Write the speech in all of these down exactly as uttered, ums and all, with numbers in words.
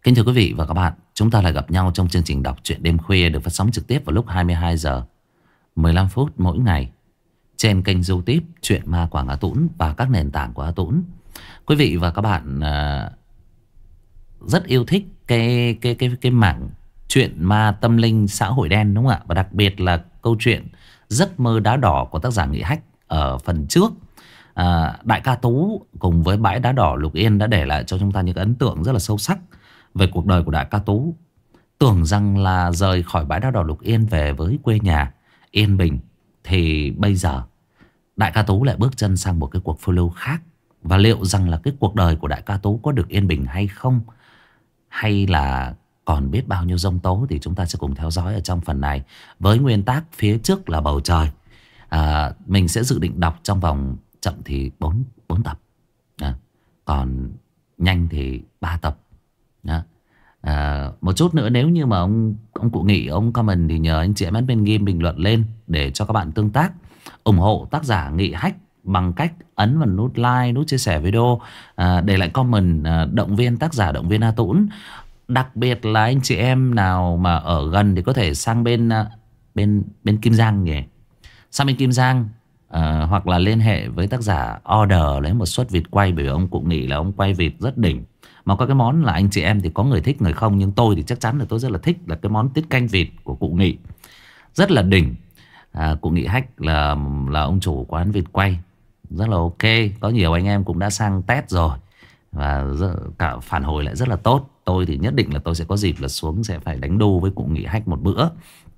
Kính thưa quý vị và các bạn, chúng ta lại gặp nhau trong chương trình đọc truyện đêm khuya được phát sóng trực tiếp vào lúc hai mươi hai giờ mười lăm phút mỗi ngày trên kênh YouTube Truyện Ma Quảng Á Tũng và các nền tảng của Á Tũng. Quý vị và các bạn uh, rất yêu thích cái cái cái cái mảng truyện ma tâm linh xã hội đen, đúng không ạ? Và đặc biệt là câu chuyện Giấc Mơ Đá Đỏ của tác giả Nghị Hách ở phần trước. À, Đại ca Tú cùng với Bãi Đá Đỏ Lục Yên đã để lại cho chúng ta những ấn tượng rất là sâu sắc về cuộc đời của Đại ca Tú. Tưởng rằng là rời khỏi Bãi Đá Đỏ Lục Yên về với quê nhà yên bình, thì bây giờ Đại ca Tú lại bước chân sang một cái cuộc phiêu lưu khác. Và liệu rằng là cái cuộc đời của Đại ca Tú có được yên bình hay không, hay là còn biết bao nhiêu giông tố, thì chúng ta sẽ cùng theo dõi ở trong phần này. Với nguyên tác phía trước là bầu trời. à, Mình sẽ dự định đọc trong vòng chậm thì bốn bốn tập, à, còn nhanh thì ba tập. Đó. À, một chút nữa, nếu như mà ông ông cụ Nghị ông comment thì nhờ anh chị em admin game bình luận lên để cho các bạn tương tác, ủng hộ tác giả Nghị Hách bằng cách ấn vào nút like, nút chia sẻ video, à, để lại comment, à, động viên tác giả, động viên A Tũng. Đặc biệt là anh chị em nào mà ở gần thì có thể sang bên à, bên bên Kim Giang nhỉ, sang bên Kim Giang, à, hoặc là liên hệ với tác giả order lấy một suất vịt quay, bởi vì ông cụ Nghị là ông quay vịt rất đỉnh. Mà có cái món là anh chị em thì có người thích người không, nhưng tôi thì chắc chắn là tôi rất là thích là cái món tiết canh vịt của cụ Nghị, rất là đỉnh. à, Cụ Nghị Hách là là ông chủ quán vịt quay, rất là ok. Có nhiều anh em cũng đã sang test rồi và rất, cả phản hồi lại rất là tốt. Tôi thì nhất định là tôi sẽ có dịp là xuống sẽ phải đánh đu với cụ Nghị Hách một bữa.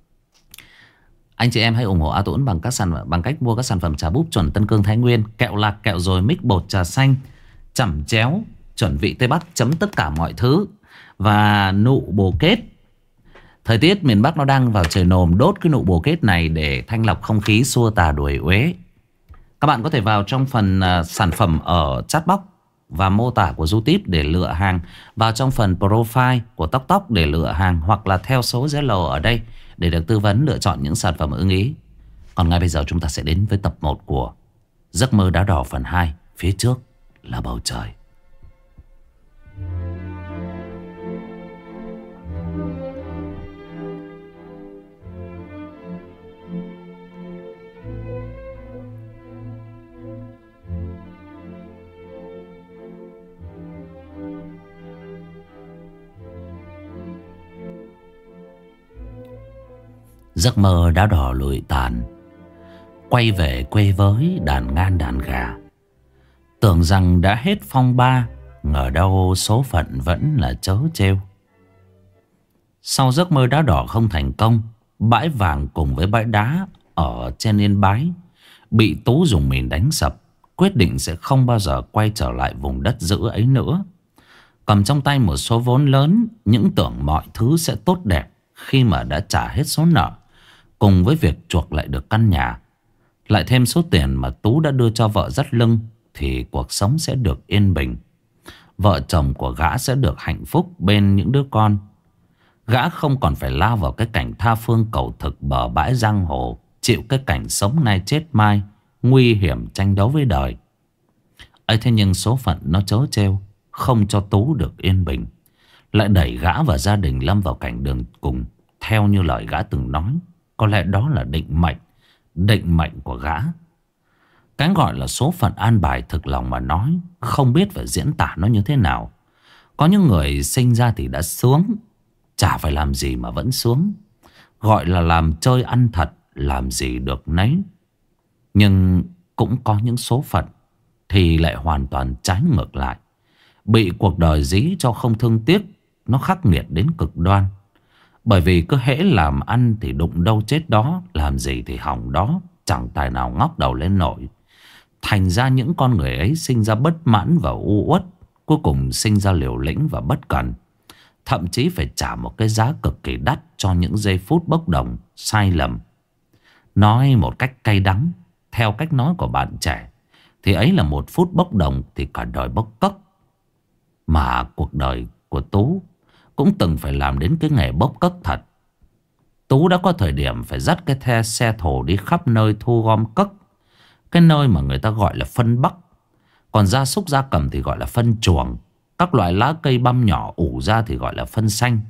Anh chị em hãy ủng hộ A Tũng bằng các sản bằng cách mua các sản phẩm trà búp chuẩn Tân Cương Thái Nguyên, kẹo lạc, kẹo dồi, mix bột trà xanh, chẩm chéo chuẩn vị Tây Bắc chấm tất cả mọi thứ, và nụ bồ kết. Thời tiết miền Bắc nó đang vào trời nồm, đốt cái nụ bồ kết này để thanh lọc không khí, xua tà đuổi uế. Các bạn có thể vào trong phần uh, sản phẩm ở chat box và mô tả của YouTube để lựa hàng, vào trong phần profile của Tóc Tóc để lựa hàng, hoặc là theo số Zalo ở đây để được tư vấn lựa chọn những sản phẩm ưng ý. Còn ngay bây giờ chúng ta sẽ đến với tập một của Giấc Mơ Đá Đỏ phần hai, phía trước là bầu trời. Giấc mơ đá đỏ lụi tàn, quay về quê với đàn ngan đàn gà. Tưởng rằng đã hết phong ba, ngờ đâu số phận vẫn là trớ trêu. Sau giấc mơ đá đỏ không thành công, bãi vàng cùng với bãi đá ở trên Yên Bái bị Tú dùng mìn đánh sập, quyết định sẽ không bao giờ quay trở lại vùng đất dữ ấy nữa. Cầm trong tay một số vốn lớn, những tưởng mọi thứ sẽ tốt đẹp khi mà đã trả hết số nợ, cùng với việc chuộc lại được căn nhà, lại thêm số tiền mà Tú đã đưa cho vợ dắt lưng, thì cuộc sống sẽ được yên bình. Vợ chồng của gã sẽ được hạnh phúc bên những đứa con. Gã không còn phải lao vào cái cảnh tha phương cầu thực bờ bãi giang hồ, chịu cái cảnh sống nay chết mai, nguy hiểm tranh đấu với đời. ấy Thế nhưng số phận nó trớ trêu, không cho Tú được yên bình, lại đẩy gã và gia đình lâm vào cảnh đường cùng. Theo như lời gã từng nói, có lẽ đó là định mệnh, định mệnh của gã. Cái gọi là số phận an bài, thực lòng mà nói, không biết phải diễn tả nó như thế nào. Có những người sinh ra thì đã sướng, chả phải làm gì mà vẫn sướng, gọi là làm chơi ăn thật, làm gì được nấy. Nhưng cũng có những số phận thì lại hoàn toàn trái ngược lại, bị cuộc đời dí cho không thương tiếc, nó khắc nghiệt đến cực đoan. Bởi vì cứ hễ làm ăn thì đụng đâu chết đó, làm gì thì hỏng đó, chẳng tài nào ngóc đầu lên nổi. Thành ra những con người ấy sinh ra bất mãn và u uất, cuối cùng sinh ra liều lĩnh và bất cần. Thậm chí phải trả một cái giá cực kỳ đắt cho những giây phút bốc đồng, sai lầm. Nói một cách cay đắng, theo cách nói của bạn trẻ, thì ấy là một phút bốc đồng thì cả đời bốc cốc. Mà cuộc đời của Tú cũng từng phải làm đến cái nghề bốc cất thật. Tú đã có thời điểm phải dắt cái the xe thổ đi khắp nơi thu gom cất, cái nơi mà người ta gọi là phân bắc. Còn gia súc gia cầm thì gọi là phân chuồng. Các loại lá cây băm nhỏ ủ đủ ra thì gọi là phân xanh.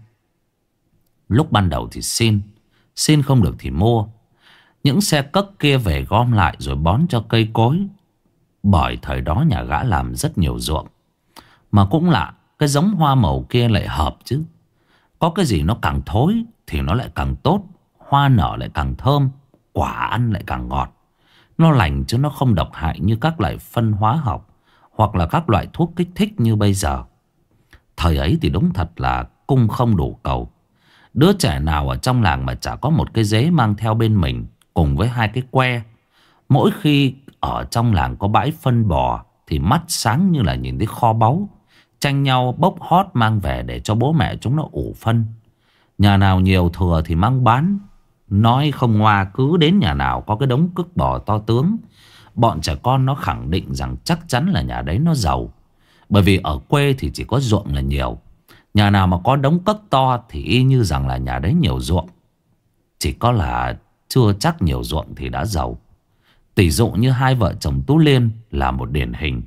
Lúc ban đầu thì xin, xin không được thì mua. Những xe cấc kia về gom lại rồi bón cho cây cối. Bởi thời đó nhà gã làm rất nhiều ruộng. Mà cũng lạ, cái giống hoa màu kia lại hợp chứ. Có cái gì nó càng thối thì nó lại càng tốt. Hoa nở lại càng thơm, quả ăn lại càng ngọt. Nó lành chứ nó không độc hại như các loại phân hóa học hoặc là các loại thuốc kích thích như bây giờ. Thời ấy thì đúng thật là cung không đủ cầu. Đứa trẻ nào ở trong làng mà chả có một cái dế mang theo bên mình, cùng với hai cái que. Mỗi khi ở trong làng có bãi phân bò thì mắt sáng như là nhìn thấy kho báu, tranh nhau bốc hót mang về để cho bố mẹ chúng nó ủ phân. Nhà nào nhiều thừa thì mang bán. Nói không ngoa, cứ đến nhà nào có cái đống cứt bò to tướng, bọn trẻ con nó khẳng định rằng chắc chắn là nhà đấy nó giàu. Bởi vì ở quê thì chỉ có ruộng là nhiều. Nhà nào mà có đống cất to thì y như rằng là nhà đấy nhiều ruộng. Chỉ có là chưa chắc nhiều ruộng thì đã giàu. Tỷ dụ như hai vợ chồng Tú Liên là một điển hình.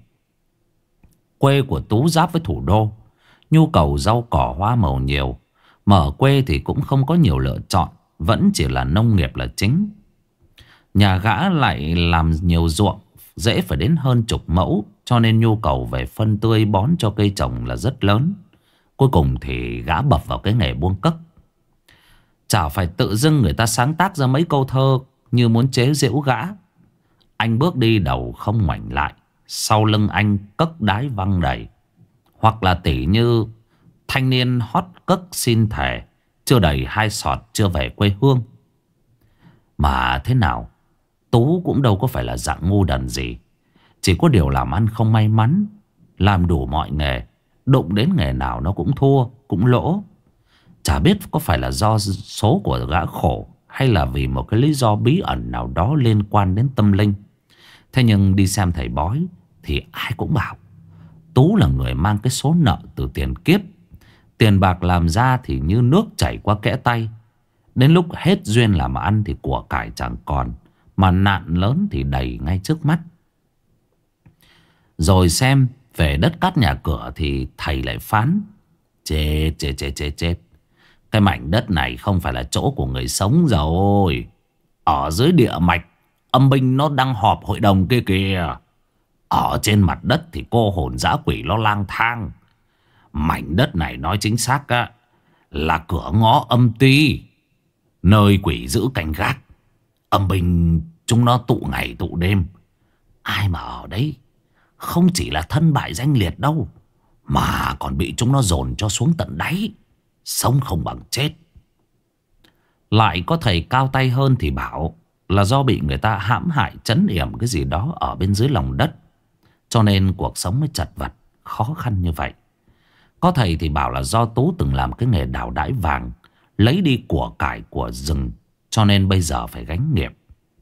Quê của Tú giáp với thủ đô, nhu cầu rau cỏ hoa màu nhiều. Mà ở quê thì cũng không có nhiều lựa chọn, vẫn chỉ là nông nghiệp là chính. Nhà gã lại làm nhiều ruộng, dễ phải đến hơn chục mẫu, cho nên nhu cầu về phân tươi bón cho cây trồng là rất lớn. Cuối cùng thì gã bập vào cái nghề buông cấc. Chả phải tự dưng người ta sáng tác ra mấy câu thơ như muốn chế giễu gã. Anh bước đi đầu không ngoảnh lại, sau lưng anh cấc đái văng đầy. Hoặc là tỉ như thanh niên hót cấc xin thề, chưa đầy hai sọt chưa về quê hương. Mà thế nào, Tú cũng đâu có phải là dạng ngu đần gì. Chỉ có điều làm ăn không may mắn, làm đủ mọi nghề, đụng đến nghề nào nó cũng thua, cũng lỗ. Chả biết có phải là do số của gã khổ, hay là vì một cái lý do bí ẩn nào đó liên quan đến tâm linh. Thế nhưng đi xem thầy bói thì ai cũng bảo Tú là người mang cái số nợ từ tiền kiếp. Tiền bạc làm ra thì như nước chảy qua kẽ tay. Đến lúc hết duyên làm ăn thì của cải chẳng còn, mà nạn lớn thì đầy ngay trước mắt. Rồi xem về đất cát nhà cửa thì thầy lại phán: Chết chết chết chết chết, cái mảnh đất này không phải là chỗ của người sống rồi. Ở dưới địa mạch âm binh nó đang họp hội đồng kia kìa. Ở trên mặt đất thì cô hồn dã quỷ nó lang thang. Mảnh đất này nói chính xác á, là cửa ngõ âm ty, nơi quỷ giữ canh gác. Âm binh chúng nó tụ ngày tụ đêm. Ai mà ở đấy không chỉ là thân bại danh liệt đâu, mà còn bị chúng nó dồn cho xuống tận đáy, sống không bằng chết. Lại có thầy cao tay hơn thì bảo là do bị người ta hãm hại trấn yểm cái gì đó ở bên dưới lòng đất, cho nên cuộc sống mới chật vật, khó khăn như vậy. Có thầy thì bảo là do Tú từng làm cái nghề đào đãi vàng, lấy đi của cải của rừng, cho nên bây giờ phải gánh nghiệp.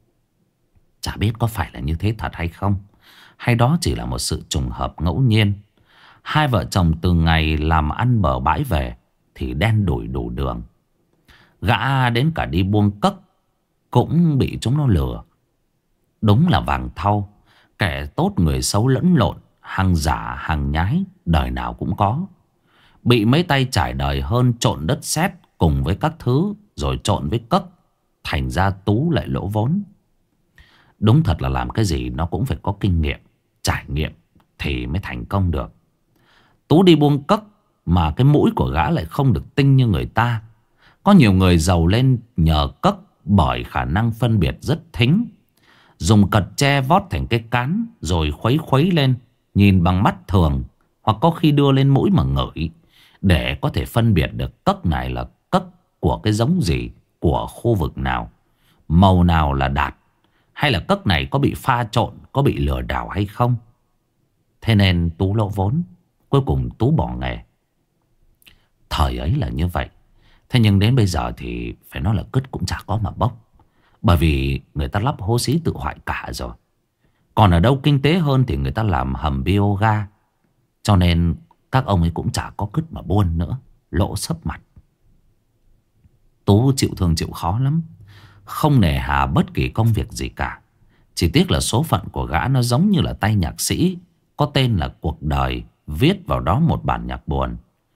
Chả biết có phải là như thế thật hay không, hay đó chỉ là một sự trùng hợp ngẫu nhiên. Hai vợ chồng từ ngày làm ăn bờ bãi về thì đen đủi đủ đường. Gã đến cả đi buông cấc cũng bị chúng nó lừa. Đúng là vàng thau, kẻ tốt người xấu lẫn lộn, hàng giả hàng nhái đời nào cũng có. Bị mấy tay trải đời hơn trộn đất sét cùng với các thứ, rồi trộn với cấc, thành ra Tú lại lỗ vốn. Đúng thật là làm cái gì nó cũng phải có kinh nghiệm, trải nghiệm thì mới thành công được. Tú đi buông cấc mà cái mũi của gã lại không được tinh như người ta. Có nhiều người giàu lên nhờ cấc bởi khả năng phân biệt rất thính. Dùng cật tre vót thành cái cán rồi khuấy khuấy lên, nhìn bằng mắt thường, hoặc có khi đưa lên mũi mà ngửi, để có thể phân biệt được cấc này là cấc của cái giống gì, của khu vực nào, màu nào là đạt, hay là cấc này có bị pha trộn, có bị lừa đảo hay không. Thế nên Tú lỗ vốn, cuối cùng Tú bỏ nghề. Thời ấy là như vậy. Thế nhưng đến bây giờ thì phải nói là cứt cũng chả có mà bốc. Bởi vì người ta lắp hố xí tự hoại cả rồi. Còn ở đâu kinh tế hơn thì người ta làm hầm bioga. Cho nên các ông ấy cũng chả có cứt mà buôn nữa, lỗ sấp mặt. Tú chịu thương chịu khó lắm, không nề hà bất kỳ công việc gì cả. Chỉ tiếc là số phận của gã nó giống như là tay nhạc sĩ có tên là cuộc đời viết vào đó một bản nhạc buồn.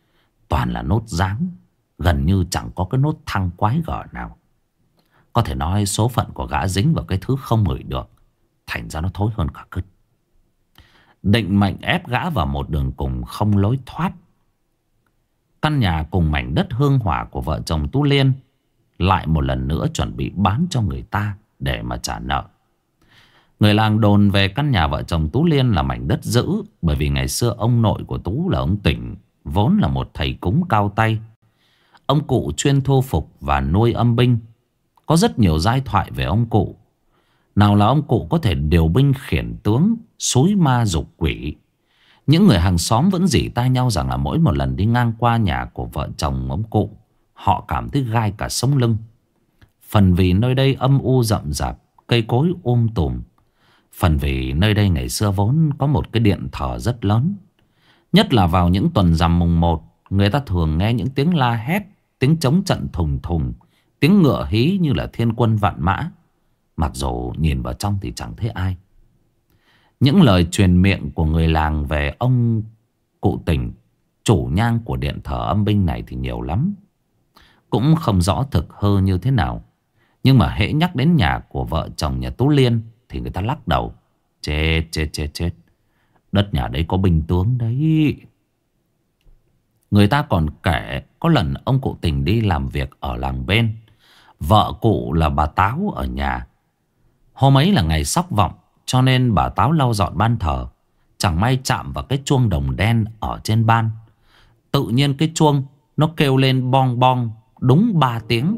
toàn là nốt dáng, gần như chẳng có cái nốt thăng quái gở nào. Có thể nói số phận của gã dính vào cái thứ không ngửi được, thành ra nó thối hơn cả cứt. Định mệnh ép gã vào một đường cùng không lối thoát. Căn nhà cùng mảnh đất hương hỏa của vợ chồng Tú Liên lại một lần nữa chuẩn bị bán cho người ta để mà trả nợ. Người làng đồn về căn nhà vợ chồng Tú Liên là mảnh đất giữ, bởi vì ngày xưa ông nội của Tú là ông Tỉnh vốn là một thầy cúng cao tay. Ông cụ chuyên thu phục và nuôi âm binh. Có rất nhiều giai thoại về ông cụ. Nào là ông cụ có thể điều binh khiển tướng, xúi ma dục quỷ. Những người hàng xóm vẫn rỉ tai nhau rằng là mỗi một lần đi ngang qua nhà của vợ chồng ông cụ, họ cảm thấy gai cả sống lưng. Phần vì nơi đây âm u rậm rạp, cây cối um tùm. Phần vì nơi đây ngày xưa vốn có một cái điện thờ rất lớn. Nhất là vào những tuần rằm mùng một, người ta thường nghe những tiếng la hét, tiếng trống trận thùng thùng, tiếng ngựa hí như là thiên quân vạn mã. Mặc dù nhìn vào trong thì chẳng thấy ai. Những lời truyền miệng của người làng về ông cụ Tỉnh, chủ nhang của điện thờ âm binh này thì nhiều lắm. Cũng không rõ thực hư như thế nào. Nhưng mà hễ nhắc đến nhà của vợ chồng nhà Tú Liên thì người ta lắc đầu. Chết chết chết chết, đất nhà đấy có binh tướng đấy. Người ta còn kể có lần ông cụ Tỉnh đi làm việc ở làng bên, vợ cụ là bà Táo ở nhà. Hôm ấy là ngày sóc vọng, cho nên bà Táo lau dọn ban thờ. Chẳng may chạm vào cái chuông đồng đen ở trên ban. Tự nhiên cái chuông nó kêu lên bong bong đúng ba tiếng.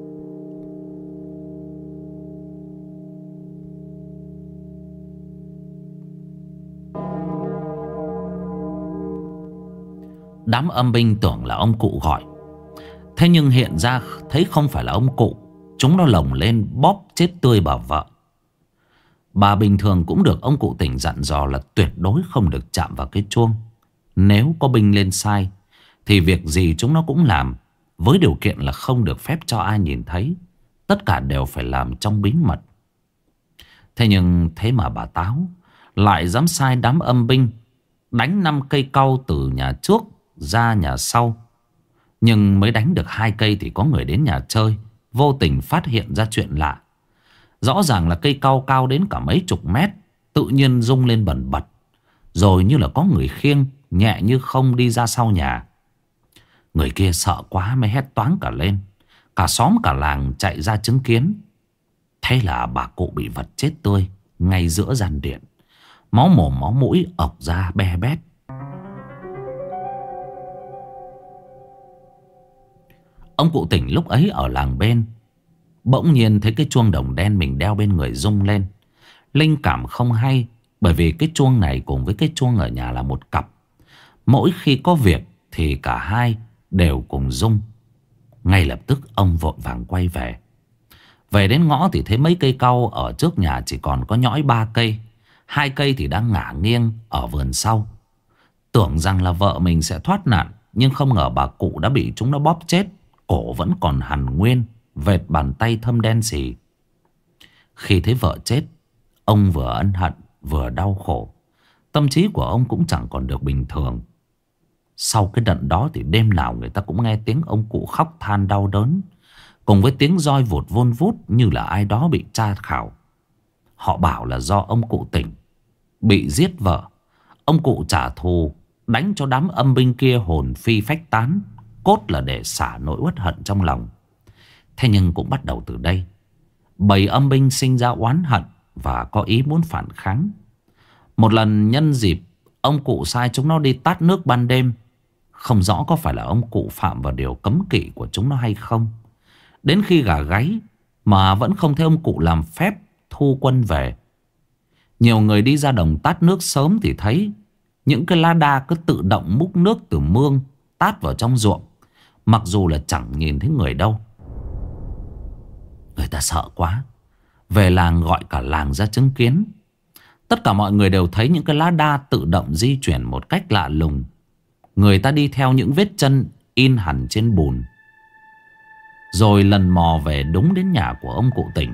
Đám âm binh tưởng là ông cụ gọi. Thế nhưng hiện ra thấy không phải là ông cụ. Chúng nó lồng lên bóp chết tươi bà vợ. Bà bình thường cũng được ông cụ Tỉnh dặn dò là tuyệt đối không được chạm vào cái chuông. Nếu có binh lên sai thì việc gì chúng nó cũng làm, với điều kiện là không được phép cho ai nhìn thấy. Tất cả đều phải làm trong bí mật. Thế nhưng thế mà bà Táo lại dám sai đám âm binh đánh năm cây cau từ nhà trước ra nhà sau. Nhưng mới đánh được hai cây thì có người đến nhà chơi, vô tình phát hiện ra chuyện lạ. Rõ ràng là cây cau cao đến cả mấy chục mét tự nhiên rung lên bần bật, rồi như là có người khiêng nhẹ như không đi ra sau nhà. Người kia sợ quá mới hét toáng cả lên. Cả xóm cả làng chạy ra chứng kiến. Thế là bà cụ bị vật chết tươi ngay giữa gian điện, máu mồm máu mũi ọc ra be bét. Ông cụ Tỉnh lúc ấy ở làng bên, bỗng nhiên thấy cái chuông đồng đen mình đeo bên người rung lên. Linh cảm không hay, bởi vì cái chuông này cùng với cái chuông ở nhà là một cặp. Mỗi khi có việc thì cả hai đều cùng rung. Ngay lập tức ông vội vàng quay về. Về đến ngõ thì thấy mấy cây cau ở trước nhà chỉ còn có nhõi ba cây. Hai cây thì đang ngả nghiêng ở vườn sau. Tưởng rằng là vợ mình sẽ thoát nạn, nhưng không ngờ bà cụ đã bị chúng nó bóp chết. Cổ vẫn còn hằn nguyên, vệt bàn tay thâm đen xì. Khi thấy vợ chết, ông vừa ân hận vừa đau khổ. Tâm trí của ông cũng chẳng còn được bình thường. Sau cái đợt đó thì đêm nào người ta cũng nghe tiếng ông cụ khóc than đau đớn, cùng với tiếng roi vụt vun vút như là ai đó bị tra khảo. Họ bảo là do ông cụ Tỉnh bị giết vợ, ông cụ trả thù, đánh cho đám âm binh kia hồn phi phách tán, cốt là để xả nỗi uất hận trong lòng. Thế nhưng cũng bắt đầu từ đây, bầy âm binh sinh ra oán hận và có ý muốn phản kháng. Một lần nhân dịp, ông cụ sai chúng nó đi tát nước ban đêm. Không rõ có phải là ông cụ phạm vào điều cấm kỵ của chúng nó hay không. Đến khi gà gáy mà vẫn không thấy ông cụ làm phép thu quân về. Nhiều người đi ra đồng tát nước sớm thì thấy những cái lá đa cứ tự động múc nước từ mương tát vào trong ruộng, mặc dù là chẳng nhìn thấy người đâu. Người ta sợ quá, về làng gọi cả làng ra chứng kiến. Tất cả mọi người đều thấy những cái lá đa tự động di chuyển một cách lạ lùng. Người ta đi theo những vết chân in hẳn trên bùn, rồi lần mò về đúng đến nhà của ông cụ Tỉnh.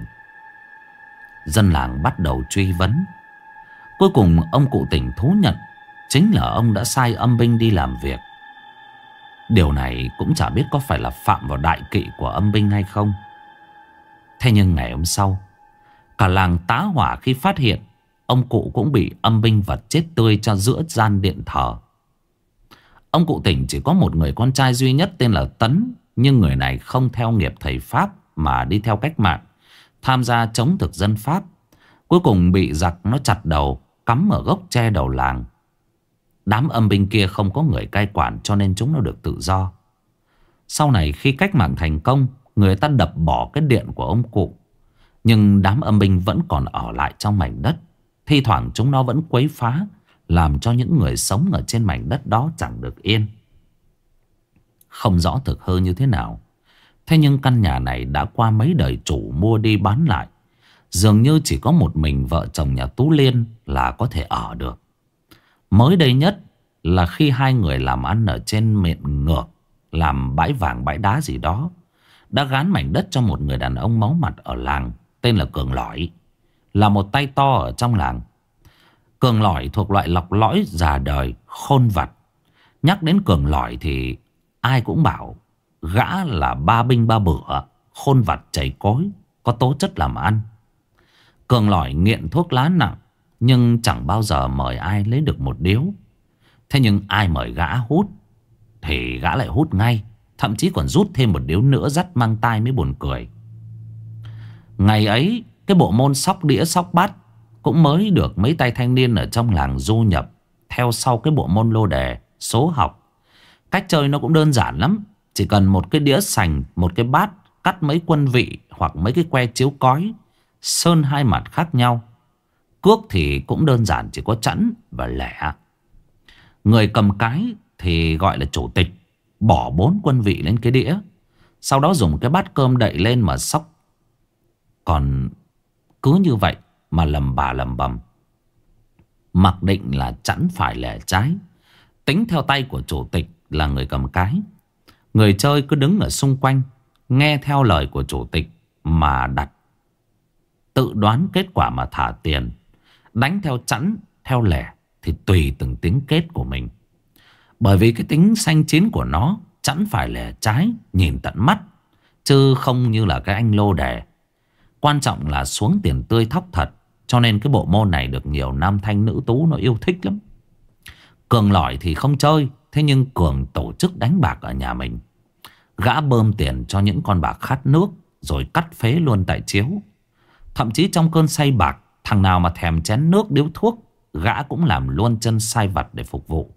Dân làng bắt đầu truy vấn. Cuối cùng ông cụ Tỉnh thú nhận chính là ông đã sai âm binh đi làm việc. Điều này cũng chả biết có phải là phạm vào đại kỵ của âm binh hay không. Thế nhưng ngày hôm sau, cả làng tá hỏa khi phát hiện ông cụ cũng bị âm binh vật chết tươi cho giữa gian điện thờ. Ông cụ Tỉnh chỉ có một người con trai duy nhất tên là Tấn. Nhưng người này không theo nghiệp thầy Pháp mà đi theo cách mạng, tham gia chống thực dân Pháp. Cuối cùng bị giặc nó chặt đầu, cắm ở gốc tre đầu làng. Đám âm binh kia không có người cai quản cho nên chúng nó được tự do. Sau này khi cách mạng thành công, người ta đập bỏ cái điện của ông cụ. Nhưng đám âm binh vẫn còn ở lại trong mảnh đất. Thi thoảng chúng nó vẫn quấy phá, làm cho những người sống ở trên mảnh đất đó chẳng được yên. Không rõ thực hư như thế nào, thế nhưng căn nhà này đã qua mấy đời chủ mua đi bán lại. Dường như chỉ có một mình vợ chồng nhà Tú Liên là có thể ở được. Mới đây nhất là khi hai người làm ăn ở trên miệng ngược, làm bãi vàng bãi đá gì đó, đã gán mảnh đất cho một người đàn ông máu mặt ở làng tên là Cường Lỏi, là một tay to ở trong làng. Cường Lỏi thuộc loại lọc lõi già đời khôn vặt. Nhắc đến Cường Lỏi thì ai cũng bảo gã là ba binh ba bữa, khôn vặt chảy cối, có tố chất làm ăn. Cường Lỏi nghiện thuốc lá nặng, nhưng chẳng bao giờ mời ai lấy được một điếu. Thế nhưng ai mời gã hút thì gã lại hút ngay, thậm chí còn rút thêm một điếu nữa dắt mang tai mới buồn cười. Ngày ấy cái bộ môn sóc đĩa sóc bát cũng mới được mấy tay thanh niên ở trong làng du nhập theo sau cái bộ môn lô đề số học. Cách chơi nó cũng đơn giản lắm. Chỉ cần một cái đĩa sành, một cái bát, cắt mấy quân vị hoặc mấy cái que chiếu cói, sơn hai mặt khác nhau. Cước thì cũng đơn giản, chỉ có chẵn và lẻ. Người cầm cái thì gọi là chủ tịch, bỏ bốn quân vị lên cái đĩa, sau đó dùng cái bát cơm đậy lên mà xóc. Còn cứ như vậy mà lầm bà lầm bầm. Mặc định là chẵn phải lẻ trái, tính theo tay của chủ tịch là người cầm cái. Người chơi cứ đứng ở xung quanh, nghe theo lời của chủ tịch mà đặt, tự đoán kết quả mà thả tiền. Đánh theo chẵn, theo lẻ thì tùy từng tiếng kết của mình. Bởi vì cái tính xanh chín của nó, chẵn phải lẻ trái nhìn tận mắt, chứ không như là cái anh lô đề. Quan trọng là xuống tiền tươi thóc thật, cho nên cái bộ môn này được nhiều nam thanh nữ tú nó yêu thích lắm. Cường Lỏi thì không chơi, thế nhưng Cường tổ chức đánh bạc ở nhà mình. Gã bơm tiền cho những con bạc khát nước, rồi cắt phế luôn tại chiếu. Thậm chí trong cơn say bạc, thằng nào mà thèm chén nước điếu thuốc, gã cũng làm luôn chân sai vặt để phục vụ.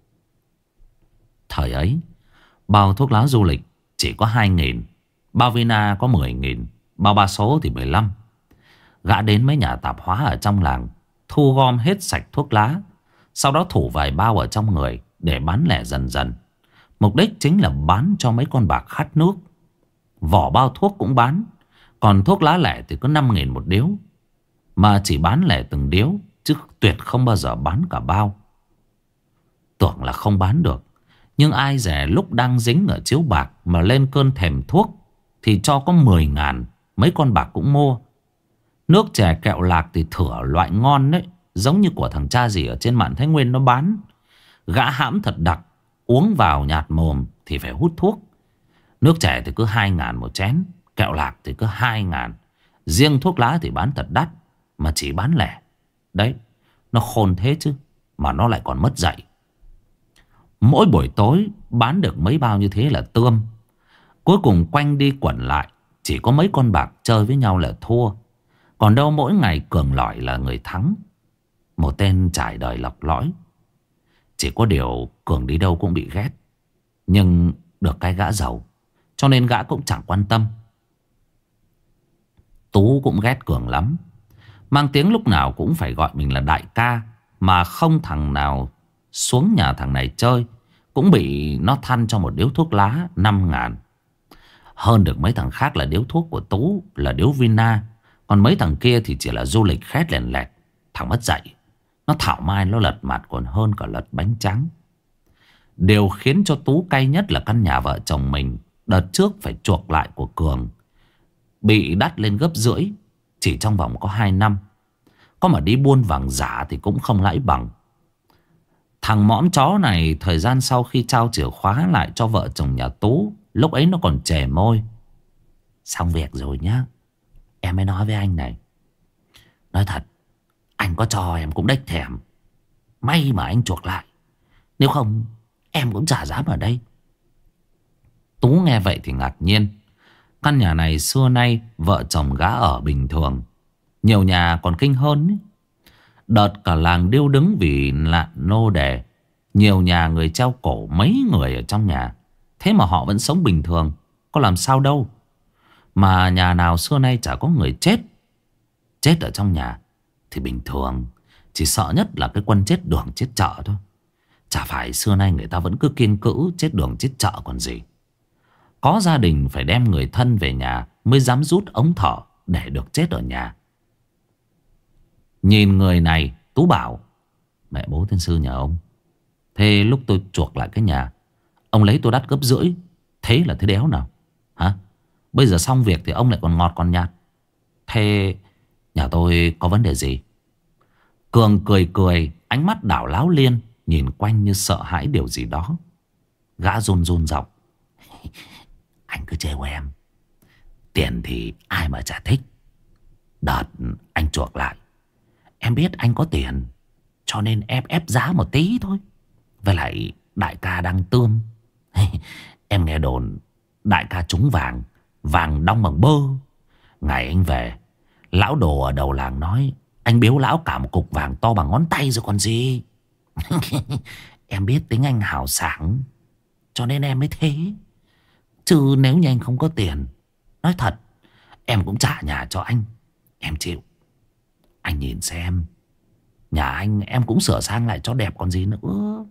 Thời ấy, bao thuốc lá du lịch chỉ có hai nghìn, bao Vina có mười nghìn, bao ba số thì mười lăm. Gã đến mấy nhà tạp hóa ở trong làng, thu gom hết sạch thuốc lá, sau đó thủ vài bao ở trong người để bán lẻ dần dần. Mục đích chính là bán cho mấy con bạc khát nước. Vỏ bao thuốc cũng bán, còn thuốc lá lẻ thì có năm nghìn một điếu. Mà chỉ bán lẻ từng điếu, chứ tuyệt không bao giờ bán cả bao. Tưởng là không bán được, nhưng ai dè lúc đang dính ở chiếu bạc mà lên cơn thèm thuốc thì cho có mười ngàn, mấy con bạc cũng mua. Nước chè kẹo lạc thì thửa loại ngon đấy, giống như của thằng cha gì ở trên Mạn Thái Nguyên nó bán. Gã hãm thật đặc, uống vào nhạt mồm thì phải hút thuốc. Nước chè thì cứ hai ngàn một chén, kẹo lạc thì cứ hai ngàn. Riêng thuốc lá thì bán thật đắt, mà chỉ bán lẻ. Đấy, nó khôn thế chứ, mà nó lại còn mất dạy. Mỗi buổi tối bán được mấy bao như thế là tươm. Cuối cùng quanh đi quẩn lại, chỉ có mấy con bạc chơi với nhau là thua. Còn đâu mỗi ngày Cường Lỏi là người thắng. Một tên trải đời lọc lõi. Chỉ có điều Cường đi đâu cũng bị ghét. Nhưng được cái gã giàu, cho nên gã cũng chẳng quan tâm. Tú cũng ghét Cường lắm. Mang tiếng lúc nào cũng phải gọi mình là đại ca. Mà không thằng nào xuống nhà thằng này chơi cũng bị nó than cho một điếu thuốc lá năm ngàn. Hơn được mấy thằng khác là điếu thuốc của Tú là điếu Vina. Còn mấy thằng kia thì chỉ là du lịch khét lèn lẹt. Thằng mất dạy, nó thảo mai nó lật mặt còn hơn cả lật bánh trắng. Điều khiến cho Tú cay nhất là căn nhà vợ chồng mình đợt trước phải chuộc lại của Cường bị đắt lên gấp rưỡi chỉ trong vòng có hai năm. Có mà đi buôn vàng giả thì cũng không lãi bằng. Thằng mõm chó này thời gian sau khi trao chìa khóa lại cho vợ chồng nhà Tú, lúc ấy nó còn chề môi. Xong việc rồi nhá. Em mới nói với anh này. Nói thật, anh có cho em cũng đếch thèm. May mà anh chuộc lại. Nếu không em cũng chả dám ở đây. Tú nghe vậy thì ngạc nhiên. Căn nhà này xưa nay vợ chồng gã ở bình thường. Nhiều nhà còn kinh hơn ý. Đợt cả làng điêu đứng vì nạn nô đề. Nhiều nhà người treo cổ mấy người ở trong nhà. Thế mà họ vẫn sống bình thường. Có làm sao đâu. Mà nhà nào xưa nay chả có người chết. Chết ở trong nhà thì bình thường. Chỉ sợ nhất là cái quân chết đường chết chợ thôi. Chả phải xưa nay người ta vẫn cứ kiêng cữ chết đường chết chợ còn gì. Có gia đình phải đem người thân về nhà mới dám rút ống thở để được chết ở nhà. Nhìn người này, Tú bảo: mẹ bố tiên sư nhà ông. Thế lúc tôi chuộc lại cái nhà, ông lấy tôi đắt gấp rưỡi. Thế là thế đéo nào? Hả? Bây giờ xong việc thì ông lại còn ngọt còn nhạt. Thế nhà tôi có vấn đề gì? Cường cười cười, ánh mắt đảo láo liên, nhìn quanh như sợ hãi điều gì đó. Gã run run giọng: anh cứ trêu em. Tiền thì ai mà chả thích. Đợt anh chuộc lại, em biết anh có tiền, cho nên ép ép giá một tí thôi. Với lại đại ca đang tươm. Em nghe đồn đại ca trúng vàng, vàng đong bằng bơ. Ngày anh về, lão đồ ở đầu làng nói anh biếu lão cả một cục vàng to bằng ngón tay rồi còn gì. Em biết tính anh hào sảng, cho nên em mới thế. Chứ nếu như anh không có tiền, nói thật, em cũng trả nhà cho anh. Em chịu. Anh nhìn xem, nhà anh em cũng sửa sang lại cho đẹp còn gì nữa.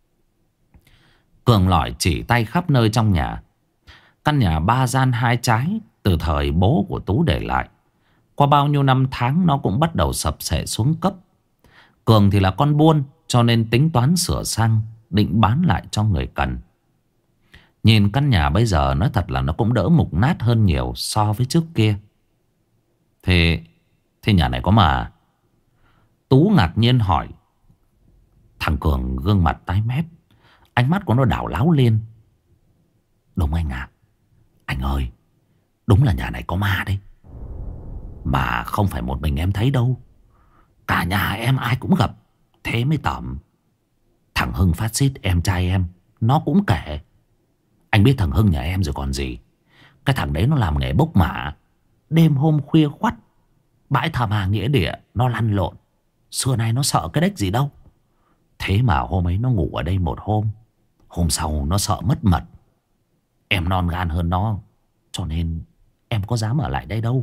Cường lỏi chỉ tay khắp nơi trong nhà. Căn nhà ba gian hai trái từ thời bố của Tú để lại. Qua bao nhiêu năm tháng nó cũng bắt đầu sập xệ xuống cấp. Cường thì là con buôn, cho nên tính toán sửa sang, định bán lại cho người cần. Nhìn căn nhà bây giờ nói thật là nó cũng đỡ mục nát hơn nhiều so với trước kia. Thế, thế nhà này có mà? Tú ngạc nhiên hỏi. Thằng Cường gương mặt tái mét, ánh mắt của nó đảo láo liên. Đúng anh ạ. Anh ơi, đúng là nhà này có ma đấy. Mà không phải một mình em thấy đâu. Cả nhà em ai cũng gặp. Thế mới tởm. Thằng Hưng phát xít em trai em, nó cũng kể. Anh biết thằng Hưng nhà em rồi còn gì. Cái thằng đấy nó làm nghề bốc mả. Đêm hôm khuya khoắt, bãi Tha Ma nghĩa địa nó lăn lộn. Xưa nay nó sợ cái đếch gì đâu. Thế mà hôm ấy nó ngủ ở đây một hôm, hôm sau nó sợ mất mật. Em non gan hơn nó, cho nên em có dám ở lại đây đâu.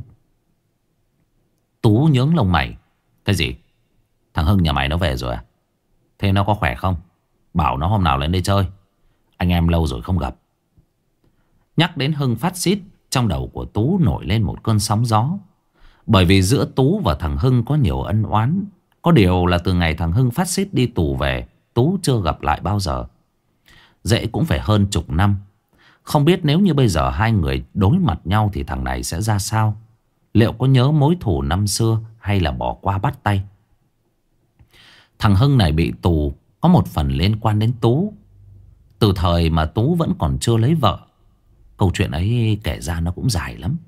Tú nhướng lông mày. Cái gì? Thằng Hưng nhà mày nó về rồi à? Thế nó có khỏe không? Bảo nó hôm nào lên đây chơi. Anh em lâu rồi không gặp. Nhắc đến Hưng phát xít, trong đầu của Tú nổi lên một cơn sóng gió. Bởi vì giữa Tú và thằng Hưng có nhiều ân oán. Có điều là từ ngày thằng Hưng phát xít đi tù về, Tú chưa gặp lại bao giờ. Dễ cũng phải hơn chục năm. Không biết nếu như bây giờ hai người đối mặt nhau thì thằng này sẽ ra sao? Liệu có nhớ mối thù năm xưa hay là bỏ qua bắt tay? Thằng Hưng này bị tù có một phần liên quan đến Tú. Từ thời mà Tú vẫn còn chưa lấy vợ. Câu chuyện ấy kể ra nó cũng dài lắm.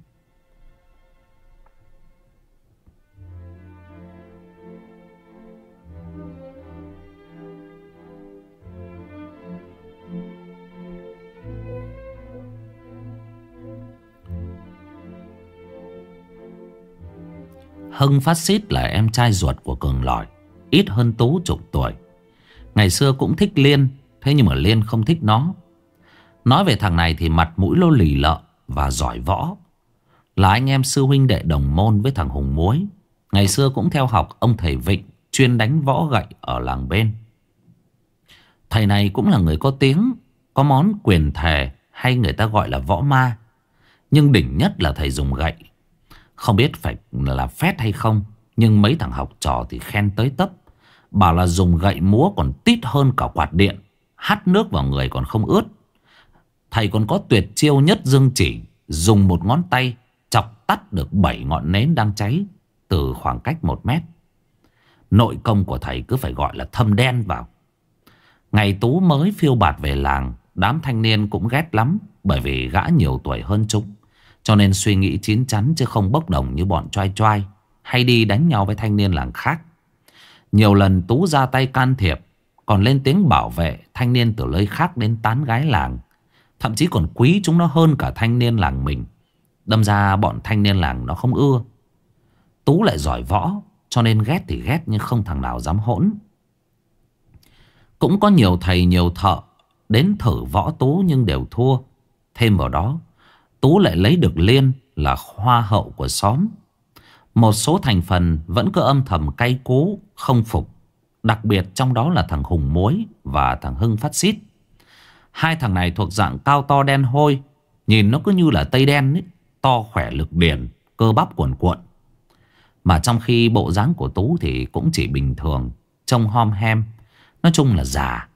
Hưng phát xít là em trai ruột của Cường Lỏi, ít hơn Tú chục tuổi. Ngày xưa cũng thích Liên, thế nhưng mà Liên không thích nó. Nói về thằng này thì mặt mũi lô lì lợ và giỏi võ. Là anh em sư huynh đệ đồng môn với thằng Hùng Muối. Ngày xưa cũng theo học ông thầy Vịnh, chuyên đánh võ gậy ở làng bên. Thầy này cũng là người có tiếng, có món quyền thề hay người ta gọi là võ ma. Nhưng đỉnh nhất là thầy dùng gậy. Không biết phải là phét hay không, nhưng mấy thằng học trò thì khen tới tấp. Bảo là dùng gậy múa còn tít hơn cả quạt điện. Hắt nước vào người còn không ướt. Thầy còn có tuyệt chiêu nhất dương chỉ. Dùng một ngón tay chọc tắt được bảy ngọn nến đang cháy từ khoảng cách một mét. Nội công của thầy cứ phải gọi là thâm đen vào. Ngày Tú mới phiêu bạt về làng, đám thanh niên cũng ghét lắm. Bởi vì gã nhiều tuổi hơn chúng, cho nên suy nghĩ chín chắn chứ không bốc đồng như bọn choai choai hay đi đánh nhau với thanh niên làng khác. Nhiều lần Tú ra tay can thiệp, còn lên tiếng bảo vệ thanh niên từ nơi khác đến tán gái làng. Thậm chí còn quý chúng nó hơn cả thanh niên làng mình. Đâm ra bọn thanh niên làng nó không ưa. Tú lại giỏi võ, cho nên ghét thì ghét nhưng không thằng nào dám hỗn. Cũng có nhiều thầy nhiều thợ đến thử võ Tú nhưng đều thua. Thêm vào đó, Tú lại lấy được Liên là hoa hậu của xóm. Một số thành phần vẫn cứ âm thầm cay cú, không phục. Đặc biệt trong đó là thằng Hùng Muối và thằng Hưng Phát Xít. Hai thằng này thuộc dạng cao to đen hôi, nhìn nó cứ như là Tây Đen ấy. To khỏe lực điển, cơ bắp cuồn cuộn. Mà trong khi bộ dáng của Tú thì cũng chỉ bình thường, trông hom hem, nói chung là già.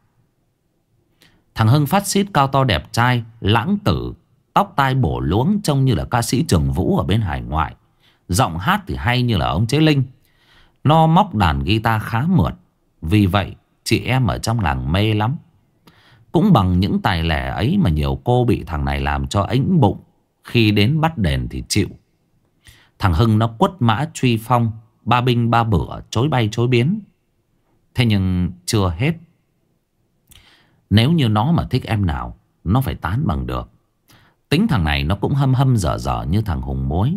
Thằng Hưng Phát Xít cao to đẹp trai, lãng tử, tóc tai bổ luống, trông như là ca sĩ Trường Vũ ở bên hải ngoại. Giọng hát thì hay như là ông Chế Linh. Nó móc đàn guitar khá mượt, vì vậy chị em ở trong làng mê lắm. Cũng bằng những tài lẻ ấy mà nhiều cô bị thằng này làm cho ánh bụng. Khi đến bắt đền thì chịu. Thằng Hưng nó quất mã truy phong, ba binh ba bữa, chối bay chối biến. Thế nhưng chưa hết. Nếu như nó mà thích em nào, nó phải tán bằng được. Tính thằng này nó cũng hâm hâm dở dở như thằng Hùng Muối.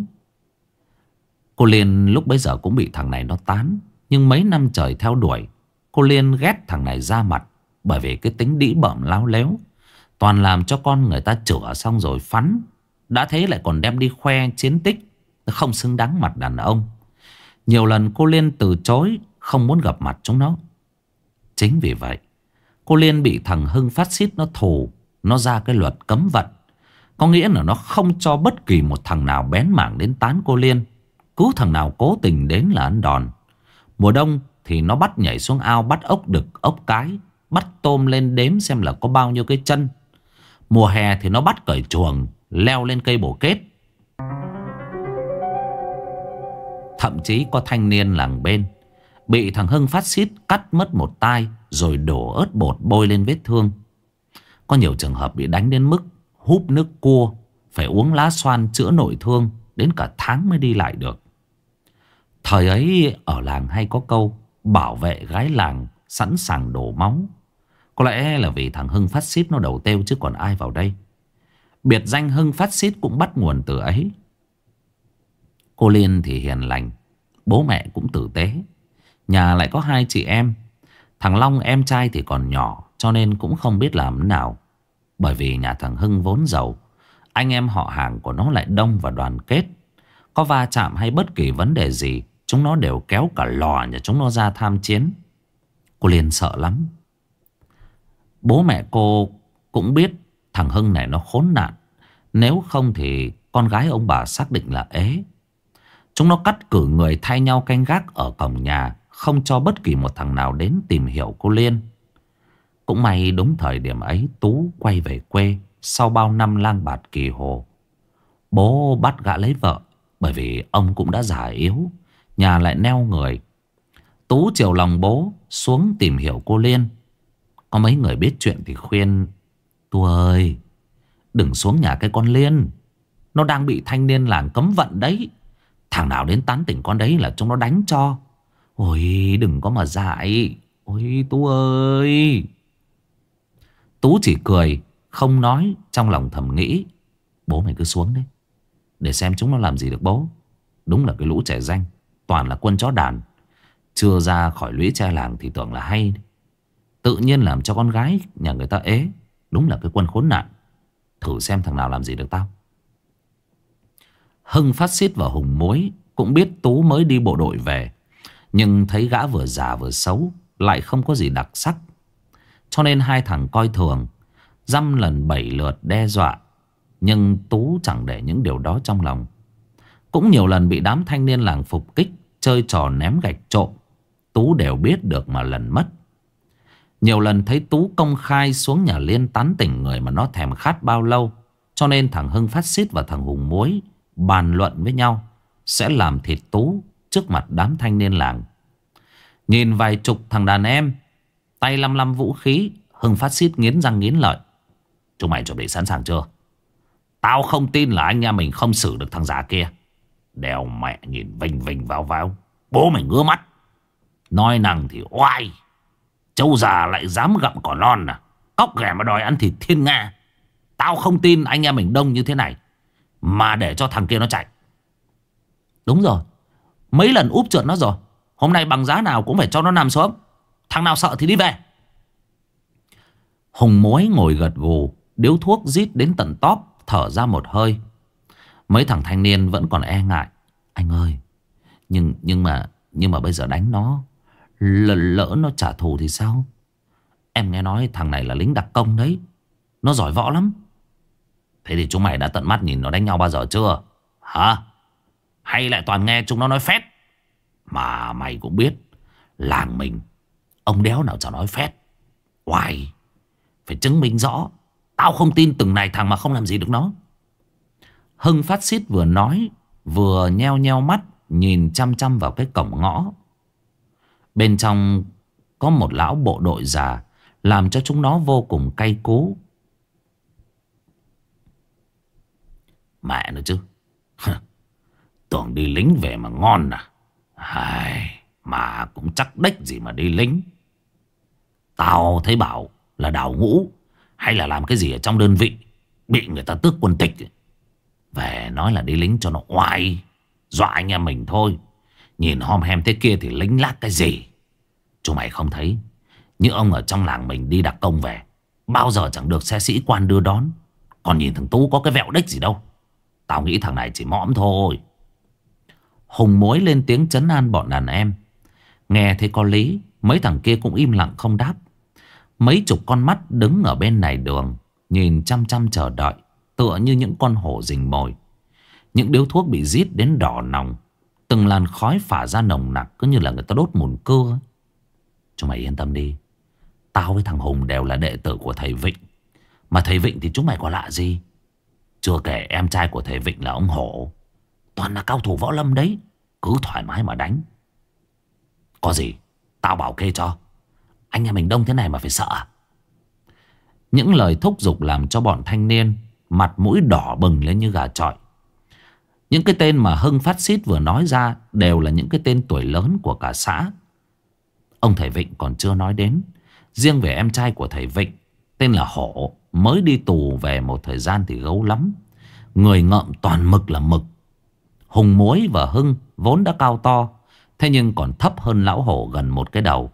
Cô Liên lúc bấy giờ cũng bị thằng này nó tán. Nhưng mấy năm trời theo đuổi, cô Liên ghét thằng này ra mặt. Bởi vì cái tính đĩ bợm láo léo, toàn làm cho con người ta chữa xong rồi phắn. Đã thế lại còn đem đi khoe chiến tích, không xứng đáng mặt đàn ông. Nhiều lần cô Liên từ chối, không muốn gặp mặt chúng nó. Chính vì vậy cô Liên bị thằng Hưng Phát Xít nó thù. Nó ra cái luật cấm vận. Có nghĩa là nó không cho bất kỳ một thằng nào bén mảng đến tán cô Liên. Cứ thằng nào cố tình đến là ăn đòn. Mùa đông thì nó bắt nhảy xuống ao bắt ốc đực ốc cái, bắt tôm lên đếm xem là có bao nhiêu cái chân. Mùa hè thì nó bắt cởi chuồng, leo lên cây bổ kết. Thậm chí có thanh niên làng bên bị thằng Hưng Phát Xít cắt mất một tai, rồi đổ ớt bột bôi lên vết thương. Có nhiều trường hợp bị đánh đến mức húp nước cua, phải uống lá xoan chữa nội thương, đến cả tháng mới đi lại được. Thời ấy ở làng hay có câu bảo vệ gái làng sẵn sàng đổ máu. Có lẽ là vì thằng Hưng Phát Xít nó đầu têu chứ còn ai vào đây. Biệt danh Hưng Phát Xít cũng bắt nguồn từ ấy. Cô Liên thì hiền lành, bố mẹ cũng tử tế. Nhà lại có hai chị em. Thằng Long em trai thì còn nhỏ, cho nên cũng không biết làm thế nào. Bởi vì nhà thằng Hưng vốn giàu, anh em họ hàng của nó lại đông và đoàn kết. Có va chạm hay bất kỳ vấn đề gì, chúng nó đều kéo cả lò nhà chúng nó ra tham chiến. Cô Liên sợ lắm. Bố mẹ cô cũng biết thằng Hưng này nó khốn nạn. Nếu không thì con gái ông bà xác định là ế. Chúng nó cắt cử người thay nhau canh gác ở cổng nhà, không cho bất kỳ một thằng nào đến tìm hiểu cô Liên. Cũng may đúng thời điểm ấy Tú quay về quê sau bao năm lang bạt kỳ hồ. Bố bắt gã lấy vợ, bởi vì ông cũng đã già yếu, nhà lại neo người. Tú chiều lòng bố xuống tìm hiểu cô Liên. Có mấy người biết chuyện thì khuyên: Tú ơi, đừng xuống nhà cái con Liên, nó đang bị thanh niên làng cấm vận đấy. Thằng nào đến tán tỉnh con đấy là chúng nó đánh cho. Ôi đừng có mà dại. Ôi Tú ơi. Tú chỉ cười không nói, trong lòng thầm nghĩ: bố mày cứ xuống đấy, để xem chúng nó làm gì được bố. Đúng là cái lũ trẻ danh, toàn là quân chó đàn. Chưa ra khỏi lũy tre làng thì tưởng là hay, tự nhiên làm cho con gái nhà người ta ế. Đúng là cái quân khốn nạn. Thử xem thằng nào làm gì được tao. Hưng Phát Xít và Hùng Muối cũng biết Tú mới đi bộ đội về, nhưng thấy gã vừa già vừa xấu, lại không có gì đặc sắc, cho nên hai thằng coi thường, dăm lần bảy lượt đe dọa. Nhưng Tú chẳng để những điều đó trong lòng. Cũng nhiều lần bị đám thanh niên làng phục kích, chơi trò ném gạch trộm, Tú đều biết được mà lần mất. Nhiều lần thấy Tú công khai xuống nhà Liên tán tỉnh người mà nó thèm khát bao lâu, cho nên thằng Hưng Phát Xít và thằng Hùng Muối bàn luận với nhau sẽ làm thịt Tú trước mặt đám thanh niên làng. Nhìn vài chục thằng đàn em tay lăm lăm vũ khí, Hưng phát xít nghiến răng nghiến lợi. Chúng mày chuẩn bị sẵn sàng chưa? Tao không tin là anh em mình không xử được thằng già kia. Đèo mẹ nhìn vinh vinh vào vào. Bố mày ngứa mắt. Nói năng thì oai. Châu già lại dám gặm cỏ non à? Cóc ghẻ mà đòi ăn thịt thiên nga. Tao không tin anh em mình đông như thế này mà để cho thằng kia nó chạy. Đúng rồi, mấy lần úp trượt nó rồi. Hôm nay bằng giá nào cũng phải cho nó nằm xuống. Thằng nào sợ thì đi về. Hùng Muối ngồi gật gù, điếu thuốc rít đến tận tóp, thở ra một hơi. Mấy thằng thanh niên vẫn còn e ngại. Anh ơi, Nhưng nhưng mà Nhưng mà bây giờ đánh nó, Lỡ, lỡ nó trả thù thì sao? Em nghe nói thằng này là lính đặc công đấy, nó giỏi võ lắm. Thế thì chúng mày đã tận mắt nhìn nó đánh nhau bao giờ chưa? Hả? Hay lại toàn nghe chúng nó nói phét? Mà mày cũng biết, làng mình ông đéo nào chả nói phét. Oài, phải chứng minh rõ. Tao không tin từng này thằng mà không làm gì được nó. Hưng phát xít vừa nói vừa nheo nheo mắt nhìn chăm chăm vào cái cổng ngõ. Bên trong có một lão bộ đội già, làm cho chúng nó vô cùng cay cú. Mẹ nó chứ. Tưởng đi lính về mà ngon à? Ai, mà cũng chắc đếch gì mà đi lính. Tao thấy bảo là đào ngũ hay là làm cái gì ở trong đơn vị bị người ta tước quân tịch. Về nói là đi lính cho nó oai, dọa anh em mình thôi. Nhìn hom hem thế kia thì lính lác cái gì. Chúng mày không thấy những ông ở trong làng mình đi đặc công về bao giờ chẳng được xe sĩ quan đưa đón. Còn nhìn thằng Tú có cái vẹo đếch gì đâu. Tao nghĩ thằng này chỉ mõm thôi. Hùng Muối lên tiếng trấn an bọn đàn em. Nghe thấy có lý, mấy thằng kia cũng im lặng không đáp. Mấy chục con mắt đứng ở bên này đường, nhìn chăm chăm chờ đợi, tựa như những con hổ rình mồi. Những điếu thuốc bị rít đến đỏ nòng, từng làn khói phả ra nồng nặc, cứ như là người ta đốt mùn cưa. Chúng mày yên tâm đi, tao với thằng Hùng đều là đệ tử của thầy Vịnh. Mà thầy Vịnh thì chúng mày có lạ gì. Chưa kể em trai của thầy Vịnh là ông Hổ, toàn là cao thủ võ lâm đấy. Cứ thoải mái mà đánh. Có gì tao bảo kê cho. Anh em mình đông thế này mà phải sợ. Những lời thúc giục làm cho bọn thanh niên mặt mũi đỏ bừng lên như gà chọi. Những cái tên mà Hưng phát xít vừa nói ra đều là những cái tên tuổi lớn của cả xã. Ông thầy Vịnh còn chưa nói đến. Riêng về em trai của thầy Vịnh, tên là Hổ, mới đi tù về một thời gian thì gấu lắm. Người ngợm toàn mực là mực. Hùng Muối và Hưng vốn đã cao to, thế nhưng còn thấp hơn lão Hổ gần một cái đầu.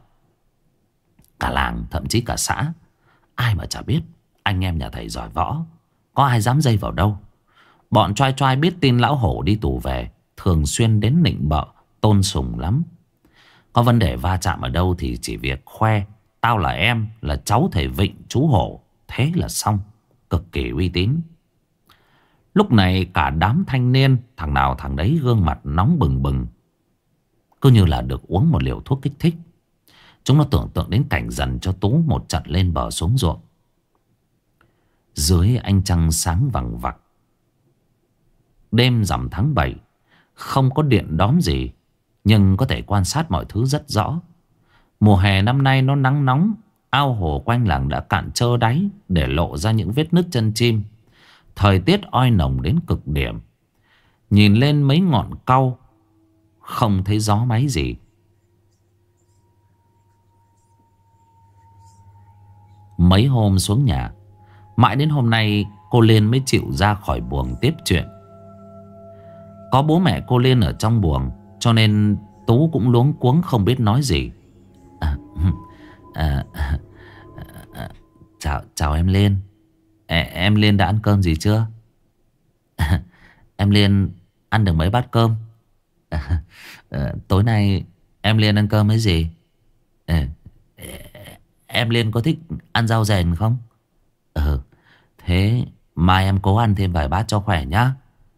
Cả làng, thậm chí cả xã, ai mà chả biết anh em nhà thầy giỏi võ, có ai dám dây vào đâu. Bọn choai choai biết tin lão Hổ đi tù về, thường xuyên đến nịnh bợ, tôn sùng lắm. Có vấn đề va chạm ở đâu thì chỉ việc khoe tao là em, là cháu thầy Vịnh, chú Hổ, thế là xong. Cực kỳ uy tín. Lúc này cả đám thanh niên, thằng nào thằng đấy gương mặt nóng bừng bừng, cứ như là được uống một liều thuốc kích thích. Chúng nó tưởng tượng đến cảnh dần cho Tú một trận lên bờ xuống ruộng. Dưới ánh trăng sáng vằng vặc, đêm rằm tháng bảy, không có điện đóm gì, nhưng có thể quan sát mọi thứ rất rõ. Mùa hè năm nay nó nắng nóng, ao hồ quanh làng đã cạn trơ đáy, để lộ ra những vết nứt chân chim. Thời tiết oi nồng đến cực điểm. Nhìn lên mấy ngọn cau, không thấy gió máy gì. Mấy hôm xuống nhà, mãi đến hôm nay cô Liên mới chịu ra khỏi buồng tiếp chuyện. Có bố mẹ cô Liên ở trong buồng, cho nên Tú cũng luống cuống không biết nói gì. à, à, à, à, Chào chào em Liên. à, Em Liên đã ăn cơm gì chưa? à, Em Liên ăn được mấy bát cơm? à, à, Tối nay em Liên ăn cơm với gì? à, Em Liên có thích ăn rau rèn không? Ừ, thế mai em cố ăn thêm vài bát cho khỏe nhá.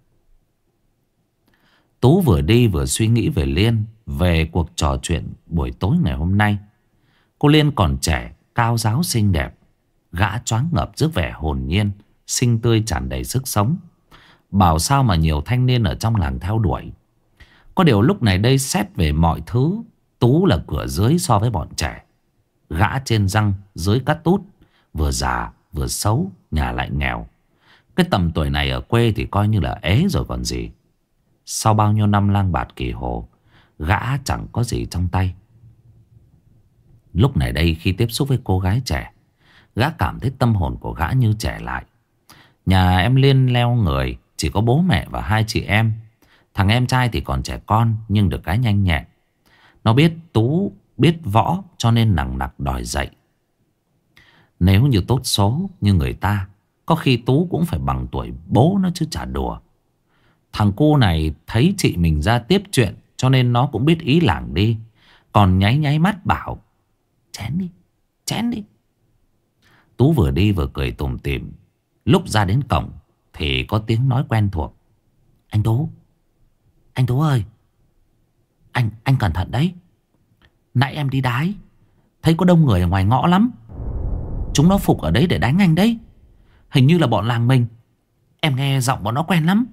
Tú vừa đi vừa suy nghĩ về Liên, về cuộc trò chuyện buổi tối ngày hôm nay. Cô Liên còn trẻ, cao ráo xinh đẹp, gã choáng ngợp trước vẻ hồn nhiên, xinh tươi tràn đầy sức sống. Bảo sao mà nhiều thanh niên ở trong làng theo đuổi. Có điều lúc này đây xét về mọi thứ, Tú là cửa dưới so với bọn trẻ. Gã trên răng, dưới cắt tút, Vừa già vừa xấu, nhà lại nghèo. Cái tầm tuổi này ở quê thì coi như là ế rồi còn gì. Sau bao nhiêu năm lang bạt kỳ hồ, gã chẳng có gì trong tay. Lúc này đây khi tiếp xúc với cô gái trẻ, gã cảm thấy tâm hồn của gã như trẻ lại. Nhà em Liên leo người, chỉ có bố mẹ và hai chị em. Thằng em trai thì còn trẻ con nhưng được cái nhanh nhẹn. Nó biết Tú biết võ cho nên nằng nặc đòi dạy. Nếu như tốt số như người ta, có khi Tú cũng phải bằng tuổi bố nó chứ chả đùa. Thằng cu này thấy chị mình ra tiếp chuyện cho nên nó cũng biết ý lảng đi. Còn nháy nháy mắt bảo: Chén đi, chén đi. Tú vừa đi vừa cười tủm tỉm. Lúc ra đến cổng thì có tiếng nói quen thuộc: Anh Tú, anh Tú ơi, Anh anh cẩn thận đấy. Nãy em đi đái, thấy có đông người ở ngoài ngõ lắm. Chúng nó phục ở đấy để đánh anh đấy. Hình như là bọn làng mình. Em nghe giọng bọn nó quen lắm.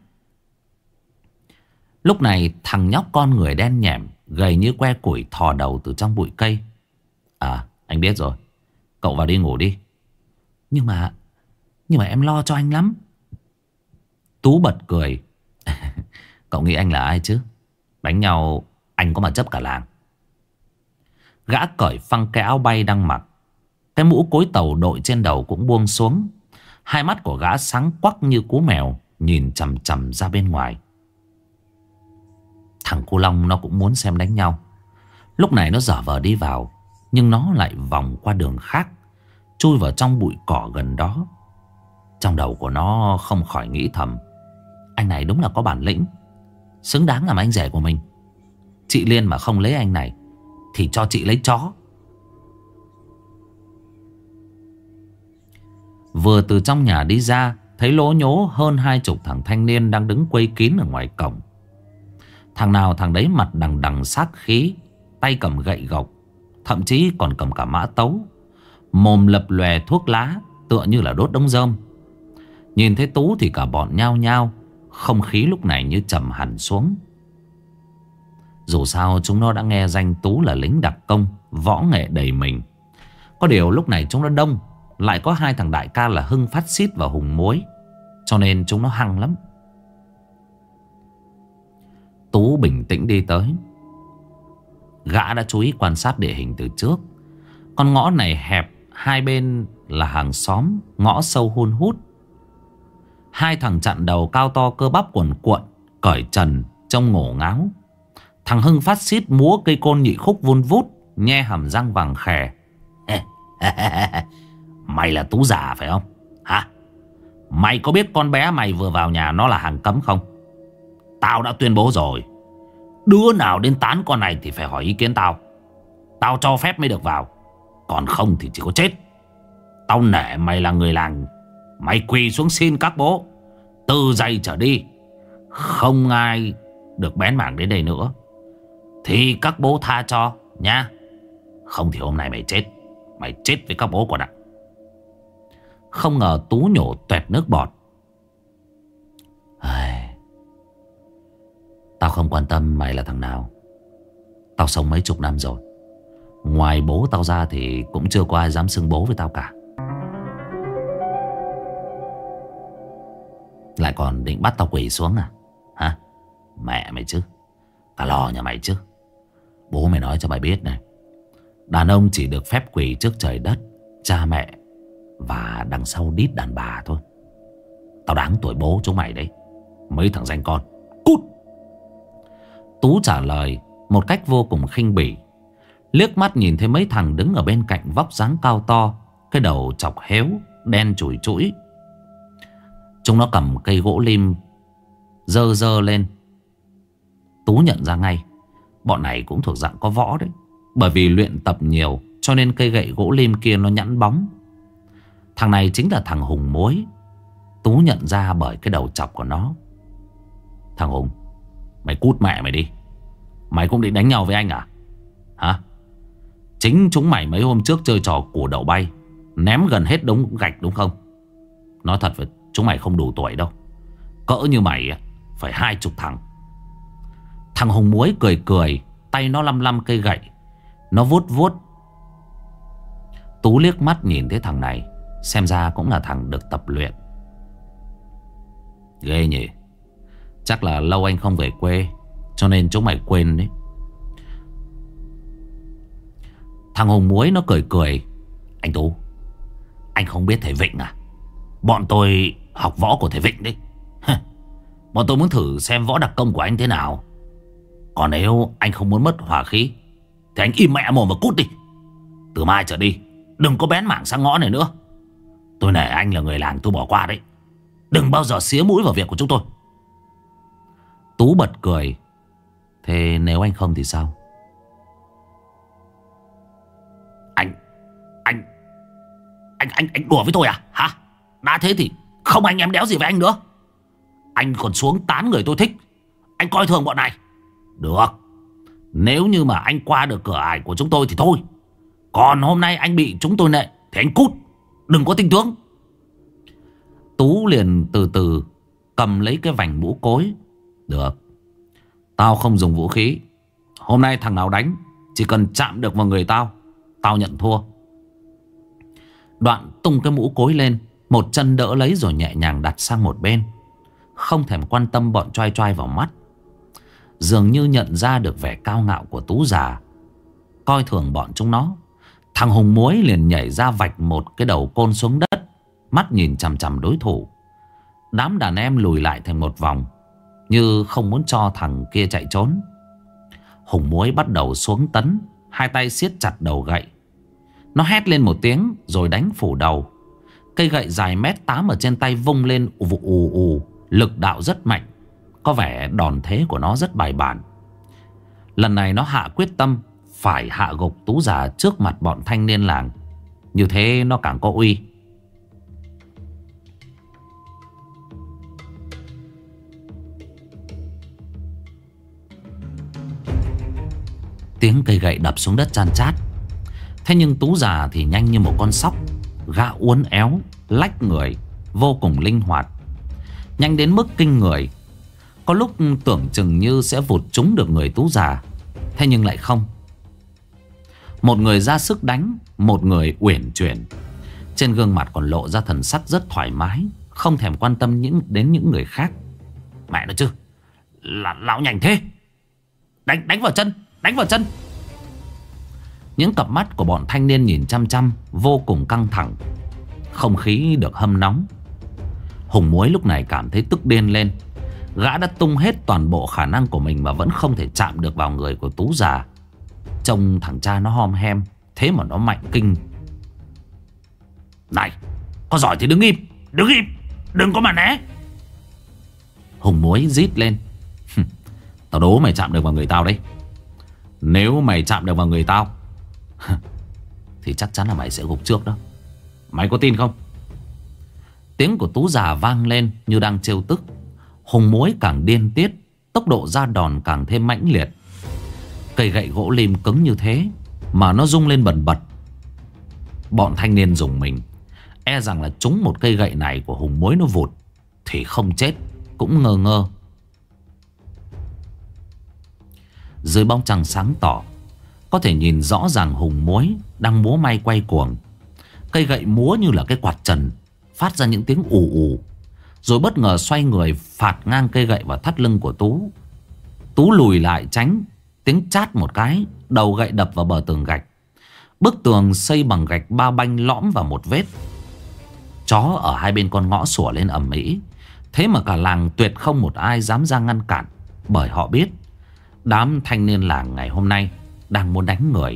Lúc này thằng nhóc con người đen nhẻm, gầy như que củi thò đầu từ trong bụi cây. À, anh biết rồi. Cậu vào đi ngủ đi. Nhưng mà Nhưng mà em lo cho anh lắm. Tú bật cười. Cậu nghĩ anh là ai chứ? Đánh nhau anh có mà chấp cả làng. Gã cởi phăng cái áo bay đang mặc. Cái mũ cối tàu đội trên đầu cũng buông xuống. Hai mắt của gã sáng quắc như cú mèo, nhìn chằm chằm ra bên ngoài. Thằng cu Long nó cũng muốn xem đánh nhau. Lúc này nó giả vờ đi vào, nhưng nó lại vòng qua đường khác, chui vào trong bụi cỏ gần đó. Trong đầu của nó không khỏi nghĩ thầm: Anh này đúng là có bản lĩnh, xứng đáng làm anh rể của mình. Chị Liên mà không lấy anh này thì cho chị lấy chó. Vừa từ trong nhà đi ra, thấy lố nhố hơn hai chục thằng thanh niên đang đứng quây kín ở ngoài cổng. Thằng nào thằng đấy mặt đằng đằng sát khí, tay cầm gậy gộc, thậm chí còn cầm cả mã tấu, mồm lập lòe thuốc lá, tựa như là đốt đống rơm. Nhìn thấy Tú thì cả bọn nhao nhao. Không khí lúc này như trầm hẳn xuống. Dù sao chúng nó đã nghe danh Tú là lính đặc công, võ nghệ đầy mình. Có điều lúc này chúng nó đông, lại có hai thằng đại ca là Hưng Phát Xít và Hùng Muối, cho nên chúng nó hăng lắm. Tú bình tĩnh đi tới. Gã đã chú ý quan sát địa hình từ trước. Con ngõ này hẹp, hai bên là hàng xóm, ngõ sâu hun hút. Hai thằng chặn đầu cao to cơ bắp quần cuộn, cởi trần trông ngổ ngáo. Thằng Hưng Phát Xít múa cây côn nhị khúc vun vút, nhe hàm răng vàng khè. Mày là Tú già phải không? Hả? Mày có biết con bé mày vừa vào nhà nó là hàng cấm không? Tao đã tuyên bố rồi, đứa nào đến tán con này thì phải hỏi ý kiến tao. Tao cho phép mới được vào, còn không thì chỉ có chết. Tao nể mày là người làng, mày quỳ xuống xin các bố, từ giây trở đi không ai được bén mảng đến đây nữa thì các bố tha cho nha. Không thì hôm nay mày chết. Mày chết với các bố còn ạ. Không ngờ Tú nhổ toẹt nước bọt. Ai... Tao không quan tâm mày là thằng nào. Tao sống mấy chục năm rồi, ngoài bố tao ra thì cũng chưa có ai dám xưng bố với tao cả. Lại còn định bắt tao quỳ xuống à? Hả? Mẹ mày chứ, cả lò nhà mày chứ. Bố mày nói cho mày biết này, đàn ông chỉ được phép quỳ trước trời đất, cha mẹ và đằng sau đít đàn bà thôi. Tao đáng tuổi bố chúng mày đấy, mấy thằng danh con. Cút! Tú trả lời một cách vô cùng khinh bỉ. Liếc mắt nhìn thấy mấy thằng đứng ở bên cạnh, vóc dáng cao to, cái đầu chọc héo, đen chùi chũi. Chúng nó cầm cây gỗ lim dơ dơ lên. Tú nhận ra ngay, bọn này cũng thuộc dạng có võ đấy. Bởi vì luyện tập nhiều cho nên cây gậy gỗ lim kia nó nhẵn bóng. Thằng này chính là thằng Hùng Muối. Tú nhận ra bởi cái đầu chọc của nó. Thằng Hùng, mày cút mẹ mày đi. Mày cũng định đánh nhau với anh à? Hả? Chính chúng mày mấy hôm trước chơi trò củ đậu bay, ném gần hết đống gạch đúng không? Nói thật với chúng mày không đủ tuổi đâu. Cỡ như mày phải hai chục thằng. Thằng Hùng Muối cười cười, tay nó lăm lăm cây gậy, nó vuốt vuốt. Tú liếc mắt nhìn thấy thằng này, Xem ra cũng là thằng được tập luyện. Ghê nhỉ. Chắc là lâu anh không về quê, cho nên chúng mày quên đấy. Thằng Hùng Muối nó cười cười. Anh Tú, anh không biết thầy Vịnh à? Bọn tôi học võ của thầy Vịnh đấy. Bọn tôi muốn thử xem võ đặc công của anh thế nào. Còn nếu anh không muốn mất hỏa khí thì anh im mẹ mồm mà cút đi. Từ mai trở đi đừng có bén mảng sang ngõ này nữa. Tôi nể anh là người làng, tôi bỏ qua đấy. Đừng bao giờ xía mũi vào việc của chúng tôi. Tú bật cười. Thế nếu anh không thì sao? Anh Anh Anh anh anh đùa với tôi à hả? Đã thế thì không anh em đéo gì với anh nữa. Anh còn xuống tán người tôi thích. Anh coi thường bọn này. Được, nếu như mà anh qua được cửa ải của chúng tôi thì thôi. Còn hôm nay anh bị chúng tôi nệ thì anh cút, đừng có tinh tướng. Tú liền từ từ cầm lấy cái vành mũ cối. Được, tao không dùng vũ khí. Hôm nay thằng nào đánh, chỉ cần chạm được vào người tao, tao nhận thua. Đoạn tung cái mũ cối lên, một chân đỡ lấy rồi nhẹ nhàng đặt sang một bên, không thèm quan tâm bọn choai choai vào mắt. Dường như nhận ra được vẻ cao ngạo của Tú già, coi thường bọn chúng nó. Thằng Hùng Muối liền nhảy ra vạch một cái đầu côn xuống đất, mắt nhìn chằm chằm đối thủ. Đám đàn em lùi lại thành một vòng, như không muốn cho thằng kia chạy trốn. Hùng Muối bắt đầu xuống tấn, hai tay siết chặt đầu gậy. Nó hét lên một tiếng rồi đánh phủ đầu. Cây gậy dài mét tám ở trên tay vung lên ù ù ù, lực đạo rất mạnh. Có vẻ đòn thế của nó rất bài bản. Lần này nó hạ quyết tâm phải hạ gục Tú già trước mặt bọn thanh niên làng. Như thế nó càng có uy. Tiếng cây gậy đập xuống đất chan chát. Thế nhưng Tú già thì nhanh như một con sóc. Gã uốn éo, lách người, vô cùng linh hoạt, nhanh đến mức kinh người. Có lúc tưởng chừng như sẽ vụt trúng được người Tú già, thế nhưng lại không. Một người ra sức đánh, một người uyển chuyển. Trên gương mặt còn lộ ra thần sắc rất thoải mái, không thèm quan tâm những đến những người khác. Mẹ nó chứ, là lão nhanh thế. Đánh, đánh vào chân, đánh vào chân. Những cặp mắt của bọn thanh niên nhìn chăm chăm, vô cùng căng thẳng. Không khí được hâm nóng. Hùng Muối lúc này cảm thấy tức điên lên. Gã đã tung hết toàn bộ khả năng của mình mà vẫn không thể chạm được vào người của Tú già. Trông thằng cha nó hom hem, thế mà nó mạnh kinh. Này, có giỏi thì đứng im, đứng im, đừng có mà né. Hùng Muối rít lên. Tao đố mày chạm được vào người tao đấy. Nếu mày chạm được vào người tao thì chắc chắn là mày sẽ gục trước đó. Mày có tin không? Tiếng của Tú già vang lên như đang trêu tức. Hùng Muối càng điên tiết, tốc độ ra đòn càng thêm mãnh liệt. Cây gậy gỗ lim cứng như thế mà nó rung lên bần bật. Bọn thanh niên dùng mình, e rằng là trúng một cây gậy này của Hùng Muối nó vụt thì không chết cũng ngơ ngơ. Dưới bóng trăng sáng tỏ, có thể nhìn rõ ràng Hùng Muối đang múa may quay cuồng. Cây gậy múa như là cái quạt trần, phát ra những tiếng ù ù, rồi bất ngờ xoay người phạt ngang cây gậy vào thắt lưng của Tú. Tú lùi lại tránh, tiếng chát một cái, đầu gậy đập vào bờ tường gạch. Bức tường xây bằng gạch ba banh lõm vào một vết. Chó ở hai bên con ngõ sủa lên ầm ĩ. Thế mà cả làng tuyệt không một ai dám ra ngăn cản, bởi họ biết đám thanh niên làng ngày hôm nay đang muốn đánh người.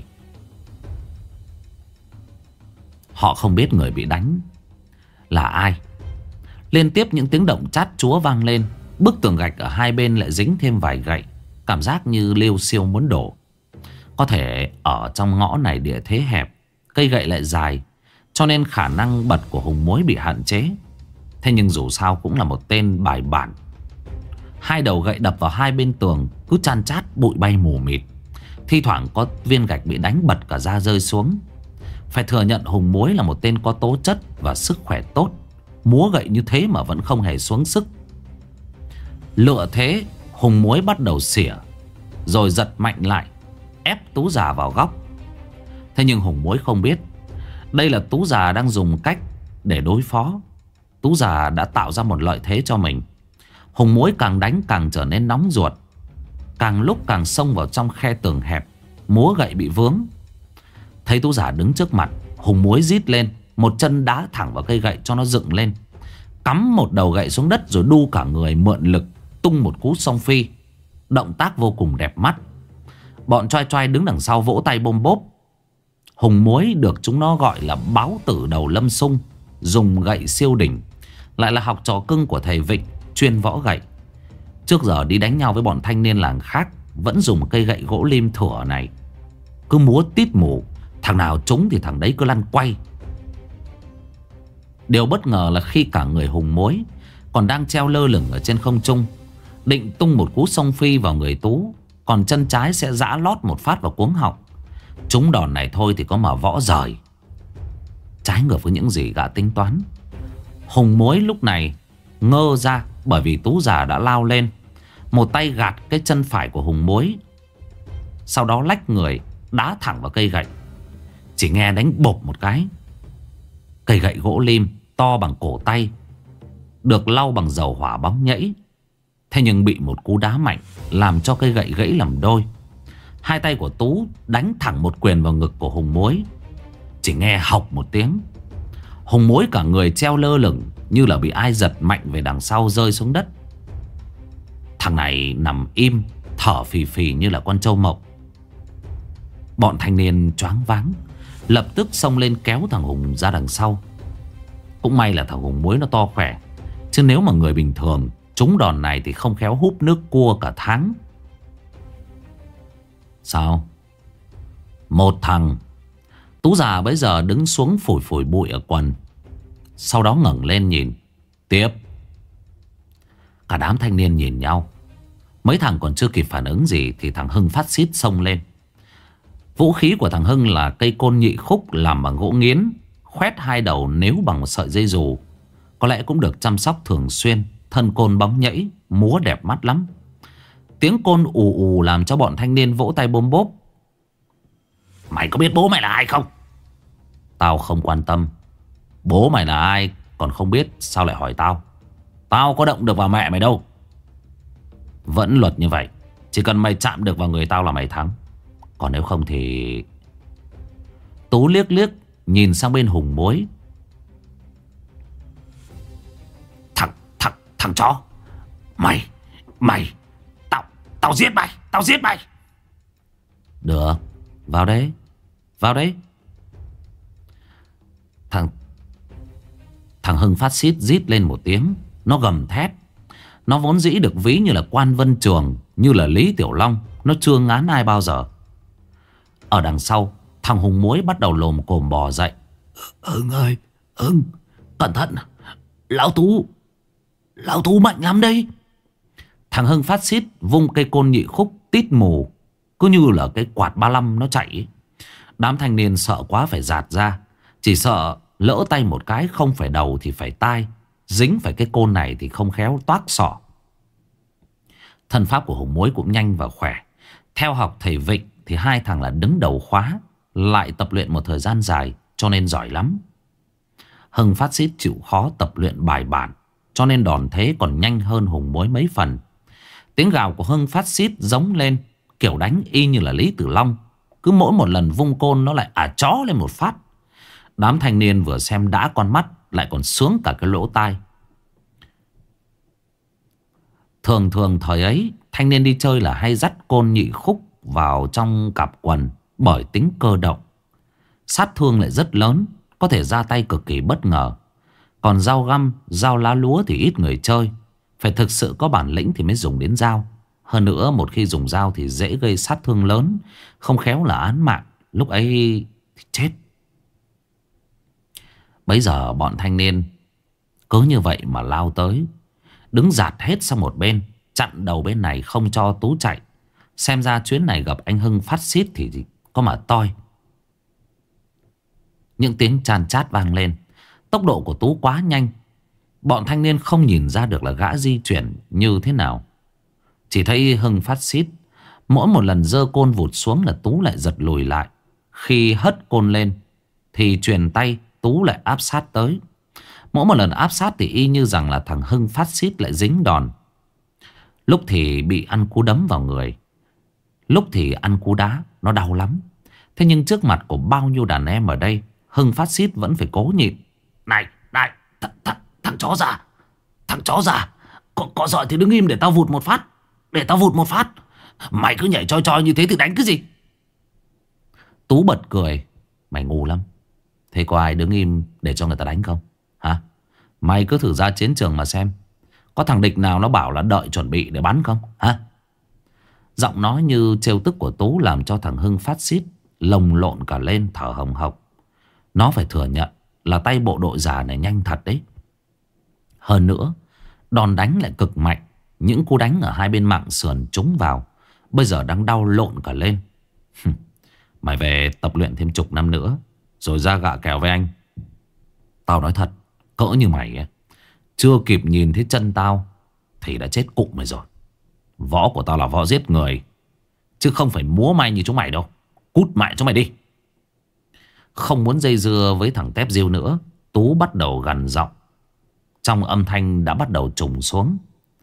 Họ không biết người bị đánh là ai. Liên tiếp những tiếng động chát chúa vang lên. Bức tường gạch ở hai bên lại dính thêm vài gậy, cảm giác như liêu siêu muốn đổ. Có thể ở trong ngõ này địa thế hẹp, cây gậy lại dài, cho nên khả năng bật của Hùng Muối bị hạn chế. Thế nhưng dù sao cũng là một tên bài bản. Hai đầu gậy đập vào hai bên tường, cứ chan chát bụi bay mù mịt. Thi thoảng có viên gạch bị đánh bật cả ra rơi xuống. Phải thừa nhận Hùng Muối là một tên có tố chất và sức khỏe tốt. Múa gậy như thế mà vẫn không hề xuống sức. Lựa thế, Hùng Muối bắt đầu xỉa, rồi giật mạnh lại, ép Tú già vào góc. Thế nhưng Hùng Muối không biết đây là Tú già đang dùng cách để đối phó, Tú già đã tạo ra một lợi thế cho mình. Hùng muối càng đánh càng trở nên nóng ruột, càng lúc càng xông vào trong khe tường hẹp, múa gậy bị vướng. Thấy Tú già đứng trước mặt, Hùng muối rít lên, một chân đá thẳng vào cây gậy cho nó dựng lên, cắm một đầu gậy xuống đất rồi đu cả người mượn lực tung một cú song phi. Động tác vô cùng đẹp mắt. Bọn choai choai đứng đằng sau vỗ tay bôm bốp. Hùng muối được chúng nó gọi là báo tử đầu Lâm Sung, dùng gậy siêu đỉnh, lại là học trò cưng của thầy Vịnh chuyên võ gậy. Trước giờ đi đánh nhau với bọn thanh niên làng khác vẫn dùng cây gậy gỗ lim thủa này, cứ múa tít mù, thằng nào trúng thì thằng đấy cứ lăn quay. Điều bất ngờ là khi cả người Hùng muối còn đang treo lơ lửng ở trên không trung, định tung một cú song phi vào người Tú, còn chân trái sẽ giã lót một phát vào cuống họng. Trúng đòn này thôi thì có mà võ rời. Trái ngược với những gì gã tính toán, Hùng muối lúc này ngơ ra, bởi vì Tú già đã lao lên, một tay gạt cái chân phải của Hùng muối, sau đó lách người đá thẳng vào cây gậy. Chỉ nghe đánh bộp một cái, cây gậy gỗ lim to bằng cổ tay, được lau bằng dầu hỏa bóng nhẫy. Thế nhưng bị một cú đá mạnh làm cho cây gậy gãy làm đôi. Hai tay của Tú đánh thẳng một quyền vào ngực của Hùng muối. Chỉ nghe hộc một tiếng, Hùng muối cả người treo lơ lửng, như là bị ai giật mạnh về đằng sau rơi xuống đất. Thằng này nằm im, thở phì phì như là con trâu mộc. Bọn thanh niên choáng váng, lập tức xông lên kéo thằng Hùng ra đằng sau. Cũng may là thằng Hùng muối nó to khỏe, chứ nếu mà người bình thường trúng đòn này thì không khéo húp nước cua cả tháng. Sao? Một thằng. Tú già bấy giờ đứng xuống phủi phủi bụi ở quần, sau đó ngẩng lên nhìn. Tiếp. Cả đám thanh niên nhìn nhau. Mấy thằng còn chưa kịp phản ứng gì thì thằng Hưng phát xít xông lên. Vũ khí của thằng Hưng là cây côn nhị khúc làm bằng gỗ nghiến, khoét hai đầu nếu bằng một sợi dây dù. Có lẽ cũng được chăm sóc thường xuyên. Thân côn bóng nhẫy, múa đẹp mắt lắm. Tiếng côn ù ù làm cho bọn thanh niên vỗ tay bôm bốp. Mày có biết bố mày là ai không? Tao không quan tâm. Bố mày là ai còn không biết, sao lại hỏi tao? Tao có động được vào mẹ mày đâu. Vẫn luật như vậy, chỉ cần mày chạm được vào người tao là mày thắng. Còn nếu không thì... Tú liếc liếc nhìn sang bên Hùng muối. Thằng, thằng, thằng chó. Mày, mày Tao, tao giết mày, tao giết mày. Được, vào đấy, vào đấy. Thằng Thằng Hưng phát xít rít lên một tiếng. Nó gầm thét. Nó vốn dĩ được ví như là quan vân trường, như là Lý Tiểu Long. Nó chưa ngán ai bao giờ. Ở đằng sau, thằng Hùng muối bắt đầu lồm cồm bò dậy. Hưng ơi, Hưng, cẩn thận. Lão Tú, Lão Tú mạnh lắm đây. Thằng Hưng phát xít vung cây côn nhị khúc tít mù, cứ như là cái quạt ba lăm nó chạy. Đám thanh niên sợ quá phải dạt ra. Chỉ sợ lỡ tay một cái không phải đầu thì phải tai, dính phải cái côn này thì không khéo toác sọ. Thân pháp của Hùng muối cũng nhanh và khỏe. Theo học thầy Vịnh thì hai thằng là đứng đầu khóa, lại tập luyện một thời gian dài cho nên giỏi lắm. Hưng phát xít chịu khó tập luyện bài bản, cho nên đòn thế còn nhanh hơn Hùng muối mấy phần. Tiếng gào của Hưng phát xít giống lên, kiểu đánh y như là Lý Tử Long. Cứ mỗi một lần vung côn nó lại à chó lên một phát. Đám thanh niên vừa xem đã con mắt, lại còn sướng cả cái lỗ tai. Thường thường thời ấy, thanh niên đi chơi là hay dắt côn nhị khúc vào trong cặp quần, bởi tính cơ động. Sát thương lại rất lớn, có thể ra tay cực kỳ bất ngờ. Còn dao găm, dao lá lúa thì ít người chơi. Phải thực sự có bản lĩnh thì mới dùng đến dao. Hơn nữa một khi dùng dao thì dễ gây sát thương lớn, không khéo là án mạng. Lúc ấy thì chết. Bấy giờ bọn thanh niên cứ như vậy mà lao tới, đứng dạt hết sang một bên, chặn đầu bên này không cho Tú chạy. Xem ra chuyến này gặp anh Hưng phát xít thì có mà toi. Những tiếng chan chát vang lên. Tốc độ của Tú quá nhanh, bọn thanh niên không nhìn ra được là gã di chuyển như thế nào. Chỉ thấy Hưng phát xít, mỗi một lần giơ côn vụt xuống là Tú lại giật lùi lại. Khi hất côn lên thì chuyền tay Tú lại áp sát tới. Mỗi một lần áp sát thì y như rằng là thằng Hưng phát xít lại dính đòn. Lúc thì bị ăn cú đấm vào người, lúc thì ăn cú đá, nó đau lắm. Thế nhưng trước mặt của bao nhiêu đàn em ở đây, Hưng phát xít vẫn phải cố nhịn. Này, này, th th thằng chó già, thằng chó già, có, có giỏi thì đứng im để tao vụt một phát. Để tao vụt một phát. Mày cứ nhảy choi choi như thế thì đánh cái gì? Tú bật cười. Mày ngu lắm. Thế có ai đứng im để cho người ta đánh không? Hả? Mày cứ thử ra chiến trường mà xem. Có thằng địch nào nó bảo là đợi chuẩn bị để bắn không? Hả? Giọng nói như trêu tức của Tú làm cho thằng Hưng phát xít lồng lộn cả lên, thở hồng hộc. Nó phải thừa nhận là tay bộ đội già này nhanh thật đấy. Hơn nữa, đòn đánh lại cực mạnh. Những cú đánh ở hai bên mặng sườn trúng vào, bây giờ đang đau lộn cả lên. Mày về tập luyện thêm chục năm nữa rồi ra gạ kèo với anh. Tao nói thật, cỡ như mày ấy, chưa kịp nhìn thấy chân tao thì đã chết cụng mày rồi. Võ của tao là võ giết người, chứ không phải múa may như chúng mày đâu. Cút mẹ chúng mày đi. Không muốn dây dưa với thằng tép diêu nữa, Tú bắt đầu gằn giọng. Trong âm thanh đã bắt đầu trùng xuống.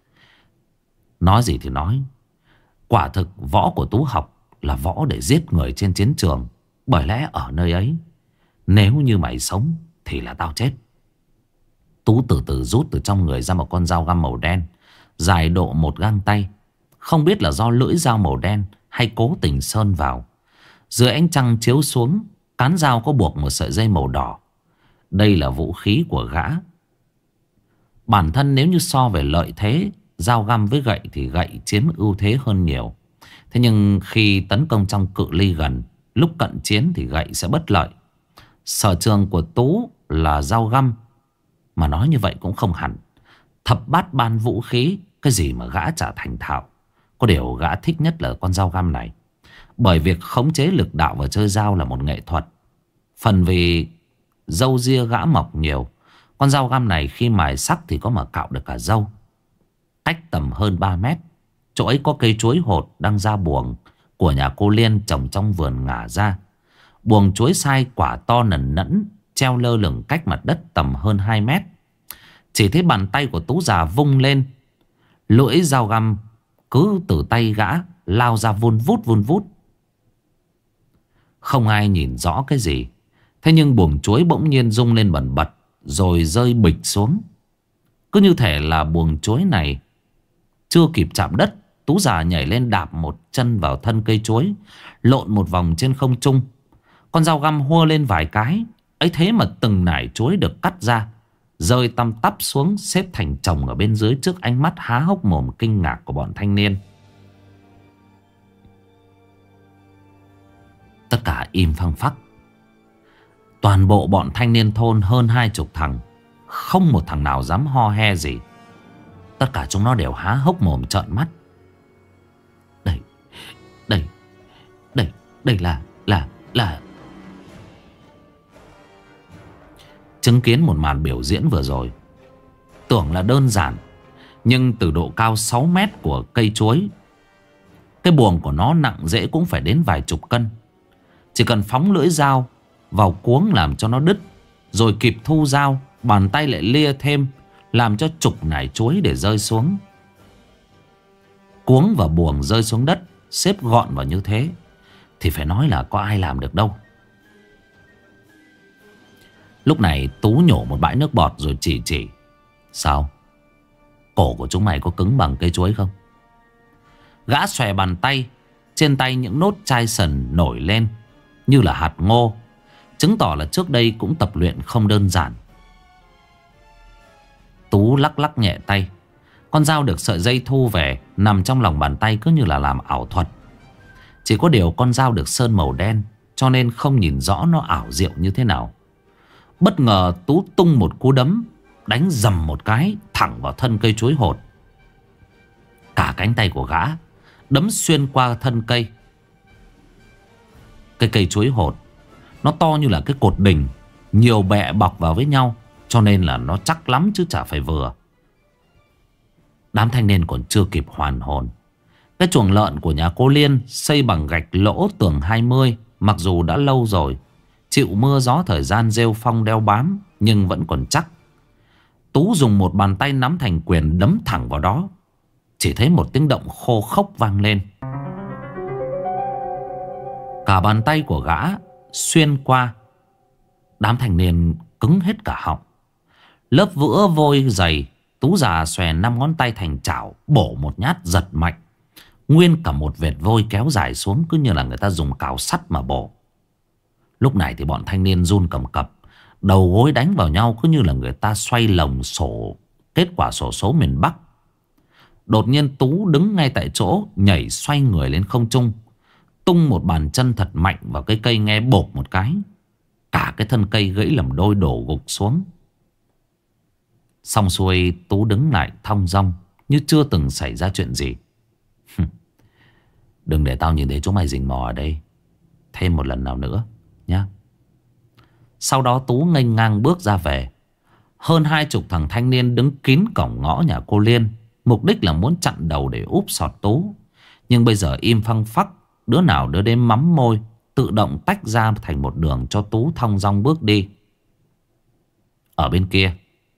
Nói gì thì nói, quả thực võ của Tú học là võ để giết người trên chiến trường. Bởi lẽ ở nơi ấy, nếu như mày sống thì là tao chết. Tú từ từ rút từ trong người ra một con dao găm màu đen, dài độ một gang tay. Không biết là do lưỡi dao màu đen hay cố tình sơn vào. Dưới ánh trăng chiếu xuống, cán dao có buộc một sợi dây màu đỏ. Đây là vũ khí của gã. Bản thân nếu như so về lợi thế, dao găm với gậy thì gậy chiếm ưu thế hơn nhiều. Thế nhưng khi tấn công trong cự ly gần, lúc cận chiến thì gậy sẽ bất lợi. Sở trường của Tú là dao găm, mà nói như vậy cũng không hẳn. Thập bát ban vũ khí, cái gì mà gã chả thành thạo. Có điều gã thích nhất là con dao găm này, bởi việc khống chế lực đạo và chơi dao là một nghệ thuật. Phần vì râu ria gã mọc nhiều, con dao găm này khi mài sắc thì có mà cạo được cả râu. Cách tầm hơn ba mét, chỗ ấy có cây chuối hột đang ra buồng của nhà cô Liên trồng trong vườn ngả ra. Buồng chuối sai quả to nần nẫn, treo lơ lửng cách mặt đất tầm hơn hai mét. Chỉ thấy bàn tay của Tú già vung lên, lưỡi dao găm cứ từ tay gã lao ra vun vút vun vút. Không ai nhìn rõ cái gì. Thế nhưng buồng chuối bỗng nhiên rung lên bần bật, rồi rơi bịch xuống. Cứ như thể là buồng chuối này chưa kịp chạm đất, Tú già nhảy lên đạp một chân vào thân cây chuối, lộn một vòng trên không trung. Con dao găm hua lên vài cái, ấy thế mà từng nải chuối được cắt ra, rơi tăm tắp xuống, xếp thành chồng ở bên dưới trước ánh mắt há hốc mồm kinh ngạc của bọn thanh niên. Tất cả im phăng phắc. Toàn bộ bọn thanh niên thôn hơn hai chục thằng, không một thằng nào dám ho he gì. Tất cả chúng nó đều há hốc mồm trợn mắt. Đây, đây, đây, đây là, là, là... Chứng kiến một màn biểu diễn vừa rồi, tưởng là đơn giản, nhưng từ độ cao sáu mét của cây chuối, cái buồng của nó nặng dễ cũng phải đến vài chục cân. Chỉ cần phóng lưỡi dao vào cuống làm cho nó đứt, rồi kịp thu dao, bàn tay lại lia thêm, làm cho chục nải chuối để rơi xuống. Cuống và buồng rơi xuống đất, xếp gọn vào như thế, thì phải nói là có ai làm được đâu. Lúc này Tú nhổ một bãi nước bọt rồi chỉ chỉ. Sao? Cổ của chúng mày có cứng bằng cây chuối không? Gã xòe bàn tay, trên tay những nốt chai sần nổi lên như là hạt ngô, chứng tỏ là trước đây cũng tập luyện không đơn giản. Tú lắc lắc nhẹ tay. Con dao được sợi dây thu về, nằm trong lòng bàn tay cứ như là làm ảo thuật. Chỉ có điều con dao được sơn màu đen, cho nên không nhìn rõ nó ảo diệu như thế nào. Bất ngờ Tú tung một cú đấm, đánh dầm một cái thẳng vào thân cây chuối hột. Cả cánh tay của gã đấm xuyên qua thân cây. Cái cây chuối hột nó to như là cái cột đình, nhiều bẹ bọc vào với nhau, cho nên là nó chắc lắm chứ chả phải vừa. Đám thanh niên còn chưa kịp hoàn hồn. Cái chuồng lợn của nhà cô Liên xây bằng gạch lỗ tường hai mươi, mặc dù đã lâu rồi, chịu mưa gió thời gian rêu phong đeo bám, nhưng vẫn còn chắc. Tú dùng một bàn tay nắm thành quyền đấm thẳng vào đó. Chỉ thấy một tiếng động khô khốc vang lên. Cả bàn tay của gã xuyên qua. Đám thanh niên cứng hết cả họng. Lớp vữa vôi dày. Tú già xòe năm ngón tay thành chảo, bổ một nhát giật mạnh. Nguyên cả một vệt vôi kéo dài xuống, cứ như là người ta dùng cào sắt mà bổ. Lúc này thì bọn thanh niên run cầm cập, đầu gối đánh vào nhau, cứ như là người ta xoay lồng sổ kết quả xổ số miền Bắc. Đột nhiên Tú đứng ngay tại chỗ, nhảy xoay người lên không trung, tung một bàn chân thật mạnh vào cái cây nghe bộp một cái. Cả cái thân cây gãy làm đôi, đổ gục xuống. Xong xuôi, Tú đứng lại thong dong như chưa từng xảy ra chuyện gì. Đừng để tao nhìn thấy chúng mày rình mò ở đây thêm một lần nào nữa nhá. Sau đó Tú nghênh ngang bước ra về. Hơn hai chục thằng thanh niên đứng kín cổng ngõ nhà cô Liên, mục đích là muốn chặn đầu để úp sọt Tú. Nhưng bây giờ im phăng phắc, đứa nào đứa đến mắm môi, tự động tách ra thành một đường cho Tú thong dong bước đi. Ở bên kia,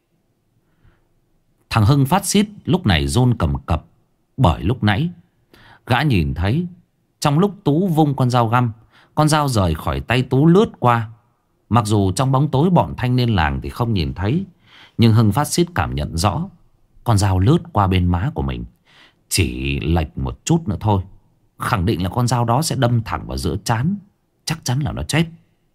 thằng Hưng phát xít lúc này run cầm cập. Bởi lúc nãy gã nhìn thấy trong lúc Tú vung con dao găm, con dao rời khỏi tay Tú lướt qua. Mặc dù trong bóng tối bọn thanh niên làng thì không nhìn thấy, nhưng Hưng phát xít cảm nhận rõ con dao lướt qua bên má của mình. Chỉ lệch một chút nữa thôi, khẳng định là con dao đó sẽ đâm thẳng vào giữa trán. Chắc chắn là nó chết.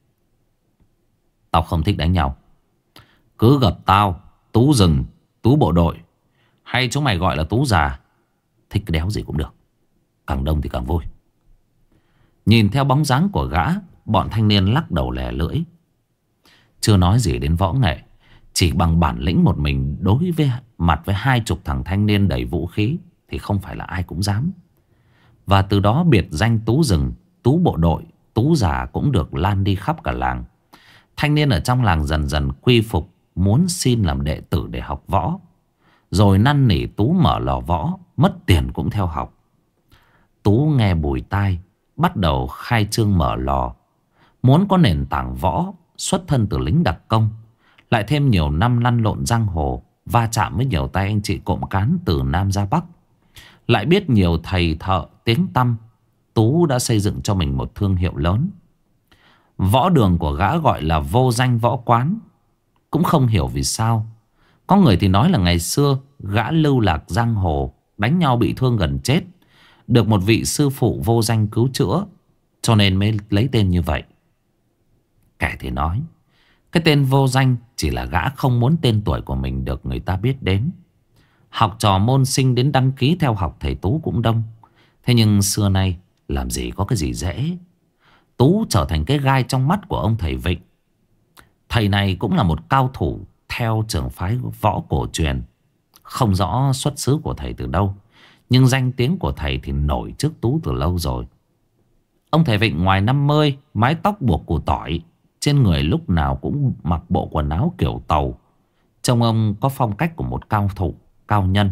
Tao không thích đánh nhau. Cứ gặp tao Tú rừng, Tú bộ đội, hay chúng mày gọi là Tú già, thích cái đéo gì cũng được, càng đông thì càng vui. Nhìn theo bóng dáng của gã, bọn thanh niên lắc đầu lè lưỡi. Chưa nói gì đến võ nghệ, chỉ bằng bản lĩnh một mình đối với mặt với hai chục thằng thanh niên đầy vũ khí thì không phải là ai cũng dám. Và từ đó biệt danh Tú rừng, Tú bộ đội, Tú già cũng được lan đi khắp cả làng. Thanh niên ở trong làng dần dần quy phục, muốn xin làm đệ tử để học võ. Rồi năn nỉ Tú mở lò võ, mất tiền cũng theo học. Tú nghe bùi tai, bắt đầu khai trương mở lò. Muốn có nền tảng võ, xuất thân từ lính đặc công, lại thêm nhiều năm lăn lộn giang hồ, va chạm với nhiều tay anh chị cộng cán từ Nam ra Bắc, lại biết nhiều thầy thợ tiếng tăm, Tú đã xây dựng cho mình một thương hiệu lớn. Võ đường của gã gọi là vô danh võ quán. Cũng không hiểu vì sao. Có người thì nói là ngày xưa gã lưu lạc giang hồ, đánh nhau bị thương gần chết, được một vị sư phụ vô danh cứu chữa, cho nên mới lấy tên như vậy. Kẻ thì nói cái tên vô danh chỉ là gã không muốn tên tuổi của mình được người ta biết đến. Học trò môn sinh đến đăng ký theo học thầy Tú cũng đông. Thế nhưng xưa nay làm gì có cái gì dễ. Tú trở thành cái gai trong mắt của ông thầy Vịnh. Thầy này cũng là một cao thủ theo trường phái võ cổ truyền. Không rõ xuất xứ của thầy từ đâu, nhưng danh tiếng của thầy thì nổi trước Tú từ lâu rồi. Ông thầy Vịnh ngoài năm mươi, mái tóc buộc củ tỏi, trên người lúc nào cũng mặc bộ quần áo kiểu tàu. Trông ông có phong cách của một cao thủ, cao nhân.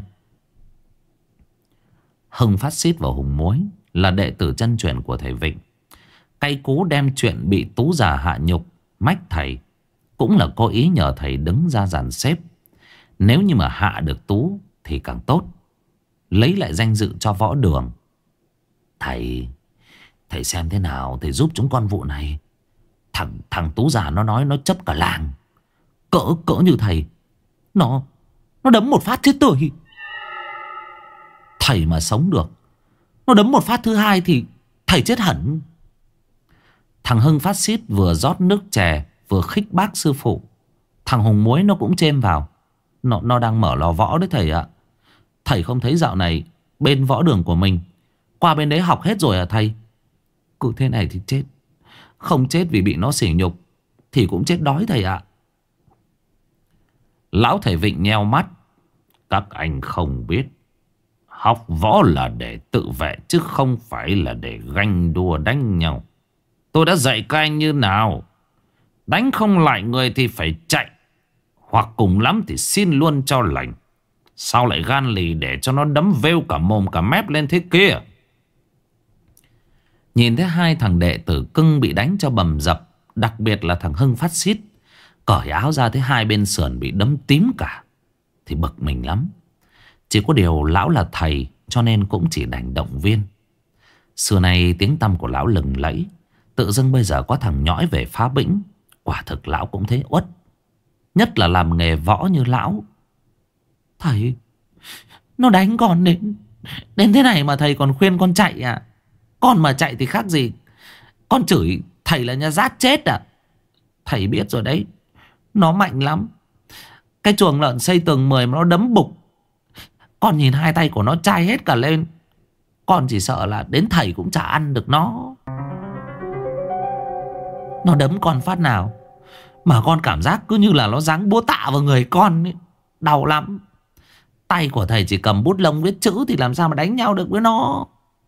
Hưng phát xít và Hùng Muối là đệ tử chân truyền của thầy Vịnh. Cay cú đem chuyện bị Tú già hạ nhục mách thầy, cũng là có ý nhờ thầy đứng ra dàn xếp. Nếu như mà hạ được Tú thì càng tốt, lấy lại danh dự cho võ đường. Thầy Thầy xem thế nào, thầy giúp chúng con vụ này. Thằng thằng Tú già nó nói nó chấp cả làng. Cỡ cỡ như thầy, Nó Nó đấm một phát chết tươi. Thầy mà sống được, nó đấm một phát thứ hai thì thầy chết hẳn. Thằng Hưng phát xít vừa rót nước chè vừa khích bác sư phụ. Thằng Hùng Muối nó cũng chêm vào. Nó, nó đang mở lò võ đấy thầy ạ. Thầy không thấy dạo này bên võ đường của mình qua bên đấy học hết rồi à thầy? Cứ thế này thì chết. Không chết vì bị nó sỉ nhục thì cũng chết đói thầy ạ. Lão thầy Vịnh nheo mắt. Các anh không biết, học võ là để tự vệ chứ không phải là để ganh đua đánh nhau. Tôi đã dạy các anh như nào. Đánh không lại người thì phải chạy, hoặc cùng lắm thì xin luôn cho lành. Sao lại gan lì để cho nó đấm vêu cả mồm cả mép lên thế kia? Nhìn thấy hai thằng đệ tử cưng bị đánh cho bầm dập, đặc biệt là thằng Hưng phát xít, cởi áo ra thấy hai bên sườn bị đấm tím cả. thì bực mình lắm. Chỉ có điều lão là thầy cho nên cũng chỉ đành động viên. Xưa nay tiếng tăm của lão lừng lẫy, tự dưng bây giờ có thằng nhõi về phá bĩnh, quả thực lão cũng thấy uất. Nhất là làm nghề võ như lão. Thầy, nó đánh con đến Đến thế này mà thầy còn khuyên con chạy à? Con mà chạy thì khác gì con chửi thầy là nhà rát chết à? Thầy biết rồi đấy, nó mạnh lắm. Cái chuồng lợn xây tường mười mà nó đấm bục, con nhìn hai tay của nó chai hết cả lên. Con chỉ sợ là đến thầy cũng chả ăn được nó. Nó đấm con phát nào mà con cảm giác cứ như là nó giáng búa tạ vào người con ấy. Đau lắm. Tay của thầy chỉ cầm bút lông viết chữ thì làm sao mà đánh nhau được với nó.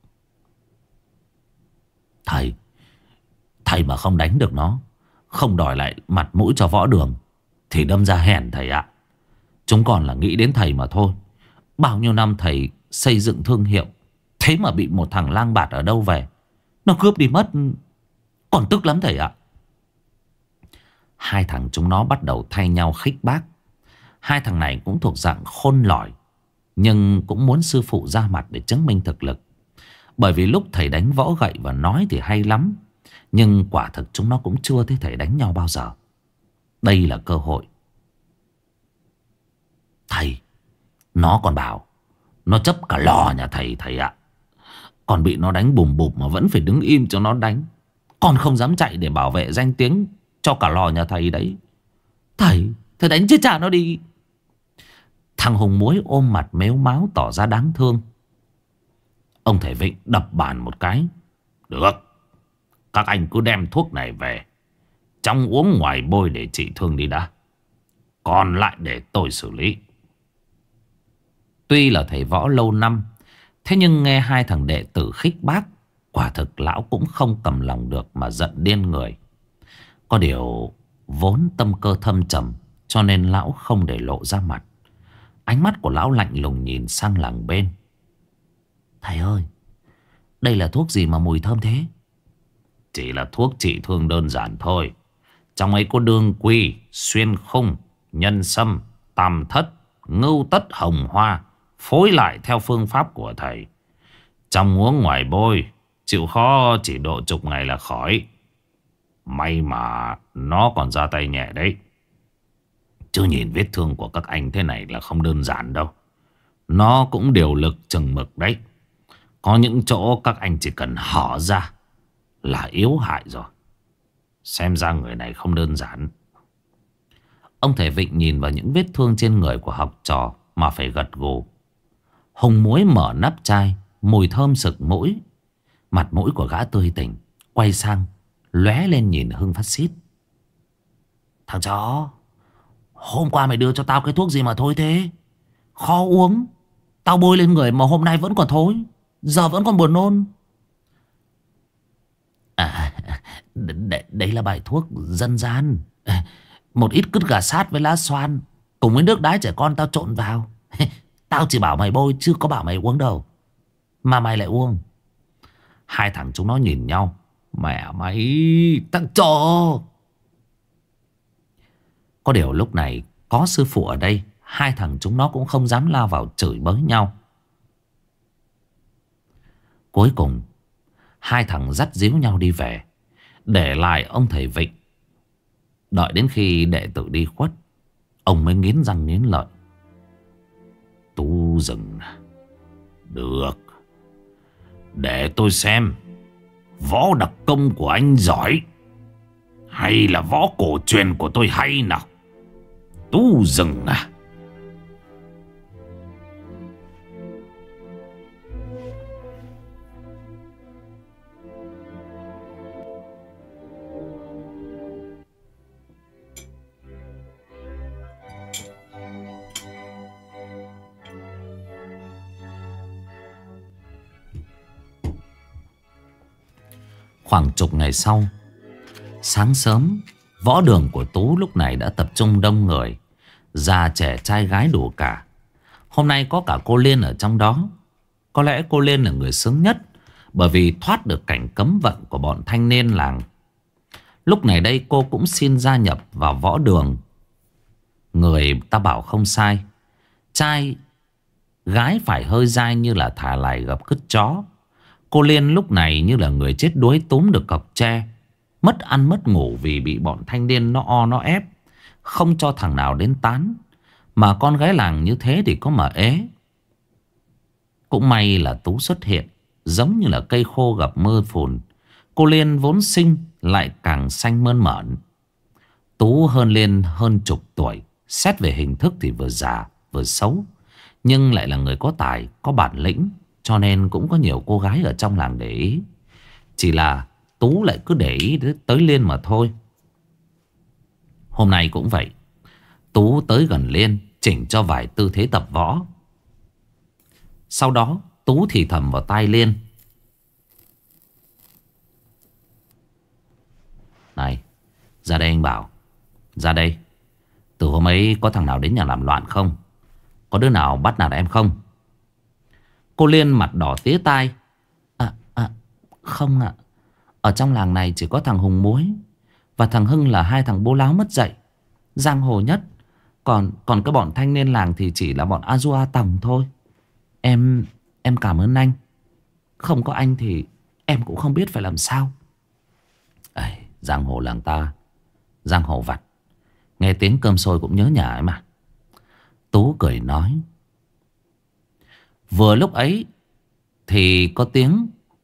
Thầy Thầy mà không đánh được nó, không đòi lại mặt mũi cho võ đường, thì đâm ra hèn thầy ạ. Chúng còn là nghĩ đến thầy mà thôi. Bao nhiêu năm thầy xây dựng thương hiệu, thế mà bị một thằng lang bạt ở đâu về nó cướp đi mất. Còn tức lắm thầy ạ. Hai thằng chúng nó bắt đầu thay nhau khích bác. Hai thằng này cũng thuộc dạng khôn lỏi, nhưng cũng muốn sư phụ ra mặt để chứng minh thực lực. Bởi vì lúc thầy đánh võ gậy và nói thì hay lắm, nhưng quả thực chúng nó cũng chưa thấy thầy đánh nhau bao giờ. Đây là cơ hội. Thầy, nó còn bảo nó chấp cả lò nhà thầy thầy ạ. Còn bị nó đánh bùm bụp mà vẫn phải đứng im cho nó đánh. Còn không dám chạy để bảo vệ danh tiếng cho cả lò nhà thầy đấy. Thầy, thầy đánh chết cha nó đi. Thằng Hùng Muối ôm mặt mếu máo tỏ ra đáng thương. Ông thầy Vịnh đập bàn một cái. Được, các anh cứ đem thuốc này về, trong uống ngoài bôi để trị thương đi đã, còn lại để tôi xử lý. Tuy là thầy võ lâu năm, thế nhưng nghe hai thằng đệ tử khích bác, quả thực lão cũng không cầm lòng được mà giận điên người. Có điều vốn tâm cơ thâm trầm, cho nên lão không để lộ ra mặt. Ánh mắt của lão lạnh lùng nhìn sang làng bên. Thầy ơi, đây là thuốc gì mà mùi thơm thế? Chỉ là thuốc trị thương đơn giản thôi. Trong ấy có đương quy, xuyên khung, nhân sâm, tam thất, ngưu tất, hồng hoa, phối lại theo phương pháp của thầy. Trong uống ngoài bôi, chịu khó chỉ độ chục ngày là khỏi. May mà nó còn ra tay nhẹ đấy. Chứ nhìn vết thương của các anh thế này là không đơn giản đâu. Nó cũng điều lực chừng mực đấy. Có những chỗ các anh chỉ cần hở ra là yếu hại rồi. Xem ra người này không đơn giản. Ông thầy Vịnh nhìn vào những vết thương trên người của học trò mà phải gật gù. Hùng Muối mở nắp chai, mùi thơm sực mũi. Mặt mũi của gã tươi tỉnh, quay sang lóe lên nhìn Hưng phát xít. Thằng chó, hôm qua mày đưa cho tao cái thuốc gì mà thôi thế? Khó uống. Tao bôi lên người mà hôm nay vẫn còn thối, giờ vẫn còn buồn nôn. À, đấy là bài thuốc dân gian. Một ít cứt gà sát với lá xoan cùng với nước đái trẻ con tao trộn vào. Tao chỉ bảo mày bôi chứ có bảo mày uống đâu, mà mày lại uống. Hai thằng chúng nó nhìn nhau. Mẹ mày, thằng chó. Có điều lúc này có sư phụ ở đây, hai thằng chúng nó cũng không dám lao vào chửi bới nhau. Cuối cùng hai thằng dắt díu nhau đi về, để lại ông thầy Vịnh. Đợi đến khi đệ tử đi khuất, ông mới nghiến răng nghiến lợi. Tu rừng. Được, để tôi xem võ đặc công của anh giỏi hay là võ cổ truyền của tôi hay nào. Tu rừng à. Khoảng chục ngày sau, sáng sớm, võ đường của Tú lúc này đã tập trung đông người, già trẻ trai gái đủ cả. Hôm nay có cả cô Liên ở trong đó. Có lẽ cô Liên là người sướng nhất, bởi vì thoát được cảnh cấm vận của bọn thanh niên làng. Lúc này đây cô cũng xin gia nhập vào võ đường. Người ta bảo không sai, Trai gái phải hơi dai như là thả lại gặp cứt chó. Cô Liên lúc này như là người chết đuối túm được cọc tre. Mất ăn mất ngủ vì bị bọn thanh niên nó o nó ép, không cho thằng nào đến tán. Mà con gái làng như thế thì có mà ế. Cũng may là Tú xuất hiện, giống như là cây khô gặp mưa phùn. Cô Liên vốn xinh lại càng xanh mơn mởn. Tú hơn Liên hơn chục tuổi. Xét về hình thức thì vừa già vừa xấu, nhưng lại là người có tài, có bản lĩnh, cho nên cũng có nhiều cô gái ở trong làng để ý. Chỉ là Tú lại cứ để ý tới Liên mà thôi. Hôm nay cũng vậy. Tú tới gần Liên, chỉnh cho vài tư thế tập võ. Sau đó Tú thì thầm vào tai Liên: "Này, ra đây anh bảo. Ra đây. Từ hôm ấy có thằng nào đến nhà làm loạn không? Có đứa nào bắt nạt em không?" Cô Liên mặt đỏ tía tai: À, à không ạ. Ở trong làng này chỉ có thằng Hùng Muối và thằng Hưng là hai thằng bố láo mất dạy, giang hồ nhất. Còn còn cái bọn thanh niên làng thì chỉ là bọn A Du A Tòng thôi. Em em cảm ơn anh. Không có anh thì em cũng không biết phải làm sao. Ây, giang hồ làng ta, giang hồ vặt, nghe tiếng cơm sôi cũng nhớ nhà ấy mà. Tú cười nói. Vừa lúc ấy thì có tiếng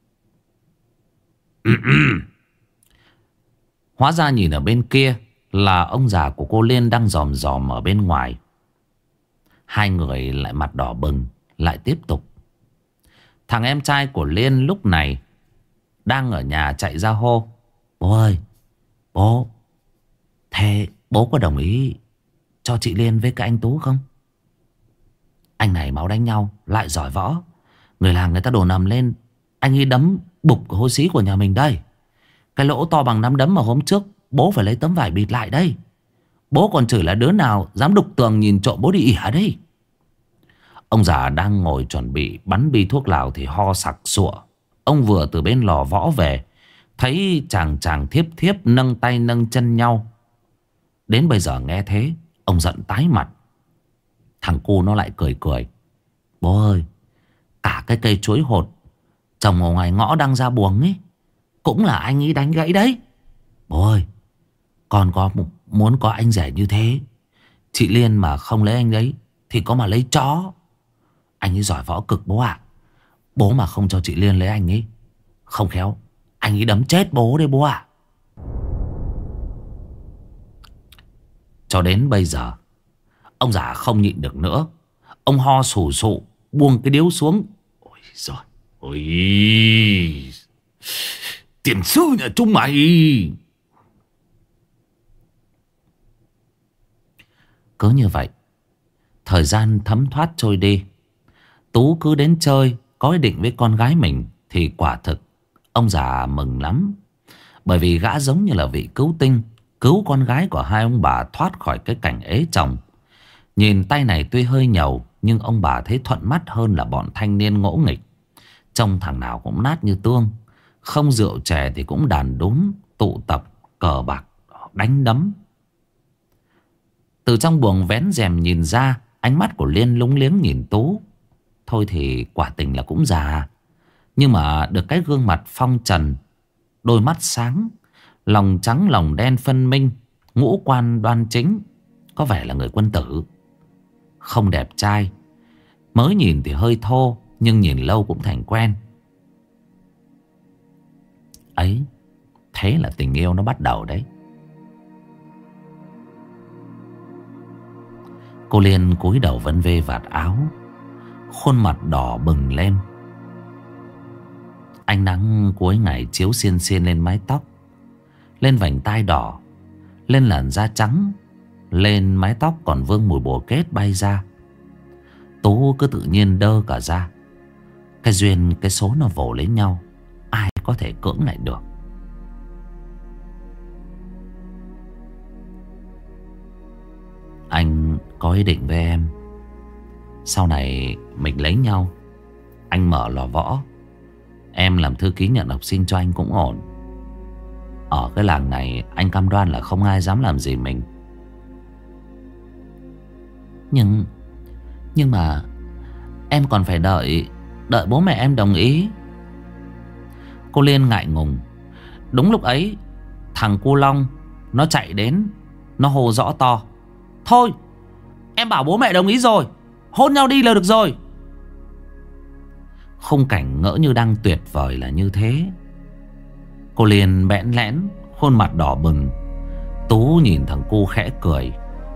hóa ra nhìn ở bên kia là ông già của cô Liên đang dòm dòm ở bên ngoài. Hai người lại mặt đỏ bừng, lại tiếp tục. Thằng em trai của Liên lúc này đang ở nhà chạy ra hô: Bố ơi, bố, thế bố có đồng ý cho chị Liên với cái anh Tú không? Anh này máu đánh nhau, lại giỏi võ. Người làng người ta đổ nằm lên anh ấy đấm bục hố xí của nhà mình đây. Cái lỗ to bằng nắm đấm mà hôm trước bố phải lấy tấm vải bịt lại đây. Bố còn chửi là đứa nào dám đục tường nhìn trộm bố đi ỉa đây. Ông già đang ngồi chuẩn bị bắn bi thuốc lào thì ho sặc sụa. Ông vừa từ bên lò võ về, thấy chàng chàng thiếp thiếp nâng tay nâng chân nhau. Đến bây giờ nghe thế, ông giận tái mặt. Thằng cu nó lại cười cười: Bố ơi, cả cái cây chuối hột trồng ở ngoài ngõ đang ra buồng ấy cũng là anh ấy đánh gãy đấy. Bố ơi, con có muốn có anh rể như thế. Chị Liên mà không lấy anh ấy thì có mà lấy chó. Anh ấy giỏi võ cực bố ạ. Bố mà không cho chị Liên lấy anh ấy, không khéo anh ấy đấm chết bố đấy bố ạ. Cho đến bây giờ ông già không nhịn được nữa. Ông ho sù sụ, buông cái điếu xuống. Ôi giời, ôi, tiền sư nhà chúng mày. Cứ như vậy, thời gian thấm thoát trôi đi. Tú cứ đến chơi, có ý định với con gái mình thì quả thực ông già mừng lắm. Bởi vì gã giống như là vị cứu tinh, cứu con gái của hai ông bà thoát khỏi cái cảnh ế chồng. Nhìn tay này tuy hơi nhầu, nhưng ông bà thấy thuận mắt hơn là bọn thanh niên ngỗ nghịch. Trông thằng nào cũng nát như tương. Không rượu chè thì cũng đàn đúm, tụ tập, cờ bạc, đánh đấm. Từ trong buồng vén rèm nhìn ra, ánh mắt của Liên lúng liếng nhìn Tú. Thôi thì quả tình là cũng già, nhưng mà được cái gương mặt phong trần, đôi mắt sáng, lòng trắng lòng đen phân minh, ngũ quan đoan chính, có vẻ là người quân tử. Không đẹp trai, mới nhìn thì hơi thô, nhưng nhìn lâu cũng thành quen. Ấy, thế là tình yêu nó bắt đầu đấy. Cô Liên cúi đầu vân vê vạt áo, khuôn mặt đỏ bừng lên. Ánh nắng cuối ngày chiếu xiên xiên lên mái tóc, lên vành tai đỏ, lên làn da trắng, lên mái tóc còn vương mùi bồ kết bay ra. Tú cứ tự nhiên đơ cả ra. Cái duyên cái số nó vồ lấy nhau, ai có thể cưỡng lại được. Anh có ý định với em, sau này mình lấy nhau. Anh mở lò võ, em làm thư ký nhận học sinh cho anh cũng ổn. Ở cái làng này anh cam đoan là không ai dám làm gì mình. Nhưng Nhưng mà em còn phải đợi Đợi bố mẹ em đồng ý. Cô Liên ngại ngùng. Đúng lúc ấy thằng cu Long nó chạy đến, nó hô rõ to: thôi, em bảo bố mẹ đồng ý rồi, hôn nhau đi là được rồi. Khung cảnh ngỡ như đang tuyệt vời là như thế. Cô Liên bẽn lẽn, khuôn mặt đỏ bừng. Tú nhìn thằng cu khẽ cười.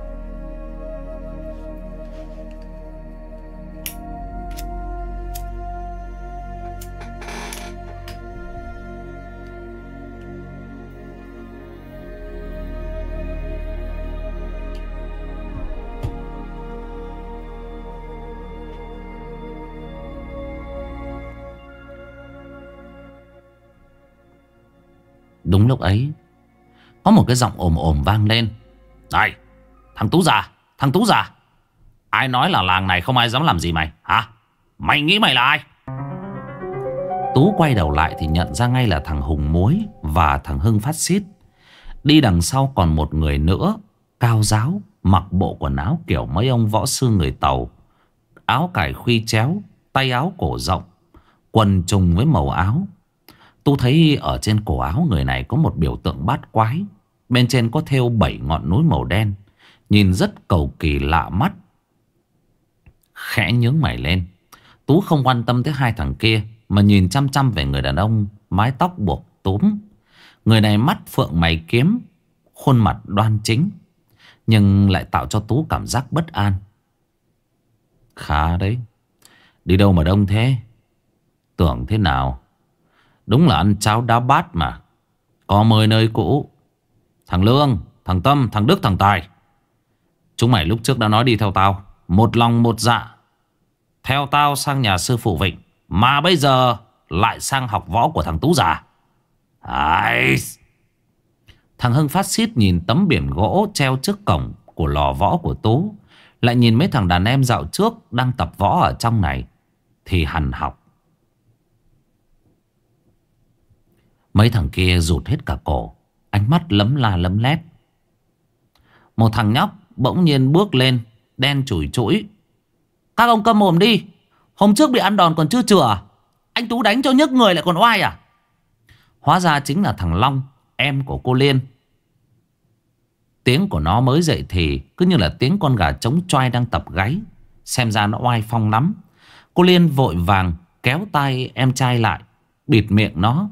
Đúng lúc ấy có một cái giọng ồm ồm vang lên: này, thằng Tú già, thằng Tú già, ai nói là làng này không ai dám làm gì mày hả? Mày nghĩ mày là ai? Tú quay đầu lại thì nhận ra ngay là thằng Hùng Muối và thằng Hưng Phát Xít. Đi đằng sau còn một người nữa, cao ráo, mặc bộ quần áo kiểu mấy ông võ sư người Tàu. Áo cải khuy chéo, tay áo cổ rộng, quần trùng với màu áo. Tú thấy ở trên cổ áo người này có một biểu tượng bát quái. Bên trên có thêu bảy ngọn núi màu đen, nhìn rất cầu kỳ lạ mắt. Khẽ nhướng mày lên, Tú không quan tâm tới hai thằng kia, mà nhìn chăm chăm về người đàn ông mái tóc buộc túm. Người này mắt phượng mày kiếm, khuôn mặt đoan chính, nhưng lại tạo cho Tú cảm giác bất an. Khá đấy, đi đâu mà đông thế? Tưởng thế nào? Đúng là ăn cháo đá bát mà. Có mời nơi cũ. Thằng Lương, thằng Tâm, thằng Đức, thằng Tài, chúng mày lúc trước đã nói đi theo tao, một lòng một dạ, theo tao sang nhà sư phụ Vịnh, mà bây giờ lại sang học võ của thằng Tú già. Ai... Thằng Hưng Phát Xít nhìn tấm biển gỗ treo trước cổng của lò võ của Tú, lại nhìn mấy thằng đàn em dạo trước đang tập võ ở trong này, thì hằn học. Mấy thằng kia rụt hết cả cổ, ánh mắt lấm la lấm lét. Một thằng nhóc bỗng nhiên bước lên, đen chủi chũi: các ông câm mồm đi, hôm trước bị ăn đòn còn chưa chừa à? Anh Tú đánh cho nhức người lại còn oai à? Hóa ra chính là thằng Long, em của cô Liên. Tiếng của nó mới dậy thì cứ như là tiếng con gà trống choai đang tập gáy, xem ra nó oai phong lắm. Cô Liên vội vàng kéo tay em trai lại, bịt miệng nó.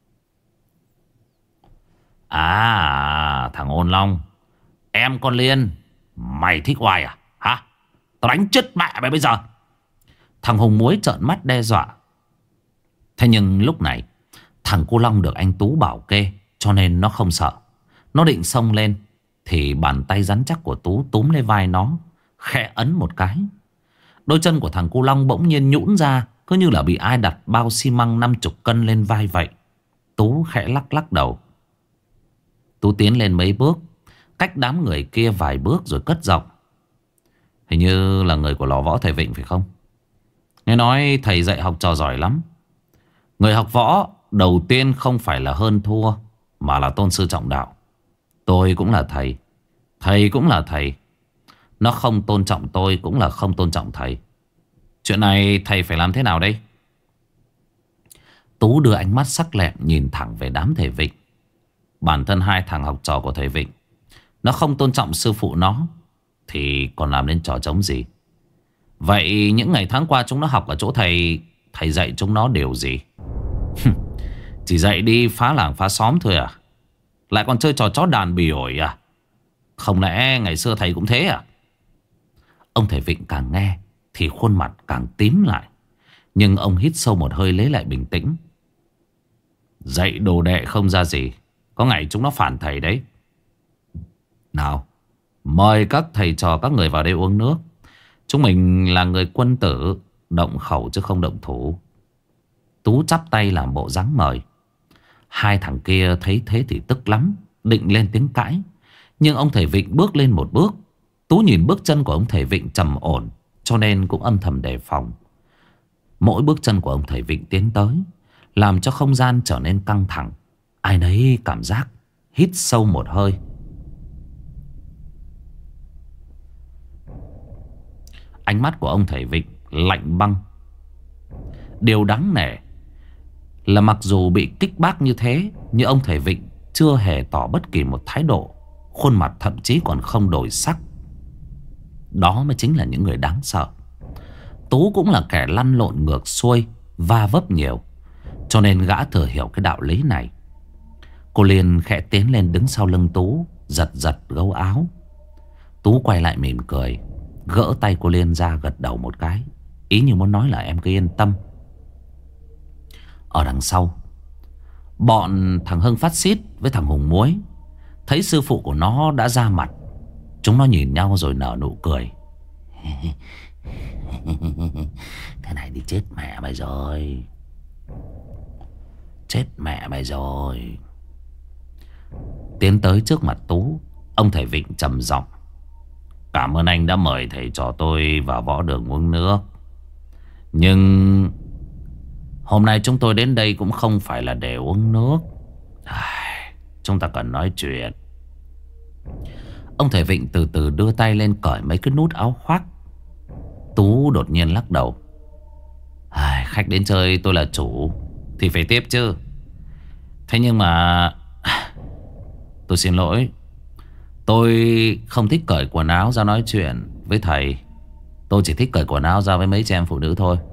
À, thằng Ôn Long, em con Liên, mày thích oai à? Hả? Tao đánh chết mẹ mày bây giờ. Thằng Hùng Muối trợn mắt đe dọa. Thế nhưng lúc này thằng cô Long được anh Tú bảo kê, cho nên nó không sợ. Nó định xông lên thì bàn tay rắn chắc của Tú túm lấy vai nó, khẽ ấn một cái. Đôi chân của thằng cô Long bỗng nhiên nhũn ra, cứ như là bị ai đặt bao xi măng năm chục cân lên vai vậy. Tú khẽ lắc lắc đầu. Tú tiến lên mấy bước, cách đám người kia vài bước rồi cất giọng: hình như là người của lò võ thầy Vịnh phải không? Nghe nói thầy dạy học trò giỏi lắm. Người học võ đầu tiên không phải là hơn thua, mà là tôn sư trọng đạo. Tôi cũng là thầy, thầy cũng là thầy. Nó không tôn trọng tôi cũng là không tôn trọng thầy. Chuyện này thầy phải làm thế nào đây? Tú đưa ánh mắt sắc lẹm nhìn thẳng về đám thầy Vịnh. Bản thân hai thằng học trò của thầy Vịnh, nó không tôn trọng sư phụ nó thì còn làm nên trò trống gì? Vậy những ngày tháng qua chúng nó học ở chỗ thầy, thầy dạy chúng nó điều gì? Chỉ dạy đi phá làng phá xóm thôi à? Lại còn chơi trò chó đàn bỉ ổi à? Không lẽ ngày xưa thầy cũng thế à? Ông thầy Vịnh càng nghe thì khuôn mặt càng tím lại, nhưng ông hít sâu một hơi lấy lại bình tĩnh. Dạy đồ đệ không ra gì, có ngày chúng nó phản thầy đấy. Nào, mời các thầy trò các người vào đây uống nước. Chúng mình là người quân tử, động khẩu chứ không động thủ. Tú chắp tay làm bộ dáng mời. Hai thằng kia thấy thế thì tức lắm, định lên tiếng cãi. Nhưng ông thầy Vịnh bước lên một bước. Tú nhìn bước chân của ông thầy Vịnh trầm ổn, cho nên cũng âm thầm đề phòng. Mỗi bước chân của ông thầy Vịnh tiến tới làm cho không gian trở nên căng thẳng. Ai nấy cảm giác hít sâu một hơi. Ánh mắt của ông thầy Vịnh lạnh băng. Điều đáng nể là mặc dù bị kích bác như thế, nhưng ông thầy Vịnh chưa hề tỏ bất kỳ một thái độ. Khuôn mặt thậm chí còn không đổi sắc. Đó mới chính là những người đáng sợ. Tú cũng là kẻ lăn lộn ngược xuôi, va vấp nhiều, cho nên gã thừa hiểu cái đạo lý này. Cô Liên khẽ tiến lên đứng sau lưng Tú, giật giật gấu áo. Tú quay lại mỉm cười, gỡ tay cô Liên ra, gật đầu một cái, ý như muốn nói là em cứ yên tâm. Ở đằng sau, bọn thằng Hưng phát xít với thằng Hùng Muối thấy sư phụ của nó đã ra mặt. Chúng nó nhìn nhau rồi nở nụ cười. Thế này đi chết mẹ mày rồi. Chết mẹ mày rồi. Tiến tới trước mặt Tú, ông thầy Vịnh trầm giọng: cảm ơn anh đã mời thầy trò tôi vào võ đường uống nước. Nhưng hôm nay chúng tôi đến đây cũng không phải là để uống nước. Chúng ta cần nói chuyện. Ông thầy Vịnh từ từ đưa tay lên cởi mấy cái nút áo khoác. Tú đột nhiên lắc đầu. Khách đến chơi tôi là chủ thì phải tiếp chứ. Thế nhưng mà tôi xin lỗi, tôi không thích cởi quần áo ra nói chuyện với thầy. Tôi chỉ thích cởi quần áo ra với mấy chị em phụ nữ thôi.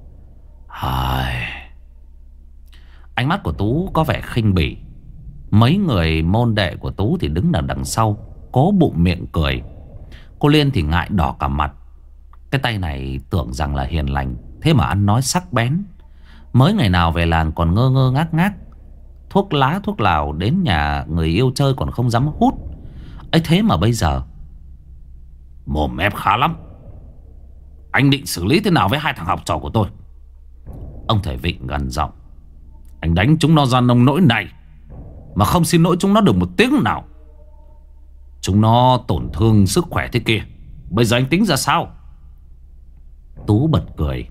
Ánh mắt của Tú có vẻ khinh bỉ. Mấy người môn đệ của Tú thì đứng ở đằng sau, cố bụng miệng cười. Cô Liên thì ngại đỏ cả mặt. Cái tay này tưởng rằng là hiền lành, thế mà ăn nói sắc bén. Mới ngày nào về làng còn ngơ ngơ ngác ngác, thuốc lá thuốc lào đến nhà người yêu chơi còn không dám hút. ấy thế mà bây giờ mồm ép khá lắm. Anh định xử lý thế nào với hai thằng học trò của tôi? Ông thầy Vịnh gần giọng: anh đánh chúng nó ra nông nỗi này mà không xin lỗi chúng nó được một tiếng nào. Chúng nó tổn thương sức khỏe thế kia, bây giờ anh tính ra sao? Tú bật cười.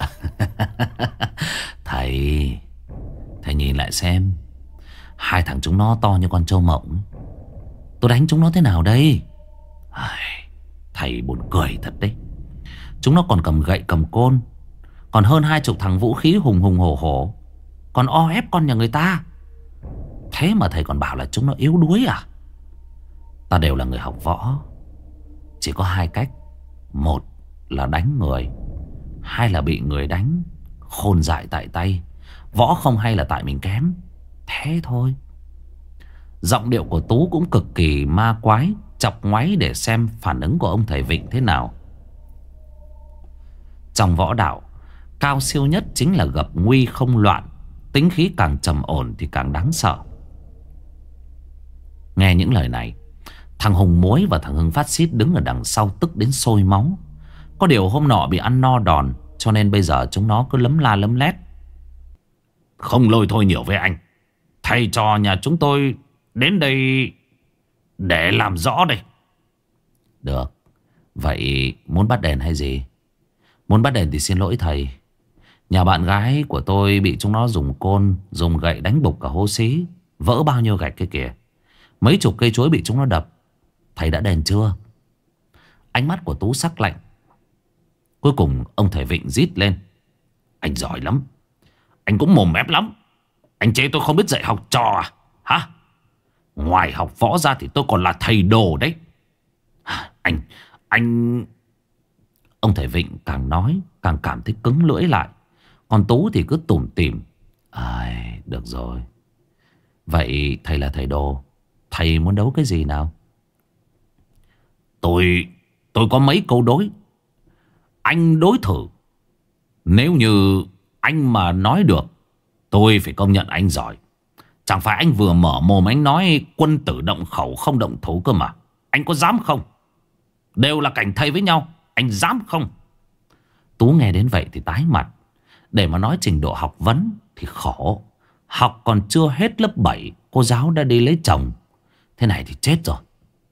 Thầy Thầy nhìn lại xem, hai thằng chúng nó to như con trâu mộng. Tôi đánh chúng nó thế nào đây? Thầy buồn cười thật đấy. Chúng nó còn cầm gậy cầm côn, còn hơn hai chục thằng vũ khí hùng hùng hổ hổ, còn o ép con nhà người ta. Thế mà thầy còn bảo là chúng nó yếu đuối à? Ta đều là người học võ, chỉ có hai cách: một là đánh người, hai là bị người đánh. Khôn dại tại tay, võ không hay là tại mình kém. Thế thôi. Giọng điệu của Tú cũng cực kỳ ma quái, chọc ngoáy để xem phản ứng của ông thầy Vịnh thế nào. Trong võ đạo, cao siêu nhất chính là gặp nguy không loạn. Tính khí càng trầm ổn thì càng đáng sợ. Nghe những lời này, thằng Hùng Muối và thằng Hưng phát xít đứng ở đằng sau tức đến sôi máu. Có điều hôm nọ bị ăn no đòn, cho nên bây giờ chúng nó cứ lấm la lấm lét. Không lôi thôi nhiều với anh. Thầy trò nhà chúng tôi đến đây để làm rõ đây. Được. Vậy muốn bắt đền hay gì? Muốn bắt đền thì xin lỗi thầy. Nhà bạn gái của tôi bị chúng nó dùng côn, dùng gậy đánh bục cả hố xí, vỡ bao nhiêu gạch kia kìa. Mấy chục cây chuối bị chúng nó đập. Thầy đã đền chưa? Ánh mắt của Tú sắc lạnh. Cuối cùng ông thầy Vịnh rít lên: anh giỏi lắm. Anh cũng mồm mép lắm. Anh chê tôi không biết dạy học trò à? Hả? Ngoài học võ ra thì tôi còn là thầy đồ đấy. Anh Anh Ông thầy Vịnh càng nói càng cảm thấy cứng lưỡi lại. Còn Tú thì cứ tủm tỉm: ai, được rồi. Vậy thầy là thầy đồ, thầy muốn đấu cái gì nào? Tôi Tôi có mấy câu đối. Anh đối thử. Nếu như anh mà nói được, tôi phải công nhận anh giỏi. Chẳng phải anh vừa mở mồm anh nói quân tử động khẩu không động thủ cơ mà. Anh có dám không? Đều là cảnh thầy với nhau, anh dám không? Tú nghe đến vậy thì tái mặt. Để mà nói trình độ học vấn thì khổ. Học còn chưa hết lớp bảy, cô giáo đã đi lấy chồng. Thế này thì chết rồi.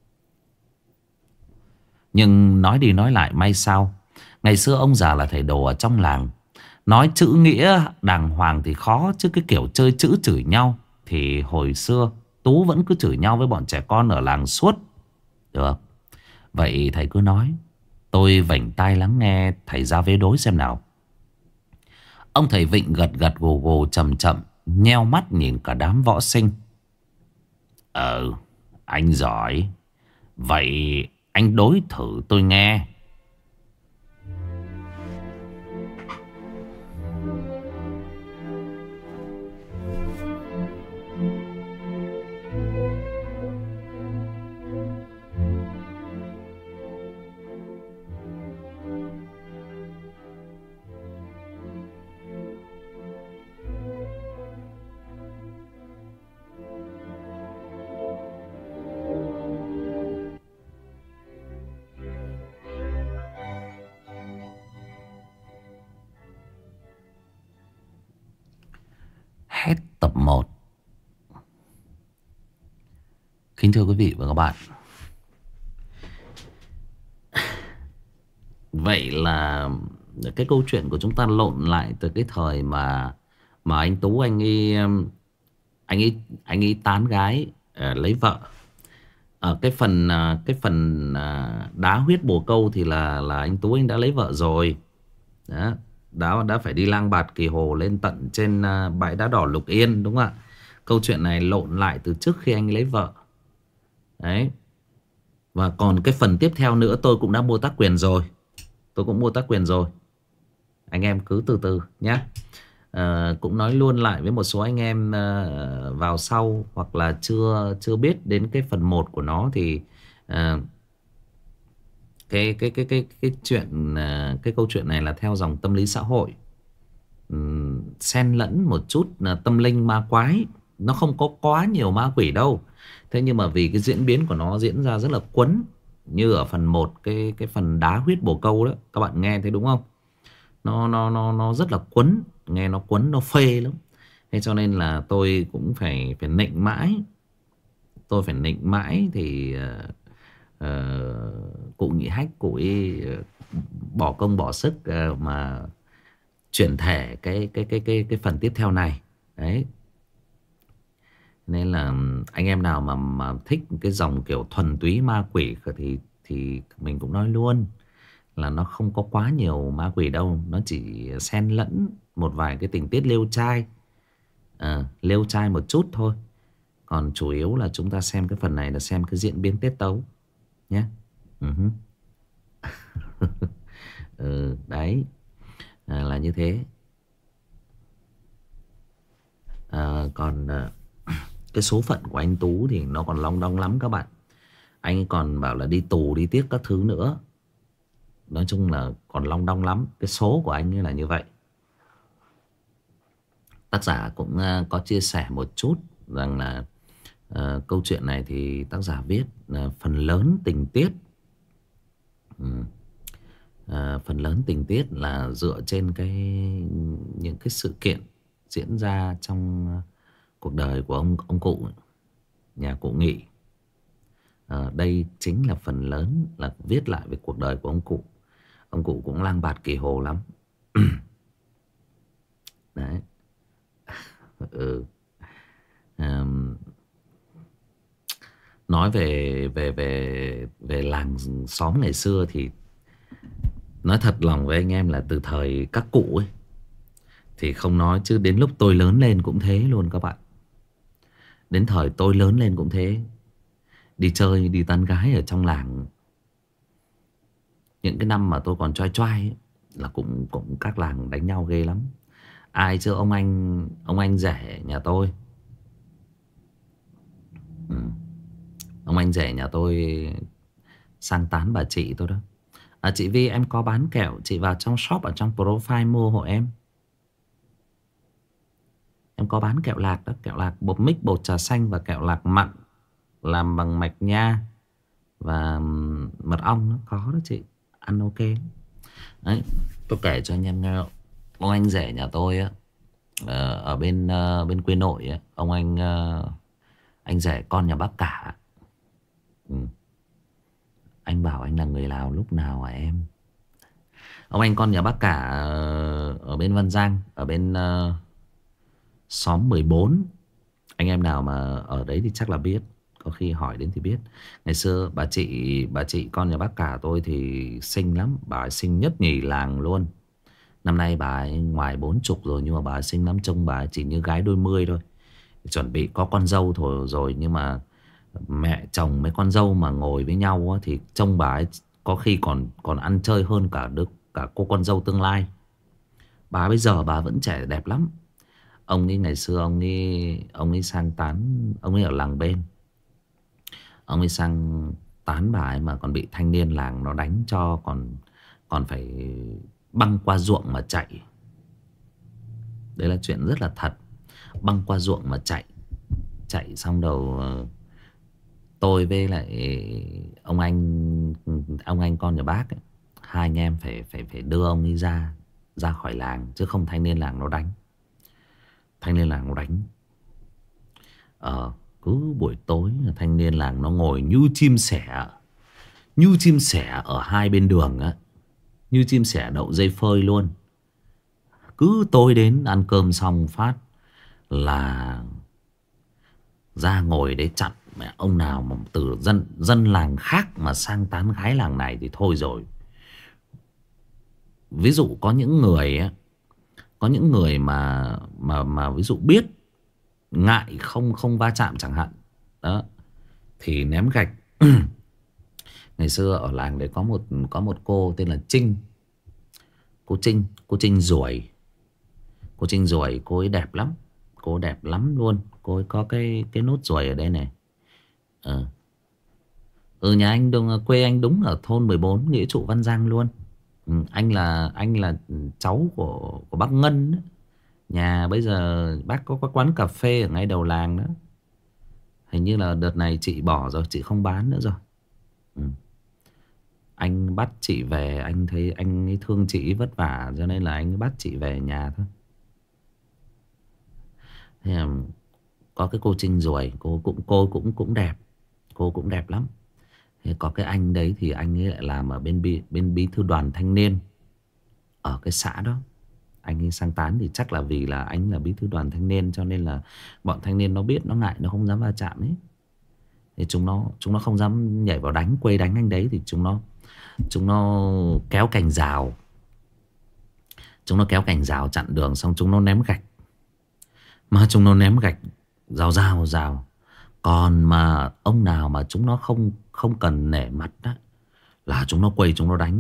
Nhưng nói đi nói lại may sao, ngày xưa ông già là thầy đồ ở trong làng. Nói chữ nghĩa đàng hoàng thì khó, chứ cái kiểu chơi chữ chửi nhau thì hồi xưa Tú vẫn cứ chửi nhau với bọn trẻ con ở làng suốt. Được. Vậy thầy cứ nói. Tôi vểnh tai lắng nghe thầy ra vế đối xem nào. Ông thầy Vịnh gật gật gù gù chậm chậm, nheo mắt nhìn cả đám võ sinh. Ờ, anh giỏi. Vậy anh đối thử tôi nghe. Hết tập một. Kính thưa quý vị và các bạn, vậy là cái câu chuyện của chúng ta lộn lại từ cái thời mà mà anh Tú anh ấy anh ấy anh ấy tán gái, uh, lấy vợ. Ở cái phần uh, cái phần uh, đá huyết bồ câu thì là là anh Tú anh đã lấy vợ rồi. Đó, đã đã phải đi lang bạt kỳ hồ lên tận trên uh, bãi đá đỏ Lục Yên, đúng không ạ? Câu chuyện này lộn lại từ trước khi anh lấy vợ. Đấy. Và còn cái phần tiếp theo nữa tôi cũng đã mua tác quyền rồi. Tôi cũng mua tác quyền rồi. Anh em cứ từ từ nhé. à, Cũng nói luôn lại với một số anh em uh, vào sau hoặc là chưa chưa biết đến cái phần một của nó thì uh, cái cái cái cái cái chuyện uh, cái câu chuyện này là theo dòng tâm lý xã hội, um, xen lẫn một chút uh, tâm linh ma quái. Nó không có quá nhiều ma quỷ đâu. Thế nhưng mà vì cái diễn biến của nó diễn ra rất là quấn, như ở phần một, cái cái phần đá huyết bồ câu đó, các bạn nghe thấy đúng không? Nó nó nó nó rất là quấn, nghe nó quấn, nó phê lắm. Thế cho nên là tôi cũng phải phải nịnh mãi. Tôi phải nịnh mãi thì uh, uh, cụ Nhị Hách cụ ấy uh, bỏ công bỏ sức uh, mà chuyển thể cái cái cái cái cái phần tiếp theo này. Đấy. Nên là anh em nào mà mà thích cái dòng kiểu thuần túy ma quỷ thì thì mình cũng nói luôn là nó không có quá nhiều ma quỷ đâu. Nó chỉ xen lẫn một vài cái tình tiết liêu trai, à, liêu trai một chút thôi. Còn chủ yếu là chúng ta xem cái phần này là xem cái diễn biến tiết tấu nhé. uh-huh. ừ, Đấy, à, là như thế. à, Còn à, cái số phận của anh Tú thì nó còn long đong lắm các bạn. Anh còn bảo là đi tù đi tiếc các thứ nữa. Nói chung là còn long đong lắm. Cái số của anh như là như vậy. Tác giả cũng uh, có chia sẻ một chút rằng là uh, câu chuyện này thì tác giả viết uh, phần lớn tình tiết um, uh, phần lớn tình tiết là dựa trên cái những cái sự kiện diễn ra trong uh, cuộc đời của ông ông cụ nhà cụ Nghị. À, đây chính là phần lớn là viết lại về cuộc đời của ông cụ. Ông cụ cũng lang bạt kỳ hồ lắm. Đấy. ừ. à, Nói về về về về làng xóm ngày xưa thì nói thật lòng với anh em là từ thời các cụ ấy thì không nói, chứ đến lúc tôi lớn lên cũng thế luôn các bạn. Đến thời tôi lớn lên cũng thế. Đi chơi, đi tán gái ở trong làng, những cái năm mà tôi còn choai choai ấy, là cũng cũng các làng đánh nhau ghê lắm. Ai chứ ông anh ông anh rể nhà tôi, ừ. Ông anh rể nhà tôi sang tán bà chị tôi đó. À, chị Vi em có bán kẹo, chị vào trong shop ở trong profile mua hộ em. Em có bán kẹo lạc đó, kẹo lạc bột mix, bột trà xanh và kẹo lạc mặn làm bằng mạch nha và mật ong, nó có đó chị, ăn ok. Đấy, tôi kể cho anh em nghe. Ông anh rể nhà tôi á, ở bên bên quê nội á, ông anh anh rể con nhà bác cả. ừ. Anh bảo anh là người Lào lúc nào hả em? Ông anh con nhà bác cả ở bên Văn Giang, ở bên uh, xóm mười bốn. Anh em nào mà ở đấy thì chắc là biết. có khi hỏi đến thì biết. Ngày xưa bà chị bà chị con nhà bác cả tôi thì xinh lắm. Bà ấy xinh nhất nhì làng luôn. Năm nay bà ấy ngoài bốn chục rồi, nhưng mà bà ấy xinh lắm. Trông bà ấy chỉ như gái đôi mươi thôi. Chuẩn bị có con dâu thôi rồi, nhưng mà mẹ chồng mấy con dâu mà ngồi với nhau á, thì trông bà ấy có khi còn còn ăn chơi hơn cả đứa cả cô con dâu tương lai. Bà bây giờ bà vẫn trẻ đẹp lắm. Ông ấy ngày xưa ông ấy ông ấy sang tán, ông ấy ở làng bên, ông ấy sang tán bà ấy mà còn bị thanh niên làng nó đánh cho, còn còn phải băng qua ruộng mà chạy. Đấy là chuyện rất là thật. Băng qua ruộng mà chạy. Chạy xong đầu tôi với lại ông anh ông anh con nhà bác ấy, hai anh em phải phải phải đưa ông ấy ra ra khỏi làng, chứ không thanh niên làng nó đánh. Thanh niên làng nó đánh. Ờ, cứ buổi tối thanh niên làng nó ngồi như chim sẻ, như chim sẻ ở hai bên đường á, như chim sẻ đậu dây phơi luôn. Cứ tối đến ăn cơm xong phát là ra ngồi đấy chặn. Mẹ ông nào mà từ dân dân làng khác mà sang tán gái làng này thì thôi rồi. Ví dụ có những người á, có những người mà mà mà ví dụ biết ngại không không va chạm chẳng hạn đó, thì ném gạch. Ngày xưa ở làng đấy có một có một cô tên là Trinh. Cô Trinh, cô Trinh ruồi. Cô Trinh ruồi, cô ấy đẹp lắm. Cô ấy đẹp lắm luôn. Cô ấy có cái cái nốt ruồi ở đây này. Ờ. Ừ, nhà anh đúng, quê anh đúng ở thôn mười bốn Nghĩa Trụ Văn Giang luôn. Ừ, anh là anh là cháu của của bác Ngân đó. Nhà bây giờ bác có cái quán cà phê ở ngay đầu làng đó. Hình như là đợt này chị bỏ rồi, chị không bán nữa rồi. Ừ. Anh bắt chị về, anh thấy anh ấy thương chị vất vả, cho nên là anh bắt chị về nhà thôi. Thế là có cái cô Trinh rồi, cô cũng cô cũng cũng đẹp, cô cũng đẹp lắm. Thế có cái anh đấy thì anh ấy lại làm ở bên bí, bên bí thư đoàn thanh niên ở cái xã đó. Anh ấy sang tán thì chắc là vì là anh là bí thư đoàn thanh niên, cho nên là bọn thanh niên nó biết, nó ngại, nó không dám va chạm ấy. Thì chúng nó chúng nó không dám nhảy vào đánh, quây đánh anh đấy, thì chúng nó chúng nó kéo cành rào. Chúng nó kéo cành rào chặn đường, xong chúng nó ném gạch. Mà chúng nó ném gạch rào rào rào. Còn mà ông nào mà chúng nó không không cần nể mặt đó, là chúng nó quay, chúng nó đánh.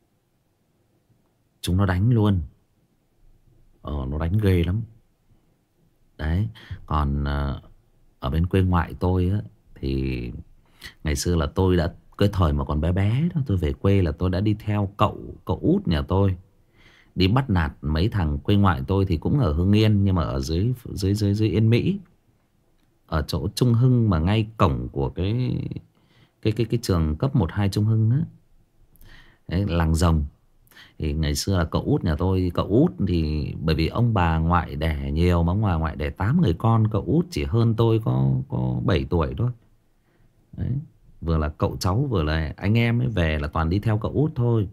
Chúng nó đánh luôn. Ờ, nó đánh ghê lắm. Đấy. Còn ở bên quê ngoại tôi á, thì ngày xưa là tôi đã, cái thời mà còn bé bé đó, tôi về quê là tôi đã đi theo cậu cậu út nhà tôi đi bắt nạt mấy thằng quê ngoại tôi, thì cũng ở Hưng Yên, nhưng mà ở dưới dưới dưới dưới Yên Mỹ, ở chỗ Trung Hưng, mà ngay cổng của cái cái cái cái trường cấp một hai Trung Hưng á. Đấy, làng Rồng. Thì ngày xưa là cậu út nhà tôi, cậu út thì bởi vì ông bà ngoại đẻ nhiều, mà ông bà ngoại đẻ tám người con, cậu út chỉ hơn tôi có có bảy tuổi thôi. Đấy. Vừa là cậu cháu vừa là anh em ấy, về là toàn đi theo cậu út thôi.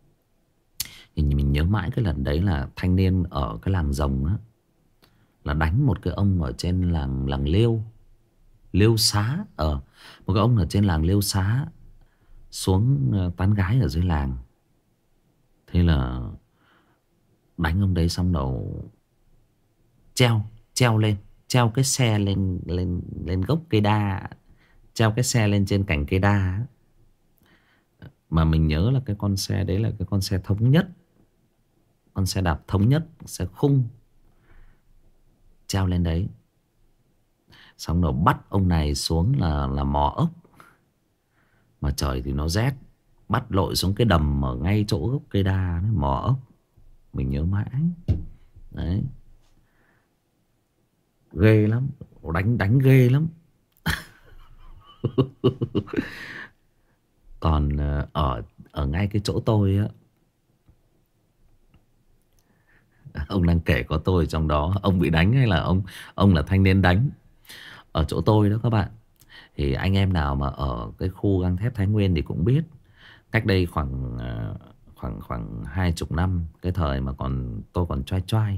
Thì mình nhớ mãi cái lần đấy là thanh niên ở cái làng Rồng á, là đánh một cái ông ở trên làng làng Liêu, Liêu Xá. Ở một cái ông ở trên làng Liêu Xá xuống tán gái ở dưới làng. Thế là đánh ông đấy xong đầu treo treo lên, treo cái xe lên lên lên gốc cây đa, treo cái xe lên trên cành cây đa. Mà mình nhớ là cái con xe đấy là cái con xe thống nhất, con xe đạp thống nhất, xe khung. Treo lên đấy xong rồi bắt ông này xuống là là mò ốc. Mà trời thì nó rét, bắt lội xuống cái đầm ở ngay chỗ gốc cây đa đấy, mò ốc. Mình nhớ mãi. Đấy. Ghê lắm. Đánh đánh ghê lắm. Còn ở ở ngay cái chỗ tôi á, ông đang kể có tôi trong đó. Ông bị đánh hay là ông ông là thanh niên đánh? Ở chỗ tôi đó các bạn, thì anh em nào mà ở cái khu gang thép Thái Nguyên thì cũng biết. Cách đây khoảng khoảng khoảng hai chục năm, cái thời mà còn tôi còn choai choai,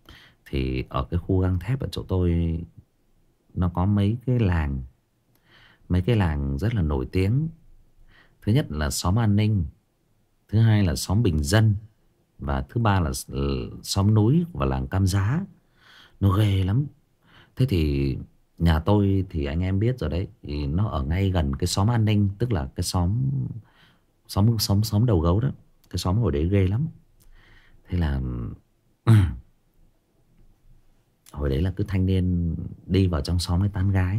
thì ở cái khu gang thép ở chỗ tôi nó có mấy cái làng. mấy cái làng rất là nổi tiếng. Thứ nhất là xóm An Ninh, thứ hai là xóm Bình Dân, và thứ ba là xóm núi và làng Cam Giá. Nó ghê lắm. Thế thì nhà tôi thì anh em biết rồi đấy, thì nó ở ngay gần cái xóm An Ninh, tức là cái xóm xóm xóm xóm đầu gấu đó. Cái xóm hồi đấy ghê lắm. Thế là hồi đấy là cứ thanh niên đi vào trong xóm ấy tán gái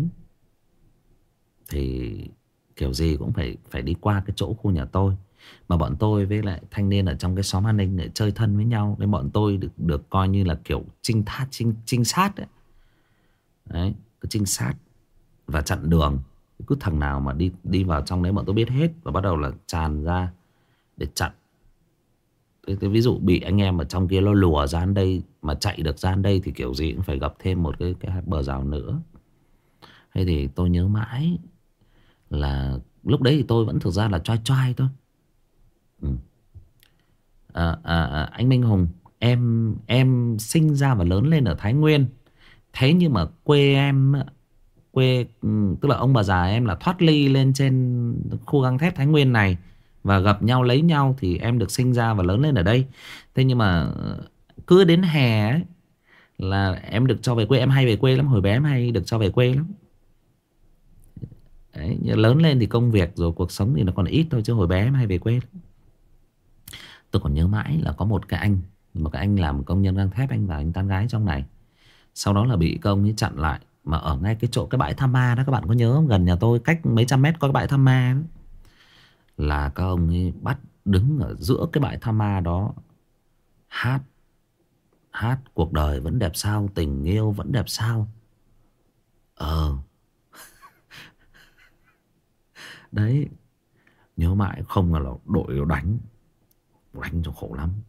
thì kiểu gì cũng phải phải đi qua cái chỗ khu nhà tôi. Mà bọn tôi với lại thanh niên ở trong cái xóm An Ninh lại chơi thân với nhau, nên bọn tôi được được coi như là kiểu trinh thát trinh trinh sát đấy. Đấy, cứ trinh sát và chặn đường. Cứ thằng nào mà đi đi vào trong đấy bọn tôi biết hết, và bắt đầu là tràn ra để chặn. Thế, thế ví dụ bị anh em ở trong kia nó lùa ra đến đây mà chạy được ra đến đây thì kiểu gì cũng phải gặp thêm một cái, cái bờ rào nữa. Thế thì tôi nhớ mãi là lúc đấy thì tôi vẫn thực ra là choai choai thôi. Ừ. À, à, à, anh Minh Hùng, em em sinh ra và lớn lên ở Thái Nguyên. Thế nhưng mà quê em quê ừ, tức là ông bà già em là thoát ly lên trên khu gang thép Thái Nguyên này và gặp nhau lấy nhau, thì em được sinh ra và lớn lên ở đây. Thế nhưng mà cứ đến hè ấy là em được cho về quê. Em hay về quê lắm, hồi bé em hay được cho về quê lắm. Đấy, lớn lên thì công việc rồi cuộc sống thì nó còn ít thôi, chứ hồi bé em hay về quê lắm. Tôi còn nhớ mãi là có một cái anh, một cái anh làm công nhân gang thép, anh vào anh tán gái trong này. Sau đó là bị công ấy chặn lại. Mà ở ngay cái chỗ cái bãi Tham Ma đó, các bạn có nhớ không? Gần nhà tôi cách mấy trăm mét có cái bãi Tham Ma đó. Là các ông ấy bắt đứng ở giữa cái bãi Tham Ma đó, Hát Hát cuộc đời vẫn đẹp sao, tình yêu vẫn đẹp sao. Ờ Đấy, nhớ mãi. Không là đội đánh, đánh cho khổ lắm.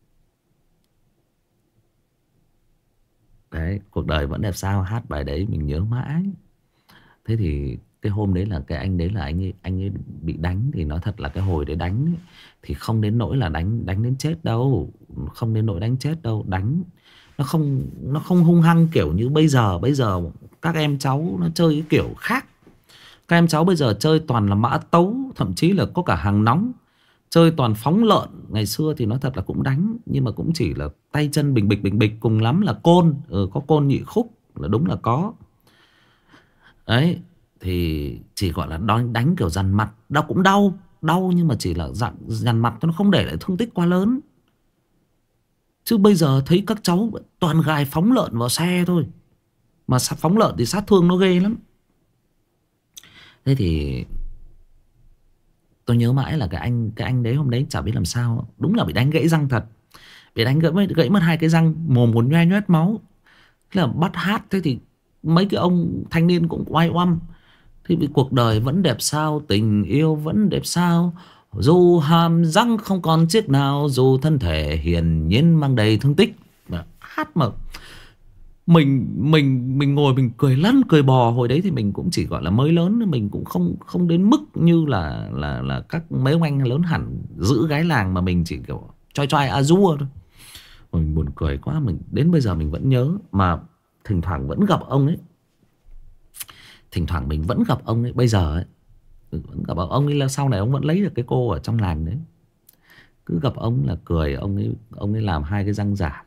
Đấy, cuộc đời vẫn đẹp sao, hát bài đấy mình nhớ mãi. Thế thì cái hôm đấy là cái anh đấy là anh ấy, anh ấy bị đánh. Thì nói thật là cái hồi đấy đánh ấy, thì không đến nỗi là đánh đánh đến chết đâu. Không đến nỗi đánh chết đâu. Đánh nó không nó không hung hăng kiểu như bây giờ. Bây giờ các em cháu nó chơi cái kiểu khác. Các em cháu bây giờ chơi toàn là mã tấu, thậm chí là có cả hàng nóng, chơi toàn phóng lợn. Ngày xưa thì nói thật là cũng đánh, nhưng mà cũng chỉ là tay chân bình bịch bình bịch, cùng lắm là côn. Ừ, có côn nhị khúc là đúng là có. Đấy, thì chỉ gọi là đánh, đánh kiểu dằn mặt. Đau cũng đau, đau nhưng mà chỉ là dằn, dằn mặt cho nó không để lại thương tích quá lớn. Chứ bây giờ thấy các cháu toàn gài phóng lợn vào xe thôi. Mà phóng lợn thì sát thương nó ghê lắm. Thế thì tôi nhớ mãi là cái anh cái anh đấy hôm đấy chả biết làm sao, đúng là bị đánh gãy răng thật. Bị đánh gãy, gãy mất hai cái răng, mồm còn nhoe nhoét máu. Thế là bắt hát. Thế thì mấy cái ông thanh niên cũng oai oăm. Thì vì cuộc đời vẫn đẹp sao, tình yêu vẫn đẹp sao, dù hàm răng không còn chiếc nào, dù thân thể hiển nhiên mang đầy thương tích. Mà hát mà mình mình mình ngồi mình cười lăn cười bò. Hồi đấy thì mình cũng chỉ gọi là mới lớn, mình cũng không không đến mức như là là là các mấy ông anh lớn hẳn giữ gái làng, mà mình chỉ kiểu choi choi a dua thôi. Mình buồn cười quá, mình đến bây giờ mình vẫn nhớ. Mà thỉnh thoảng vẫn gặp ông ấy. Thỉnh thoảng mình vẫn gặp ông ấy bây giờ ấy. Vẫn gặp ông ấy, là sau này ông vẫn lấy được cái cô ở trong làng đấy. Cứ gặp ông là cười. Ông ấy ông ấy làm hai cái răng giả.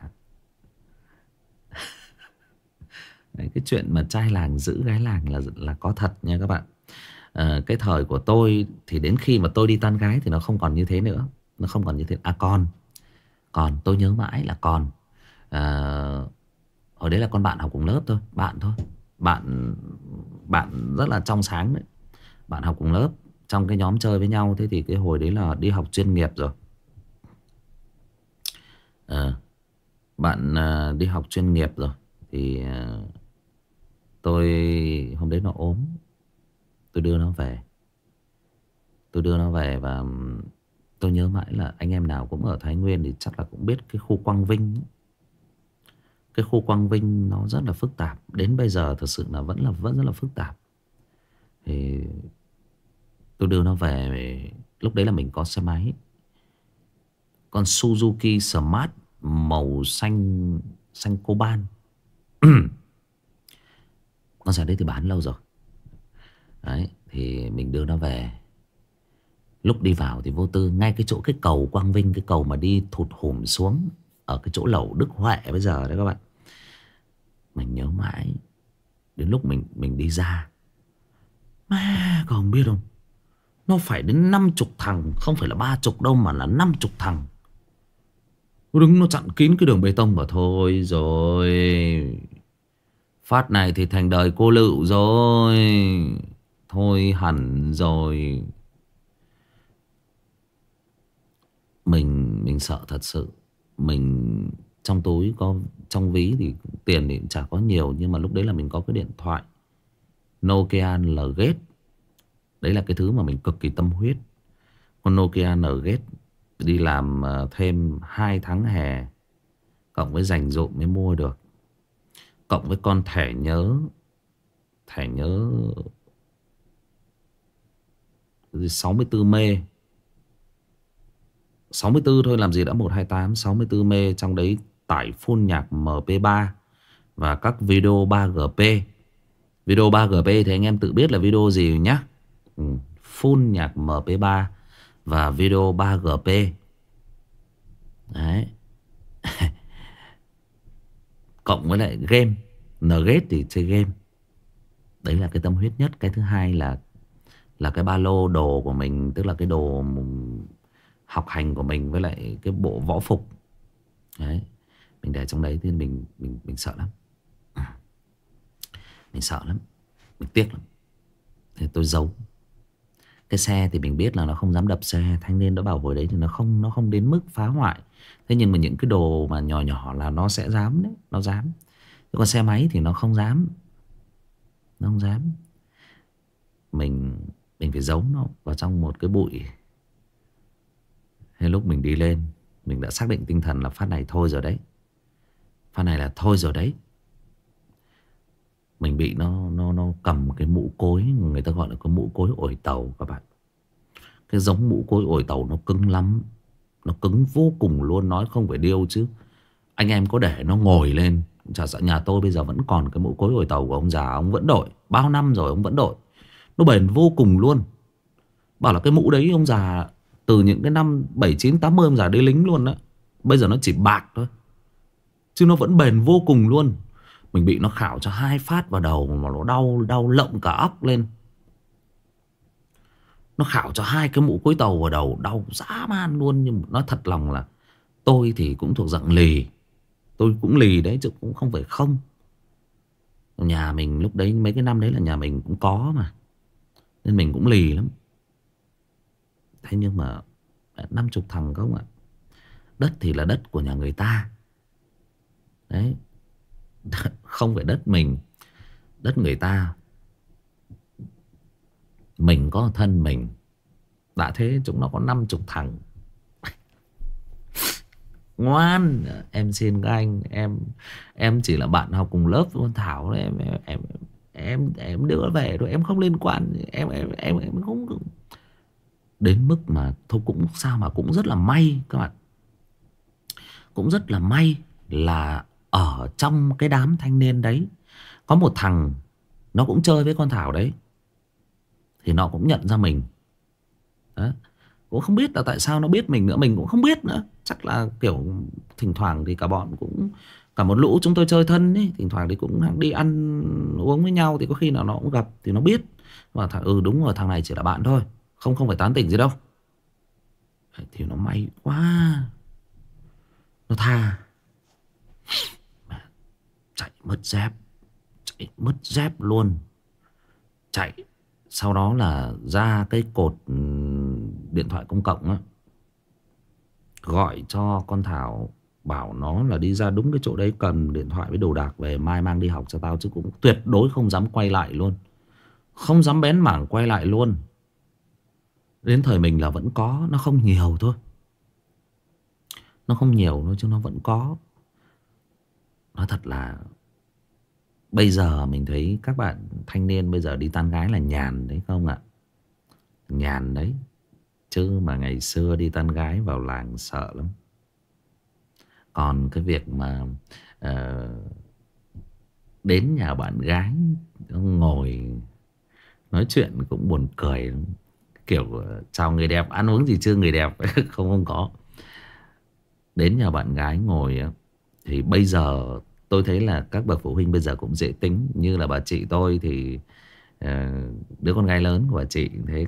Đấy, cái chuyện mà trai làng giữ gái làng là là có thật nha các bạn. À, cái thời của tôi thì đến khi mà tôi đi tán gái thì nó không còn như thế nữa. Nó không còn như thế. À còn Còn tôi nhớ mãi là còn à, hồi đấy là con bạn học cùng lớp thôi. Bạn thôi. Bạn Bạn rất là trong sáng đấy. Bạn học cùng lớp, trong cái nhóm chơi với nhau. Thế thì cái hồi đấy là đi học chuyên nghiệp rồi. à, Bạn à, đi học chuyên nghiệp rồi. Thì à, tôi hôm đấy nó ốm. Tôi đưa nó về. Tôi đưa nó về và tôi nhớ mãi là anh em nào cũng ở Thái Nguyên thì chắc là cũng biết cái khu Quang Vinh ấy. Cái khu Quang Vinh nó rất là phức tạp. Đến bây giờ thật sự là vẫn là vẫn rất là phức tạp. Thì tôi đưa nó về. Lúc đấy là mình có xe máy, con Suzuki Smart màu xanh xanh coban. Con xe đấy thì bán lâu rồi. Đấy, Thì mình đưa nó về. Lúc đi vào thì vô tư, ngay cái chỗ cái cầu Quang Vinh, cái cầu mà đi thụt hùm xuống ở cái chỗ lẩu Đức Huệ bây giờ đấy các bạn. Mình nhớ mãi. Đến lúc mình mình đi ra, mà các ông biết không, nó phải đến năm chục thằng, không phải là ba chục đâu mà là năm chục thằng. Nó đứng nó chặn kín cái đường bê tông. Và thôi rồi, phát này thì thành đời cô Lựu rồi. Thôi hẳn rồi. Mình mình sợ thật sự. Mình trong túi có, trong ví thì tiền thì cũng chả có nhiều, nhưng mà lúc đấy là mình có cái điện thoại Nokia N G. Đấy là cái thứ mà mình cực kỳ tâm huyết. Con Nokia N G đi làm ờ, thêm hai tháng hè, cộng với dành dụm mới mua được, cộng với con thẻ nhớ, thẻ nhớ sáu mươi tư mê. sáu mươi tư thôi làm gì đã một hai tám, sáu mươi tư mê, trong đấy tải full nhạc M P ba và các video ba G P. Video ba G P thì anh em tự biết là video gì nhá. Ừ, full nhạc M P ba và video ba G P. Đấy. Cộng với lại game Nugget thì chơi game. Đấy là cái tâm huyết nhất. Cái thứ hai là là cái ba lô đồ của mình, tức là cái đồ học hành của mình với lại cái bộ võ phục. Đấy, mình để trong đấy thì mình mình mình sợ lắm. Mình sợ lắm, mình tiếc lắm. Thế tôi giấu. Cái xe thì mình biết là nó không dám đập xe. Thanh niên đã bảo hồi đấy thì nó không nó không đến mức phá hoại. Thế nhưng mà những cái đồ mà nhỏ nhỏ là nó sẽ dám đấy, nó dám. Còn xe máy thì nó không dám. Nó không dám. Mình mình phải giấu nó vào trong một cái bụi. Thế lúc mình đi lên, mình đã xác định tinh thần là phát này thôi rồi đấy. Phát này là thôi rồi đấy. Mình bị nó nó nó cầm cái mũ cối, người ta gọi là cái mũ cối ổi tàu các bạn. Cái giống mũ cối ổi tàu nó cứng lắm. Nó cứng vô cùng luôn, nói không phải điêu chứ. Anh em có để nó ngồi lên, chả sợ. Nhà tôi bây giờ vẫn còn cái mũ cối ổi tàu của ông già, ông vẫn đội. Bao năm rồi ông vẫn đội. Nó bền vô cùng luôn. Bảo là cái mũ đấy ông già từ những cái năm bảy chín tám mươi ông già đi lính luôn đó. Bây giờ nó chỉ bạc thôi, chứ nó vẫn bền vô cùng luôn. Mình bị nó khảo cho hai phát vào đầu mà nó đau, đau lộng cả óc lên. Nó khảo cho hai cái mũ cối tàu vào đầu, đau dã man luôn. Nhưng nói thật lòng là tôi thì cũng thuộc dạng lì. Tôi cũng lì đấy chứ cũng không phải không. Nhà mình lúc đấy, mấy cái năm đấy là nhà mình cũng có mà, nên mình cũng lì lắm. Thế nhưng mà năm chục thằng không ạ. Đất thì là đất của nhà người ta. Đấy. Không phải đất mình, đất người ta. Mình có thân mình. Đã thế chúng nó có năm chục thằng. Ngoan. Em xin các anh, Em em chỉ là bạn học cùng lớp với con Thảo đấy. Em em em em đưa về thôi, em không liên quan. Em em em em không. Đến mức mà thôi cũng sao mà cũng rất là may các bạn. Cũng rất là may là ở trong cái đám thanh niên đấy có một thằng nó cũng chơi với con Thảo đấy. Thì nó cũng nhận ra mình. Đó. Cũng không biết là tại sao nó biết mình nữa. Mình cũng không biết nữa. Chắc là kiểu thỉnh thoảng thì cả bọn cũng, cả một lũ chúng tôi chơi thân ấy, thỉnh thoảng thì cũng đi ăn uống với nhau. Thì có khi nào nó cũng gặp thì nó biết. Và thằng ừ đúng rồi, thằng này chỉ là bạn thôi, Không không phải tán tỉnh gì đâu. Thì nó may quá, nó tha. Chạy mất dép. Chạy mất dép luôn. Chạy. Sau đó là ra cái cột điện thoại công cộng á, gọi cho con Thảo, bảo nó là đi ra đúng cái chỗ đấy, cầm điện thoại với đồ đạc về, mai mang đi học cho tao. Chứ cũng tuyệt đối không dám quay lại luôn. Không dám bén mảng quay lại luôn. Đến thời mình là vẫn có. Nó không nhiều thôi. Nó không nhiều thôi chứ nó vẫn có. Nói thật là bây giờ mình thấy các bạn thanh niên bây giờ đi tán gái là nhàn đấy không ạ? Nhàn đấy. Chứ mà ngày xưa đi tán gái vào làng sợ lắm. Còn cái việc mà uh, đến nhà bạn gái ngồi Nói chuyện cũng buồn cười. Kiểu chào người đẹp, ăn uống gì chưa người đẹp. Không không có. Đến nhà bạn gái ngồi thì bây giờ tôi thấy là các bậc phụ huynh bây giờ cũng dễ tính. Như là bà chị tôi thì ờ, đứa con gái lớn của bà chị thế,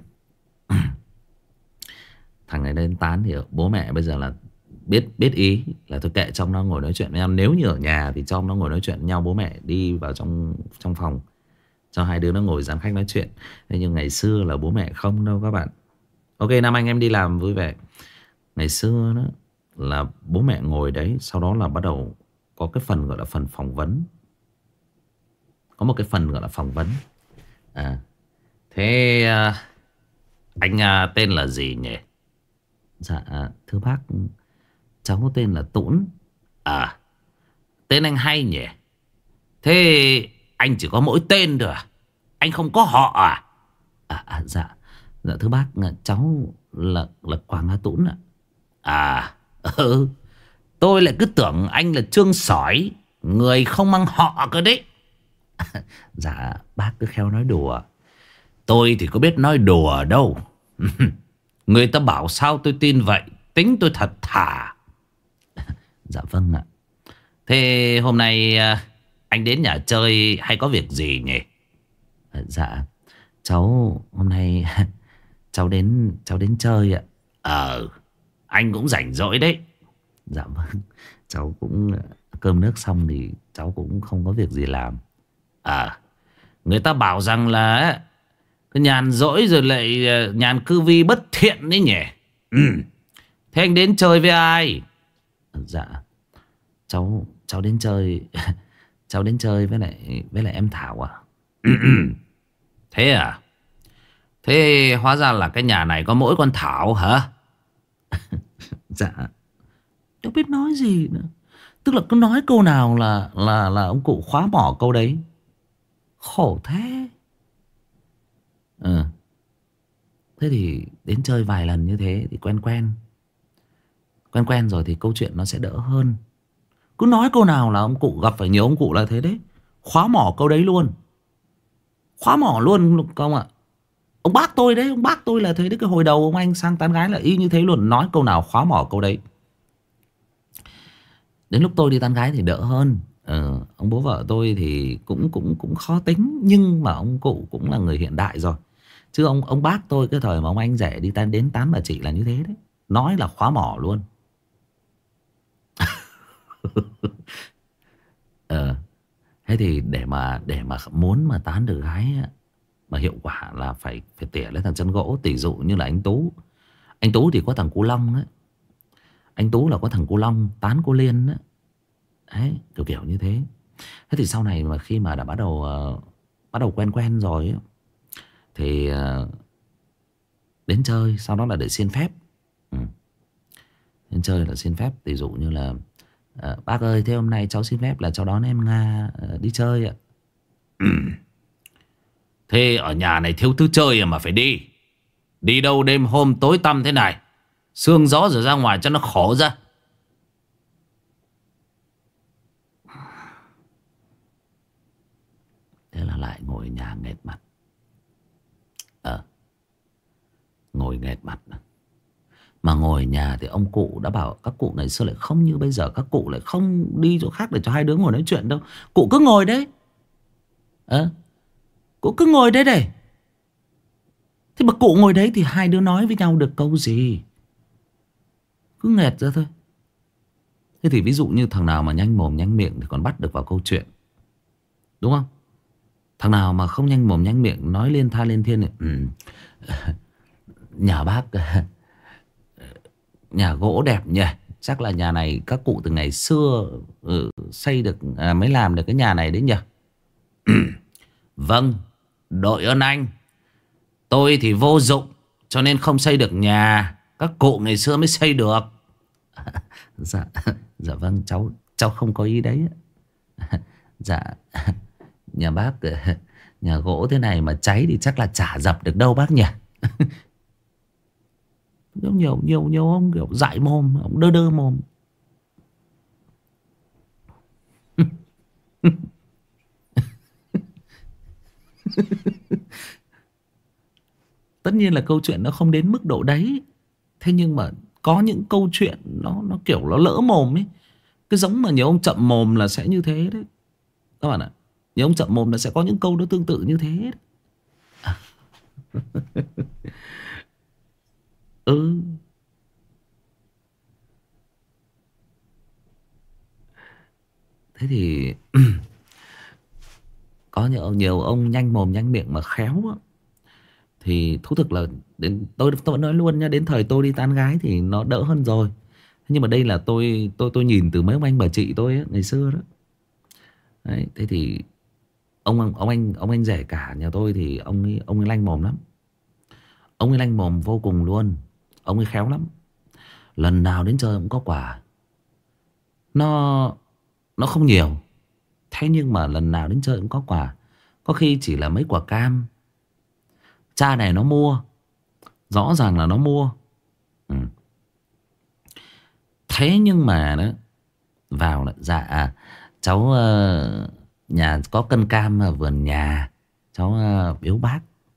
thằng này lên tán thì bố mẹ bây giờ là biết biết ý là thôi kệ, trong nó ngồi nói chuyện với nhau. Nếu như ở nhà thì trong nó ngồi nói chuyện với nhau, bố mẹ đi vào trong trong phòng cho hai đứa nó ngồi giám khách nói chuyện. Thế nhưng ngày xưa là bố mẹ không đâu các bạn. Ok, Nam Anh em đi làm vui vẻ. Ngày xưa đó là bố mẹ ngồi đấy, sau đó là bắt đầu có cái phần gọi là phần phỏng vấn. Có một cái phần gọi là phỏng vấn. À, thế à, anh à, tên là gì nhỉ? Dạ thưa bác, cháu có tên là Tũng. À, tên anh hay nhỉ. Thế anh chỉ có mỗi tên thôi à? Anh không có họ à? À, à dạ. Dạ thưa bác, cháu là là Quảng A Tũng ạ. À, ừ. Tôi lại cứ tưởng anh là Trương Sỏi, người không mang họ cơ đấy. Dạ bác cứ khéo nói đùa. Tôi thì có biết nói đùa đâu. Người ta bảo sao tôi tin vậy. Tính tôi thật thà. Dạ vâng ạ. Thế hôm nay à, anh đến nhà chơi hay có việc gì nhỉ? À, dạ cháu hôm nay cháu đến cháu đến chơi ạ. Ờ, anh cũng rảnh rỗi đấy. Dạ vâng. Cháu cũng cơm nước xong thì cháu cũng không có việc gì làm. À, người ta bảo rằng là cái nhàn rỗi rồi lại ờ, nhàn cư vi bất thiện đấy nhỉ. Ừ. Thế anh đến chơi với ai? Dạ cháu cháu đến chơi cháu đến chơi với lại với lại em Thảo à. Thế à? Thế hóa ra là cái nhà này có mỗi con Thảo hả? Dạ cháu biết nói gì nữa. Tức là cứ nói câu nào là là là ông cụ khóa bỏ câu đấy. Khổ thế. Ừ. Thế thì đến chơi vài lần như thế thì quen quen. Quen quen rồi thì câu chuyện nó sẽ đỡ hơn. Cứ nói câu nào là ông cụ, gặp phải nhiều ông cụ là thế đấy. Khóa mỏ câu đấy luôn. Khóa mỏ luôn không ạ. Ông bác tôi đấy, ông bác tôi là thế đấy. Cái hồi đầu ông anh sang tán gái là y như thế luôn. Nói câu nào khóa mỏ câu đấy. Đến lúc tôi đi tán gái thì đỡ hơn. Ừ, ông bố vợ tôi thì cũng cũng cũng khó tính, nhưng mà ông cụ cũng là người hiện đại rồi. Chứ ông ông bác tôi cái thời mà ông anh rể đi tán đến tán bà chị là như thế đấy. Nói là khóa mỏ luôn. Ờ, thế thì để mà để mà muốn mà tán được gái á, mà hiệu quả là phải phải tỉa lấy thằng chân gỗ. Tỷ dụ như là anh Tú. Anh Tú thì có thằng Cú Long ấy. Anh Tú là có thằng Cú Long tán cô Liên ấy. Đấy, kiểu kiểu như thế. Thế thì sau này mà khi mà đã bắt đầu ờ, bắt đầu quen quen rồi ấy, thì ờ, đến chơi sau đó là để xin phép. Ừ. Đến chơi là xin phép. Ví dụ như là ờ, bác ơi, thế hôm nay cháu xin phép là cháu đón em Nga ờ, đi chơi ạ. Thế ở nhà này thiếu thứ chơi mà phải đi. Đi đâu đêm hôm tối tăm thế này, sương gió rồi ra ngoài cho nó khổ ra. Thế là lại ngồi nhà nghệt mặt. Ờ, ngồi nghệt mặt. Mà ngồi nhà thì ông cụ đã bảo các cụ ngày xưa lại không như bây giờ. Các cụ lại không đi chỗ khác để cho hai đứa ngồi nói chuyện đâu. Cụ cứ ngồi đấy. Ờ, cụ cứ ngồi đấy đây. Thế mà cụ ngồi đấy thì hai đứa nói với nhau được câu gì? Cứ nghẹt ra thôi. Thế thì ví dụ như thằng nào mà nhanh mồm nhanh miệng thì còn bắt được vào câu chuyện, đúng không? Thằng nào mà không nhanh mồm nhanh miệng, nói liên tha liên thiên thì, ừ, nhà bác nhà gỗ đẹp nhỉ. Chắc là nhà này các cụ từ ngày xưa ừ, xây được à, mới làm được cái nhà này đấy nhỉ. Vâng, đội ơn anh. Tôi thì vô dụng cho nên không xây được nhà. Các cụ ngày xưa mới xây được. Dạ, dạ vâng, cháu cháu không có ý đấy. Dạ, nhà bác nhà gỗ thế này mà cháy thì chắc là chả dập được đâu bác nhỉ. Nhiều nhiều nhiều ông kiểu dại mồm, ông đơ đơ mồm. Tất nhiên là câu chuyện nó không đến mức độ đấy. Thế nhưng mà có những câu chuyện nó nó kiểu nó lỡ mồm ấy. Cái giống mà nhiều ông chậm mồm là sẽ như thế đấy các bạn ạ. Nhiều ông chậm mồm là sẽ có những câu nó tương tự như thế đấy. Ừ. Thế thì có nhiều, nhiều ông nhanh mồm nhanh miệng mà khéo á, thì thú thực là đến tôi tôi vẫn nói luôn nha, đến thời tôi đi tán gái thì nó đỡ hơn rồi. Nhưng mà đây là tôi tôi tôi nhìn từ mấy ông anh bà chị tôi ấy, ngày xưa đó. Đấy, thế thì ông ông anh ông anh rể cả nhà tôi thì ông ấy ông ấy lanh mồm lắm. Ông ấy lanh mồm vô cùng luôn. Ông ấy khéo lắm. Lần nào đến chơi cũng có quà. Nó nó không nhiều. Thế nhưng mà lần nào đến chơi cũng có quà. Có khi chỉ là mấy quả cam. Cha này nó mua. Rõ ràng là nó mua. Ừ. Thế nhưng mà đó, vào là dạ cháu uh, nhà có cân cam ở vườn nhà, cháu uh, biếu bác.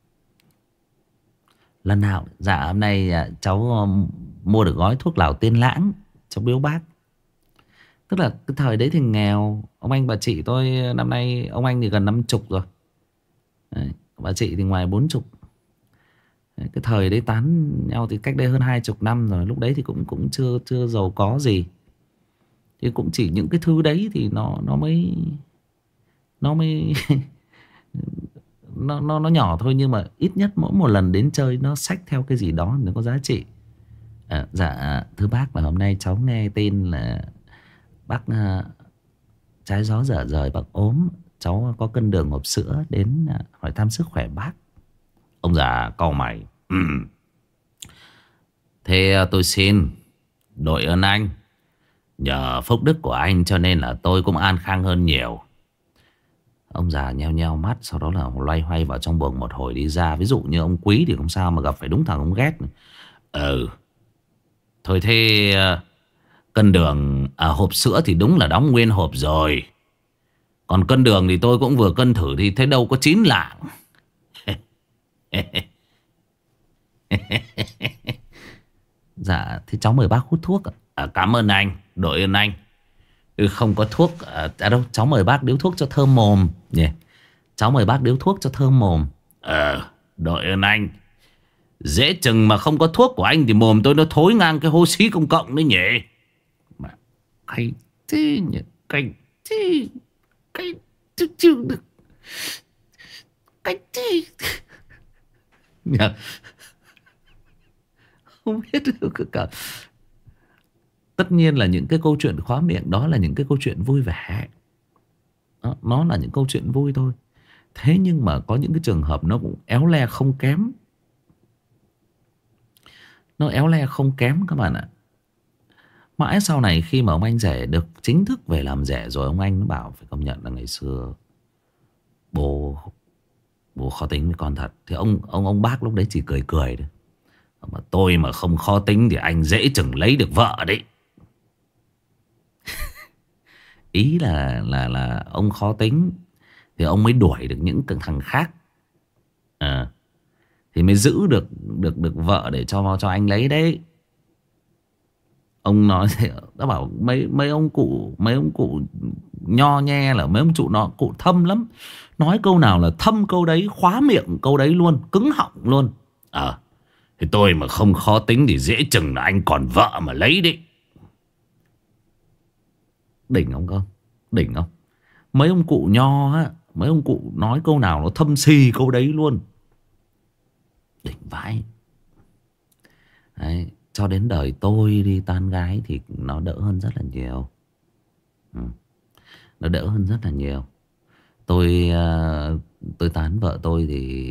Lần nào dạ hôm nay uh, cháu uh, mua được gói thuốc lào tiên lãng, cháu biếu bác. Tức là cái thời đấy thì nghèo. Ông anh bà chị tôi năm nay, ông anh thì gần năm chục rồi. Đấy, bà chị thì ngoài bốn chục. Đấy, cái thời đấy tán nhau thì cách đây hơn hai chục năm rồi. Lúc đấy thì cũng cũng chưa chưa giàu có gì. Thì cũng chỉ những cái thứ đấy thì nó nó mới nó mới nó nó nó nhỏ thôi, nhưng mà ít nhất mỗi một lần đến chơi nó xách theo cái gì đó nó có giá trị. À, dạ thưa bác, là hôm nay cháu nghe tin là bác uh, trái gió dở rời, bác ốm, cháu có cân đường hộp sữa đến uh, hỏi thăm sức khỏe bác. Ông già cau mày. Ừ. Thế uh, tôi xin đội ơn anh. Nhờ phúc đức của anh cho nên là tôi cũng an khang hơn nhiều. Ông già nheo nheo mắt, sau đó là loay hoay vào trong buồng một hồi đi ra. Ví dụ như ông Quý thì không sao, mà gặp phải đúng thằng ông ghét. Ừ. Thôi thế cân đường à, hộp sữa thì đúng là đóng nguyên hộp rồi. Còn cân đường thì tôi cũng vừa cân thử thì thấy đâu có chín lạng. Dạ thế cháu mời bác hút thuốc ạ. À, cảm ơn anh, đội ơn anh. Ừ, không có thuốc à, à đâu, cháu mời bác điếu thuốc cho thơm mồm nhỉ. Yeah. Cháu mời bác điếu thuốc cho thơm mồm. Ờ, đội ơn anh. Dễ chừng mà không có thuốc của anh thì mồm tôi nó thối ngang cái hố xí công cộng đấy nhỉ. Mà cái thế nhỉ, cái thế, cái chứ chịu được. Cái thế. Không biết được cả. Tất nhiên là những cái câu chuyện khóa miệng đó là những cái câu chuyện vui vẻ. Đó, nó là những câu chuyện vui thôi. Thế nhưng mà có những cái trường hợp nó cũng éo le không kém. Nó éo le không kém các bạn ạ. Mãi sau này khi mà ông anh rể được chính thức về làm rể rồi, ông anh nó bảo phải công nhận là ngày xưa bố bố khó tính với con thật. Thì ông ông ông bác lúc đấy chỉ cười cười thôi. Mà tôi mà không khó tính thì anh dễ chừng lấy được vợ đấy. Ý là là là ông khó tính thì ông mới đuổi được những thằng khác. À, thì mới giữ được được được vợ để cho cho anh lấy đấy. Ông nói thì đã bảo mấy mấy ông cụ mấy ông cụ nho nhe là mấy ông cụ nó cụ thâm lắm. Nói câu nào là thâm câu đấy, khóa miệng câu đấy luôn, cứng họng luôn. Ờ à, thì tôi mà không khó tính thì dễ chừng là anh còn vợ mà lấy đi. Đỉnh không không? Đỉnh không? Mấy ông cụ nho á, mấy ông cụ nói câu nào nó thâm xì câu đấy luôn. Đỉnh vãi. Đấy, cho đến đời tôi đi tán gái thì nó đỡ hơn rất là nhiều. Ừ. Nó đỡ hơn rất là nhiều. Tôi uh, tôi tán vợ tôi thì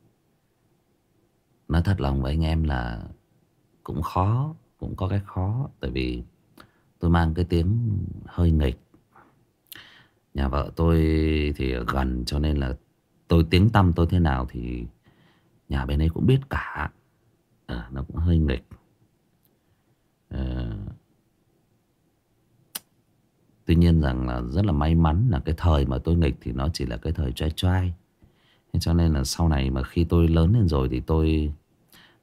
nói thật lòng với anh em là cũng khó, cũng có cái khó. Tại vì tôi mang cái tiếng hơi nghịch. Nhà vợ tôi thì gần, cho nên là tôi tiếng tăm tôi thế nào thì nhà bên ấy cũng biết cả. À, nó cũng hơi nghịch. À, tuy nhiên rằng là rất là may mắn là cái thời mà tôi nghịch thì nó chỉ là cái thời trai trai. Cho nên là sau này mà khi tôi lớn lên rồi thì tôi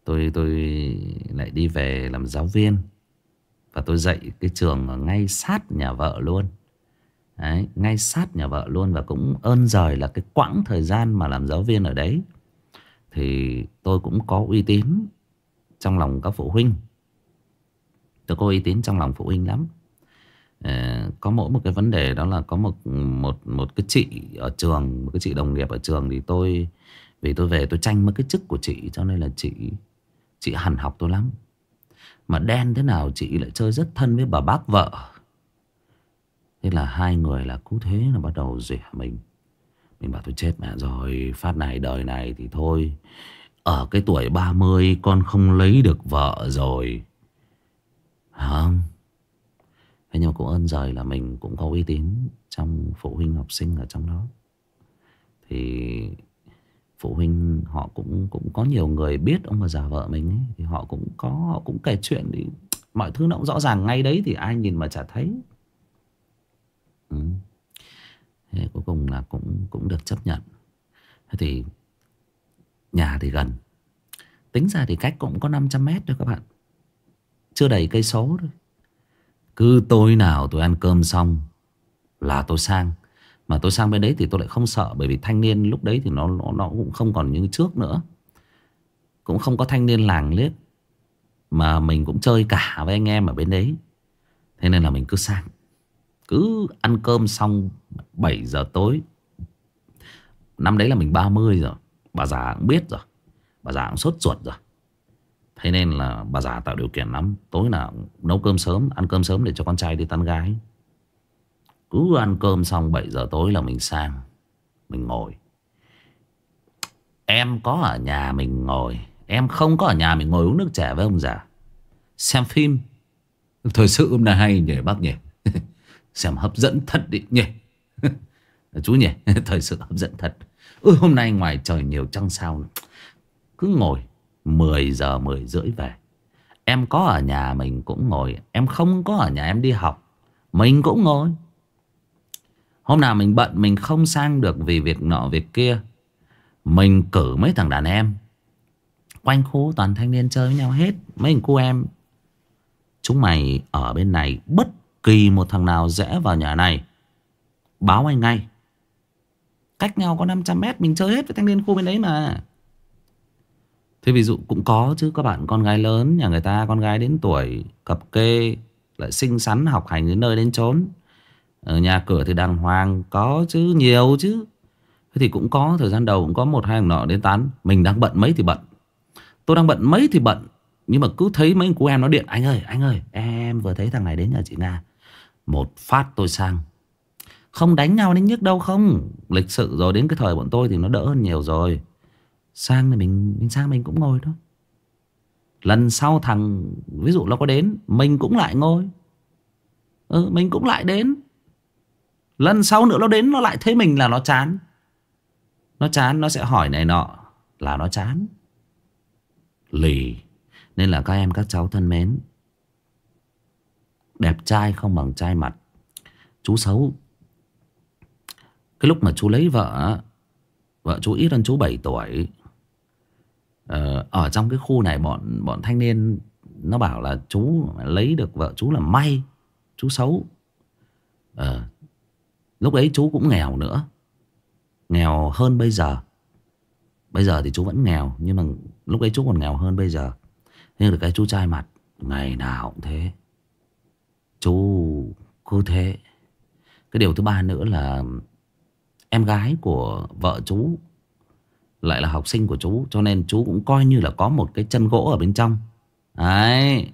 Tôi tôi lại đi về làm giáo viên. Và tôi dạy cái trường ở ngay sát nhà vợ luôn. Đấy, ngay sát nhà vợ luôn. Và cũng ơn giời là cái quãng thời gian mà làm giáo viên ở đấy thì tôi cũng có uy tín trong lòng các phụ huynh. Tôi có uy tín trong lòng phụ huynh lắm. Ờ, có mỗi một cái vấn đề đó là có một một một cái chị ở trường, một cái chị đồng nghiệp ở trường thì tôi, vì tôi về tôi tranh mất cái chức của chị, cho nên là chị chị hằn học tôi lắm. Mà đen thế nào chị lại chơi rất thân với bà bác vợ. Thế là hai người là cứ thế là bắt đầu rỉa mình. Mình bảo tôi chết mẹ rồi, phát này đời này thì thôi, ở cái tuổi ba mươi con không lấy được vợ rồi. Không. Thế nhưng mà cũng ơn giời là mình cũng có uy tín trong phụ huynh học sinh ở trong đó. Thì phụ huynh họ cũng cũng có nhiều người biết ông bà già vợ mình ấy, thì họ cũng có, họ cũng kể chuyện thì mọi thứ nó cũng rõ ràng ngay đấy, thì ai nhìn mà chả thấy. Ừ. Thế cuối cùng là cũng cũng được chấp nhận. Thế thì nhà thì gần, tính ra thì cách cũng có năm trăm mét thôi các bạn, chưa đầy cây số thôi. Cứ tối nào tôi ăn cơm xong là tôi sang. Mà tôi sang bên đấy thì tôi lại không sợ, bởi vì thanh niên lúc đấy thì nó, nó, nó cũng không còn như trước nữa. Cũng không có thanh niên làng liếc, mà mình cũng chơi cả với anh em ở bên đấy. Thế nên là mình cứ sang. Cứ ăn cơm xong bảy giờ tối. Năm đấy là mình ba mươi rồi, bà già cũng biết rồi, bà già cũng sốt ruột rồi. Thế nên là bà già tạo điều kiện lắm. Tối nào nấu cơm sớm, ăn cơm sớm để cho con trai đi tán gái. Cứ ăn cơm xong bảy giờ tối là mình sang. Mình ngồi. Em có ở nhà mình ngồi, em không có ở nhà mình ngồi uống nước chè với ông già, xem phim. Thời sự hôm nay hay nhỉ bác nhỉ. Xem hấp dẫn thật đi nhỉ. Chú nhỉ. Thời sự hấp dẫn thật. Ôi hôm nay ngoài trời nhiều trăng sao. Cứ ngồi mười giờ mười rưỡi về. Em có ở nhà mình cũng ngồi, em không có ở nhà em đi học mình cũng ngồi. Hôm nào mình bận mình không sang được vì việc nọ việc kia, mình cử mấy thằng đàn em. Quanh khu toàn thanh niên chơi với nhau hết. Mấy thằng cô em, chúng mày ở bên này, bất kỳ một thằng nào rẽ vào nhà này báo anh ngay. Cách nhau có năm trăm mét, mình chơi hết với thanh niên khu bên đấy mà. Thế ví dụ cũng có chứ các bạn, con gái lớn nhà người ta, con gái đến tuổi cập kê, lại xinh xắn học hành đến nơi đến chốn, ở nhà cửa thì đàng hoàng, có chứ, nhiều chứ. Thế thì cũng có, thời gian đầu cũng có một hai thằng nọ đến tán. Mình đang bận mấy thì bận, tôi đang bận mấy thì bận, nhưng mà cứ thấy mấy cô em nó điện: Anh ơi, anh ơi, em vừa thấy thằng này đến nhà chị Nga. Một phát tôi sang. Không đánh nhau đến nhức đâu, không. Lịch sự rồi, đến cái thời bọn tôi thì nó đỡ hơn nhiều rồi. Sang thì mình, mình sang mình cũng ngồi thôi. Lần sau thằng ví dụ nó có đến, mình cũng lại ngồi. Ừ, mình cũng lại đến. Lần sau nữa nó đến, nó lại thấy mình là nó chán. Nó chán, nó sẽ hỏi này nọ, là nó chán. Lì. Nên là các em các cháu thân mến, đẹp trai không bằng trai mặt. Chú xấu. Cái lúc mà chú lấy vợ, vợ chú ít hơn chú bảy tuổi. Ờ, ở trong cái khu này bọn bọn thanh niên nó bảo là chú lấy được vợ chú là may. Chú xấu. Ờ, lúc ấy chú cũng nghèo nữa, nghèo hơn bây giờ. Bây giờ thì chú vẫn nghèo, nhưng mà lúc ấy chú còn nghèo hơn bây giờ. Nhưng được cái chú trai mặt, ngày nào cũng thế. Chú cứ thế. Cái điều thứ ba nữa là em gái của vợ chú lại là học sinh của chú, cho nên chú cũng coi như là có một cái chân gỗ ở bên trong. Đấy.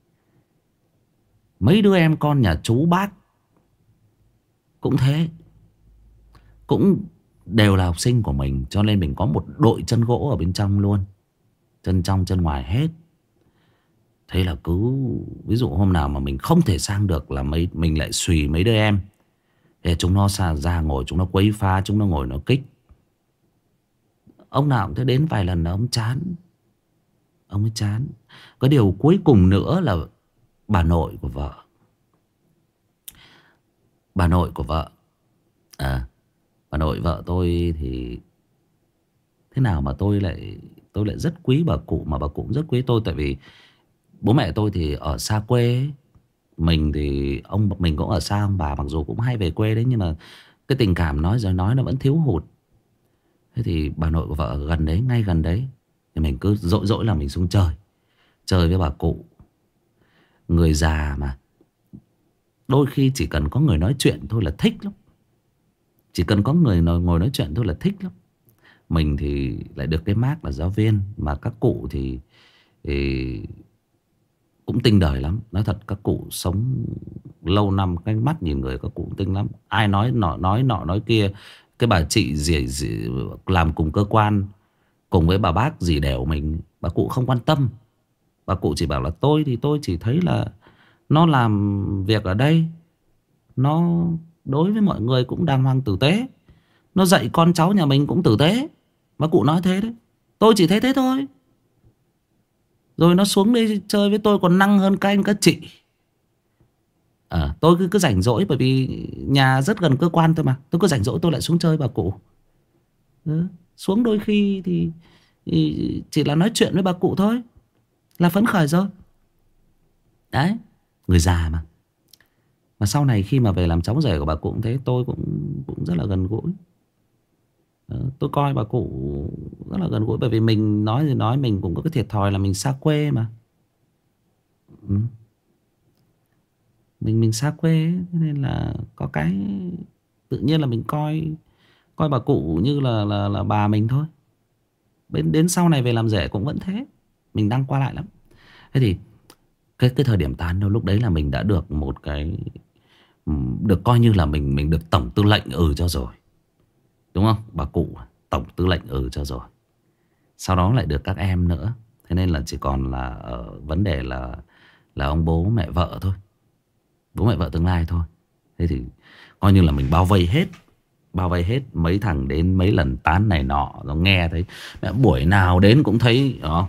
Mấy đứa em con nhà chú bác cũng thế, cũng đều là học sinh của mình, cho nên mình có một đội chân gỗ ở bên trong luôn. Chân trong chân ngoài hết. Thế là cứ, ví dụ hôm nào mà mình không thể sang được là mấy, mình lại xùy mấy đứa em. Thế chúng nó ra, ra ngồi, chúng nó quấy phá, chúng nó ngồi nó kích. Ông nào cũng thế, đến vài lần là ông chán. Ông ấy chán. Cái điều cuối cùng nữa là bà nội của vợ. Bà nội của vợ À, bà nội vợ tôi thì thế nào mà tôi lại tôi lại rất quý bà cụ, mà bà cụ cũng rất quý tôi. Tại vì bố mẹ tôi thì ở xa quê ấy. Mình thì ông mình cũng ở xa ông bà, mặc dù cũng hay về quê đấy, nhưng mà cái tình cảm nói rồi nói nó vẫn thiếu hụt. Thế thì bà nội của vợ ở gần đấy, ngay gần đấy, thì mình cứ dỗi dỗi là mình xuống chơi. Chơi với bà cụ. Người già mà, đôi khi chỉ cần có người nói chuyện thôi là thích lắm. Chỉ cần có người ngồi nói chuyện thôi là thích lắm. Mình thì lại được cái mác là giáo viên, mà các cụ thì, thì cũng tinh đời lắm. Nói thật, các cụ sống lâu năm, cái mắt nhìn người các cụ cũng tinh lắm. Ai nói nọ nói nọ nói kia. Cái bà chị gì, gì làm cùng cơ quan, cùng với bà bác gì đều mình, bà cụ không quan tâm. Bà cụ chỉ bảo là tôi thì tôi chỉ thấy là nó làm việc ở đây, nó đối với mọi người cũng đàng hoàng tử tế, nó dạy con cháu nhà mình cũng tử tế. Bà cụ nói thế đấy. Tôi chỉ thấy thế thôi. Rồi nó xuống đây chơi với tôi còn năng hơn các anh các chị. À, tôi cứ, cứ rảnh rỗi, bởi vì nhà rất gần cơ quan thôi mà. Tôi cứ rảnh rỗi tôi lại xuống chơi bà cụ. Ừ. Xuống đôi khi thì, thì chỉ là nói chuyện với bà cụ thôi là phấn khởi rồi. Đấy, người già mà. Mà sau này khi mà về làm cháu rể của bà cụ cũng thế, tôi cũng, cũng rất là gần gũi. Ờ, tôi coi bà cụ rất là gần gũi. Bởi vì mình nói thì nói, mình cũng có cái thiệt thòi là mình xa quê mà. Ừ. Mình mình xa quê ấy, nên là có cái tự nhiên là mình coi coi bà cụ như là là là bà mình thôi. Đến đến sau này về làm rể cũng vẫn thế. Mình đang qua lại lắm. Thế thì cái cái thời điểm tán đâu, lúc đấy là mình đã được một cái, được coi như là mình mình được tổng tư lệnh ừ cho rồi. Đúng không? Bà cụ tổng tư lệnh ừ cho rồi. Sau đó lại được các em nữa. Thế nên là chỉ còn là ở vấn đề là là ông bố mẹ vợ thôi. Bố mẹ vợ tương lai thôi. Thế thì coi như là mình bao vây hết. Bao vây hết. Mấy thằng đến mấy lần tán này nọ, nó nghe thấy mẹ buổi nào đến cũng thấy đó.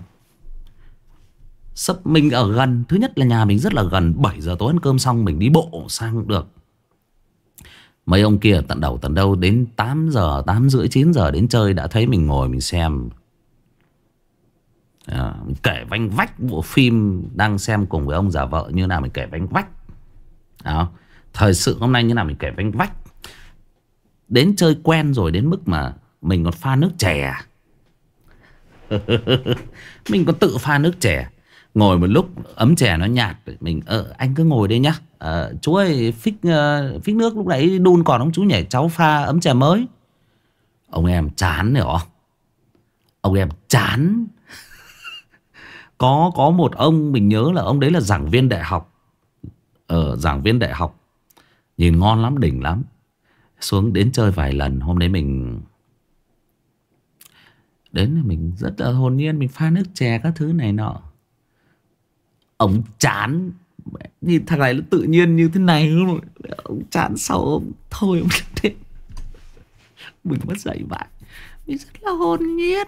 Sắp mình ở gần. Thứ nhất là nhà mình rất là gần. Bảy giờ tối ăn cơm xong mình đi bộ sang được. Mấy ông kia tận đầu tận đâu đến tám giờ, tám rưỡi, chín giờ đến chơi đã thấy mình ngồi mình xem. À, mình kể vanh vách bộ phim đang xem cùng với ông già vợ như nào mình kể vanh vách. Đó. Thời sự hôm nay như nào mình kể vanh vách. Đến chơi quen rồi đến mức mà mình còn pha nước chè. Mình còn tự pha nước chè. Ngồi một lúc ấm chè nó nhạt, mình ờ anh cứ ngồi đây nhá. Ờ, chú ơi phích uh, phích nước lúc nãy đun còn ông chú nhảy cháu pha ấm chè mới. Ông em chán rồi. Ông em chán. Có có một ông mình nhớ là ông đấy là giảng viên đại học. Ờ, giảng viên đại học. Nhìn ngon lắm, đỉnh lắm. Xuống đến chơi vài lần. Hôm đấy mình đến mình rất là hồn nhiên, mình pha nước chè các thứ này nọ. Ông chán. Nhìn thằng này nó tự nhiên như thế này. Ông chán sau ông thôi ông đến. Mình mất dạy bạn. Mình rất là hồn nhiên.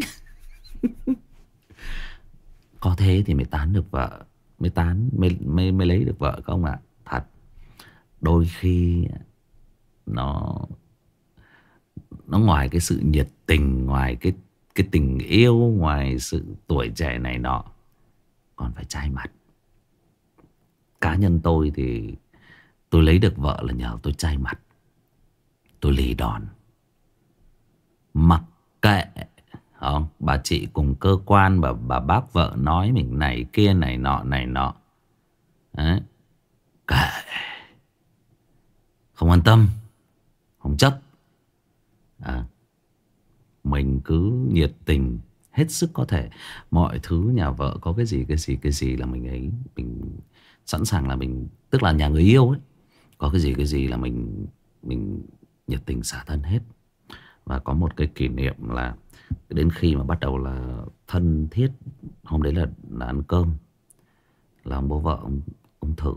Có thế thì mới tán được vợ. Mới tán mới, mới, mới lấy được vợ không ạ? Thật. Đôi khi Nó Nó ngoài cái sự nhiệt tình, ngoài cái, cái tình yêu, ngoài sự tuổi trẻ này nọ, còn phải trai mặt. Cá nhân tôi thì tôi lấy được vợ là nhờ tôi trai mặt. Tôi lì đòn. Mặc kệ không? Bà chị cùng cơ quan, bà, bà bác vợ nói mình này kia này nọ này nọ. Đấy. Kệ. Không quan tâm. Không chấp. À, mình cứ nhiệt tình hết sức có thể. Mọi thứ nhà vợ có cái gì cái gì cái gì là mình ấy, mình sẵn sàng là mình, tức là nhà người yêu ấy, có cái gì cái gì là mình mình nhiệt tình xả thân hết. Và có một cái kỷ niệm là đến khi mà bắt đầu là thân thiết, hôm đấy là, là ăn cơm, là ông bố vợ ông, ông thử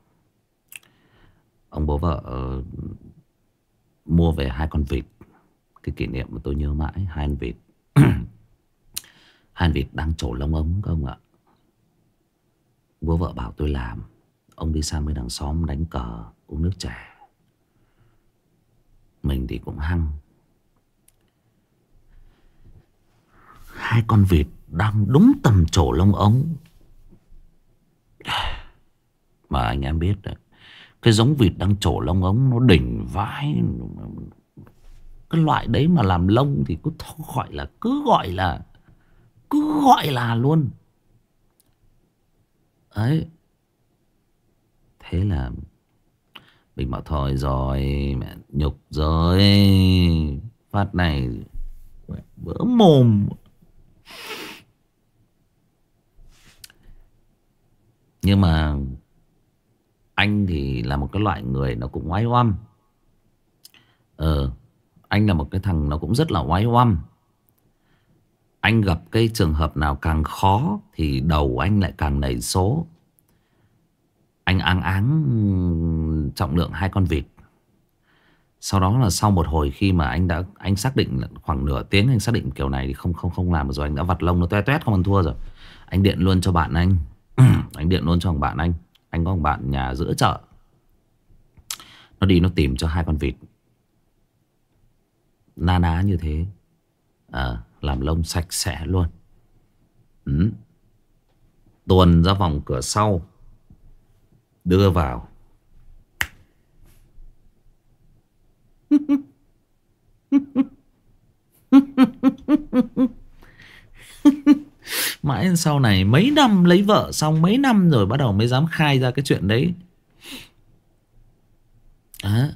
ông bố vợ uh, mua về hai con vịt. Cái kỷ niệm mà tôi nhớ mãi. Hai con vịt. Hai con vịt đang trổ lông ống không ạ. Bố vợ bảo tôi làm. Ông đi sang bên đằng xóm đánh cờ, uống nước chè. Mình thì cũng hăng. Hai con vịt đang đúng tầm trổ lông ống. Mà anh em biết đấy, cái giống vịt đang trổ lông ống nó đỉnh vãi. Cái loại đấy mà làm lông thì cứ gọi là cứ gọi là cứ gọi là luôn. Ấy. Thế là mình bảo thôi rồi, mẹ nhục rồi. Phát này vỡ mồm. Nhưng mà anh thì là một cái loại người nó cũng oái oăm. Ờ, anh là một cái thằng nó cũng rất là oái oăm. Anh gặp cái trường hợp nào càng khó thì đầu anh lại càng nảy số. Anh áng áng trọng lượng hai con vịt. Sau đó là sau một hồi khi mà anh đã anh xác định là khoảng nửa tiếng anh xác định kiểu này thì không không không làm được rồi, anh đã vặt lông nó toe toét không ăn thua rồi. Anh điện luôn cho bạn anh. Anh điện luôn cho thằng bạn anh. Anh có một bạn nhà giữa chợ. Nó đi nó tìm cho hai con vịt na ná như thế. À, làm lông sạch sẽ luôn. Ừ. Tuồn ra vòng cửa sau, đưa vào. Mãi sau này mấy năm lấy vợ xong, mấy năm rồi bắt đầu mới dám khai ra cái chuyện đấy. À,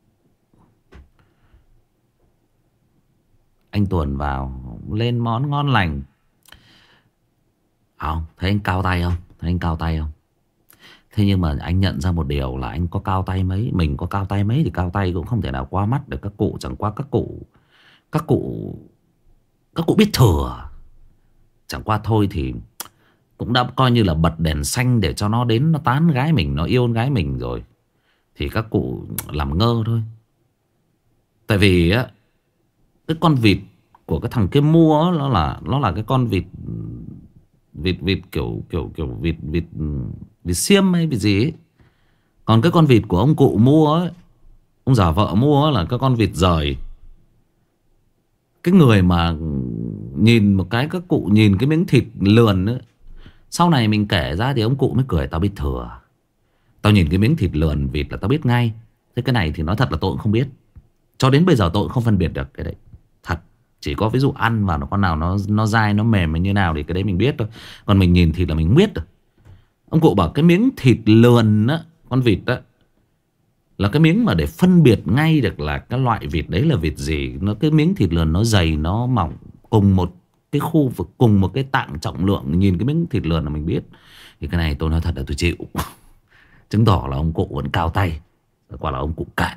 anh Tuần vào lên món ngon lành. Không, thấy anh cao tay không? Thấy anh cao tay không? Thế nhưng mà anh nhận ra một điều là anh có cao tay mấy, mình có cao tay mấy thì cao tay cũng không thể nào qua mắt được các cụ. Chẳng qua các cụ Các cụ Các cụ biết thừa. Chẳng qua thôi thì cũng đã coi như là bật đèn xanh để cho nó đến, nó tán gái mình, nó yêu gái mình rồi thì các cụ làm ngơ thôi. Tại vì á, cái con vịt của cái thằng kia mua á, nó là nó là cái con vịt vịt vịt kiểu kiểu kiểu vịt vịt vịt xiêm hay vịt gì ấy. Còn cái con vịt của ông cụ mua ấy, ông già vợ mua ấy, là cái con vịt rời. Cái người mà nhìn một cái, các cụ nhìn cái miếng thịt lườn ấy. Sau này mình kể ra thì ông cụ mới cười, tao biết thừa. Tao nhìn cái miếng thịt lườn vịt là tao biết ngay. Thế cái này thì nói thật là tôi cũng không biết. Cho đến bây giờ tôi cũng không phân biệt được cái đấy. Thật. Chỉ có ví dụ ăn vào nó con nào nó nó dai, nó mềm hay như nào thì cái đấy mình biết thôi. Còn mình nhìn thịt là mình biết rồi. Ông cụ bảo cái miếng thịt lườn á, con vịt á, là cái miếng mà để phân biệt ngay được là cái loại vịt đấy là vịt gì. Nó cái miếng thịt lườn nó dày, nó mỏng, cùng một cái khu vực, cùng một cái tạng trọng lượng, nhìn cái miếng thịt lườn là mình biết. Thì cái này tôi nói thật là tôi chịu. Chứng tỏ là ông cụ vẫn cao tay. Quả là ông cụ kệ.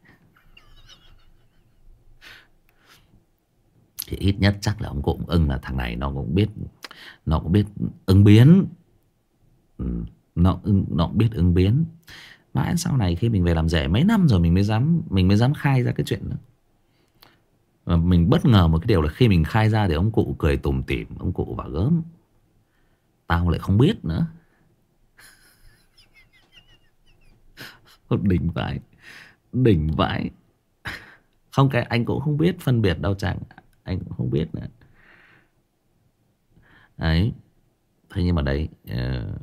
Thì ít nhất chắc là ông cụ cũng ưng là thằng này nó cũng biết, nó cũng biết ứng biến. Ừ, nó, nó cũng biết ứng biến. Mãi sau này khi mình về làm rể mấy năm rồi mình mới dám mình mới dám khai ra cái chuyện đó. Và mình bất ngờ một cái điều là khi mình khai ra thì ông cụ cười tủm tỉm. Ông cụ bảo gớm, tao lại không biết nữa. Đỉnh vãi. Đỉnh vãi. Không, cái anh cũng không biết phân biệt đâu chẳng. Anh cũng không biết nữa. Đấy. Thế nhưng mà đấy, uh,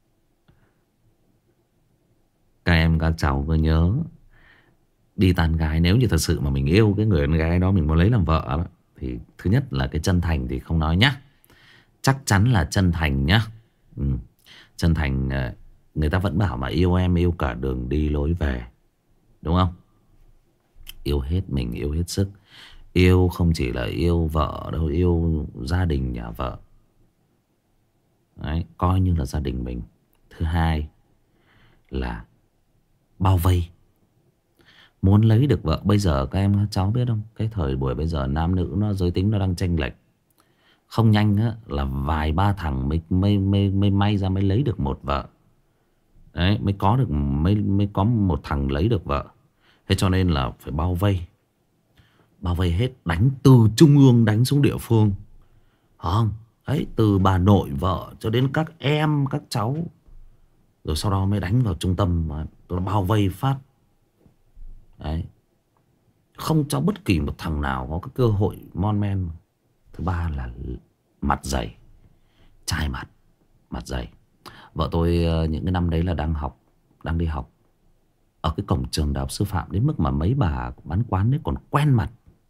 các em các cháu cứ nhớ, đi tán gái nếu như thật sự mà mình yêu cái người con gái đó, mình muốn lấy làm vợ đó, thì thứ nhất là cái chân thành thì không nói nhá. Chắc chắn là chân thành nhá. Ừ. Chân thành. Người ta vẫn bảo mà yêu em yêu cả đường đi lối về, đúng không? Yêu hết mình, yêu hết sức. Yêu không chỉ là yêu vợ đâu, yêu gia đình nhà vợ. Đấy, coi như là gia đình mình. Thứ hai là bao vây. Muốn lấy được vợ, bây giờ các em các cháu biết không, cái thời buổi bây giờ nam nữ nó giới tính nó đang chênh lệch. Không nhanh á, là vài ba thằng mới mới mới mới may ra mới lấy được một vợ. Đấy, mới có được mới mới có một thằng lấy được vợ. Thế cho nên là phải bao vây. Bao vây hết, đánh từ trung ương đánh xuống địa phương. Không, đấy, từ bà nội vợ cho đến các em các cháu, rồi sau đó mới đánh vào trung tâm mà tôi bao vây phát. Đấy. Không cho bất kỳ một thằng nào có cái cơ hội mon men. Thứ ba là Mặt dày, trai mặt, mặt dày. Vợ tôi những cái năm đấy là đang học, đang đi học ở cái cổng trường đại học sư phạm, đến mức mà mấy bà bán quán đấy còn quen mặt.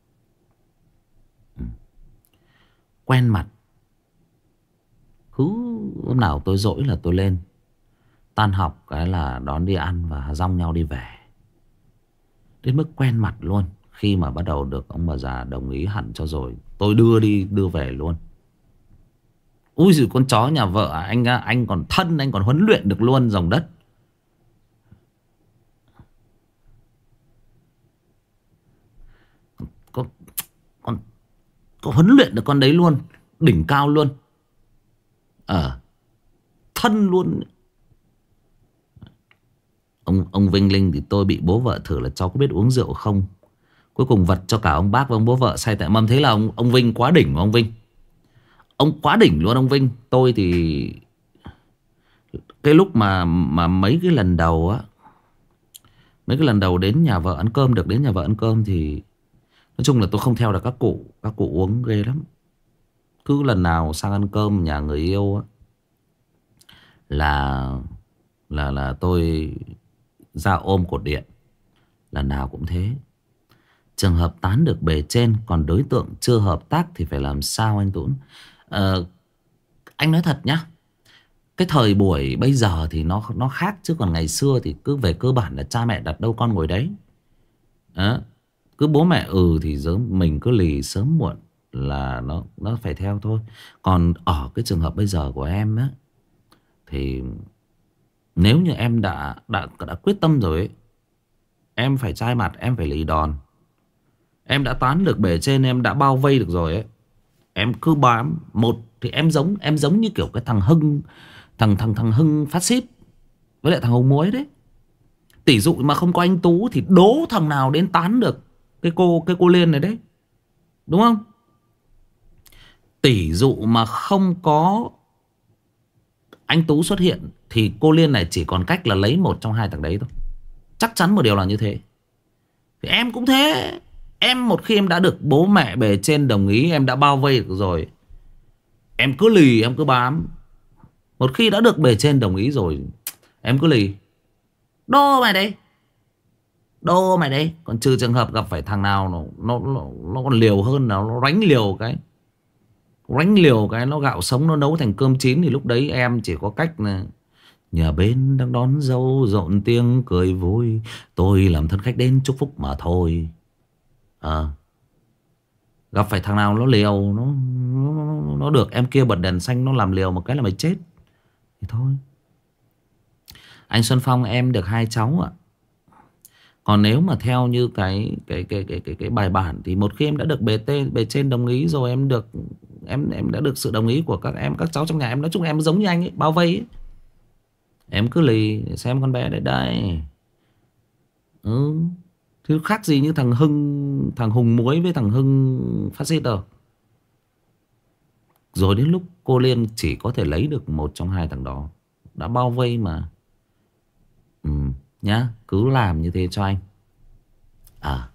Ừ. Quen mặt. Cứ hôm nào tôi rỗi là tôi lên, tan học cái là đón đi ăn và rong nhau đi về. Đến mức quen mặt luôn. Khi mà bắt đầu được ông bà già đồng ý hẳn cho rồi, tôi đưa đi đưa về luôn. Ui giời, con chó nhà vợ anh anh còn thân, anh còn huấn luyện được luôn dòng đất. Có, con, có huấn luyện được con đấy luôn. Đỉnh cao luôn. Ờ, thân luôn. Ông ông Vinh Linh thì tôi bị bố vợ thử là cháu có biết uống rượu không. Cuối cùng vật cho cả ông bác và ông bố vợ say tại mâm. Thế là ông, ông Vinh quá đỉnh mà ông Vinh. Ông quá đỉnh luôn ông Vinh. Tôi thì cái lúc mà mà mấy cái lần đầu á, mấy cái lần đầu đến nhà vợ ăn cơm, được đến nhà vợ ăn cơm thì nói chung là tôi không theo được các cụ. Các cụ uống ghê lắm. Cứ lần nào sang ăn cơm nhà người yêu á, là là là tôi ra ôm cột điện. Lần nào cũng thế. Trường hợp tán được bề trên, còn đối tượng chưa hợp tác thì phải làm sao anh Tuấn? Ờ, anh nói thật nhá, cái thời buổi bây giờ thì nó nó khác, chứ còn ngày xưa thì cứ về cơ bản là cha mẹ đặt đâu con ngồi đấy. Đó. Cứ bố mẹ ừ thì sớm mình cứ lì sớm muộn là nó nó phải theo thôi. Còn ở cái trường hợp bây giờ của em á, thì nếu như em đã đã đã quyết tâm rồi ấy, em phải chai mặt, em phải lì đòn. Em đã tán được bề trên, em đã bao vây được rồi ấy, em cứ bám. Một thì em giống em giống như kiểu cái thằng Hưng, thằng thằng thằng Hưng phát xít với lại thằng Hồng Muối đấy. Tỷ dụ mà không có anh Tú thì đố thằng nào đến tán được cái cô cái cô Liên này đấy, đúng không? Tỷ dụ mà không có anh Tú xuất hiện thì cô Liên này chỉ còn cách là lấy một trong hai thằng đấy thôi. Chắc chắn một điều là như thế. Thì em cũng thế. Em một khi em đã được bố mẹ bề trên đồng ý, em đã bao vây được rồi, em cứ lì, em cứ bám. Một khi đã được bề trên đồng ý rồi, em cứ lì. Đô mày đấy, đô mày đấy. Còn trừ trường hợp gặp phải thằng nào nó nó nó, nó còn liều hơn, nào nó đánh liều cái đánh liều cái nó gạo sống nó nấu thành cơm chín, thì lúc đấy em chỉ có cách là nhà bên đang đón dâu rộn tiếng cười vui, tôi làm thân khách đến chúc phúc mà thôi. À, gặp phải thằng nào nó liều, nó, nó nó được em kia bật đèn xanh nó làm liều một cái là mày chết thì thôi. Anh Xuân Phong em được hai cháu ạ. Còn nếu mà theo như cái cái cái cái cái cái bài bản thì một khi em đã được bề tên bề trên đồng ý rồi, em được em em đã được sự đồng ý của các em các cháu trong nhà em, nói chung em giống như anh ấy, bao vây ấy. Em cứ lì xem con bé đấy đây. Ừ. Thứ khác gì như thằng Hưng, thằng Hùng Muối với thằng Hưng phát xít đâu. Rồi đến lúc cô Liên chỉ có thể lấy được một trong hai thằng đó, đã bao vây mà. Ừ. Nhá, cứ làm như thế cho anh. À.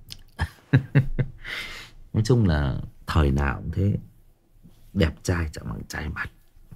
Nói chung là thời nào cũng thế. Đẹp trai chẳng bằng trai mặt.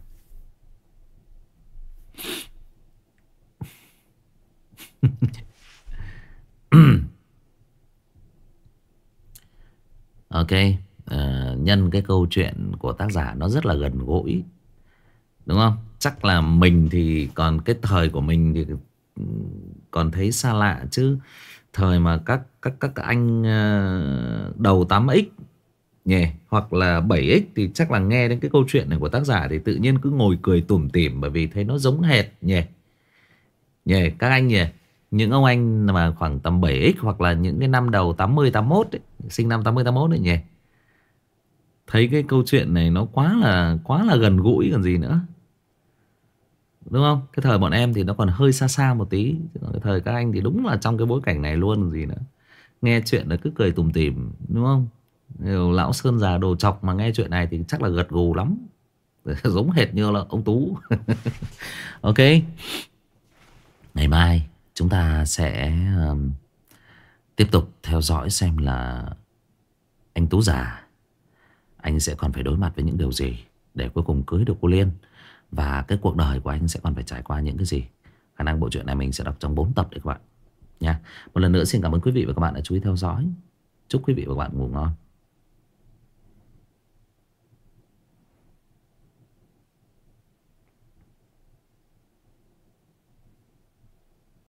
Ok. À, nhân cái câu chuyện của tác giả nó rất là gần gũi, đúng không? Chắc là mình thì còn cái thời của mình thì còn thấy xa lạ, chứ thời mà các các các anh đầu tám x nhỉ, hoặc là bảy x thì chắc là nghe đến cái câu chuyện này của tác giả thì tự nhiên cứ ngồi cười tủm tỉm, bởi vì thấy nó giống hệt nhỉ. Nhỉ các anh nhỉ. Những ông anh mà khoảng tầm bảy x hoặc là những cái năm đầu tám mươi tám mốt ấy, sinh năm tám mươi tám mốt ấy nhỉ. Thấy cái câu chuyện này nó quá là quá là gần gũi còn gì nữa, đúng không? Cái thời bọn em thì nó còn hơi xa xa một tí, cái thời các anh thì đúng là trong cái bối cảnh này luôn còn gì nữa. Nghe chuyện là cứ cười tủm tỉm, đúng không? Lão Sơn già đồ chọc mà nghe chuyện này thì chắc là gật gù lắm. Giống hệt như là ông Tú. Ok. Ngày mai chúng ta sẽ um, tiếp tục theo dõi xem là anh Tú già, anh sẽ còn phải đối mặt với những điều gì để cuối cùng cưới được cô Liên. Và cái cuộc đời của anh sẽ còn phải trải qua những cái gì. Khả năng bộ truyện này mình sẽ đọc trong bốn tập đấy các bạn nha. Một lần nữa xin cảm ơn quý vị và các bạn đã chú ý theo dõi. Chúc quý vị và các bạn ngủ ngon.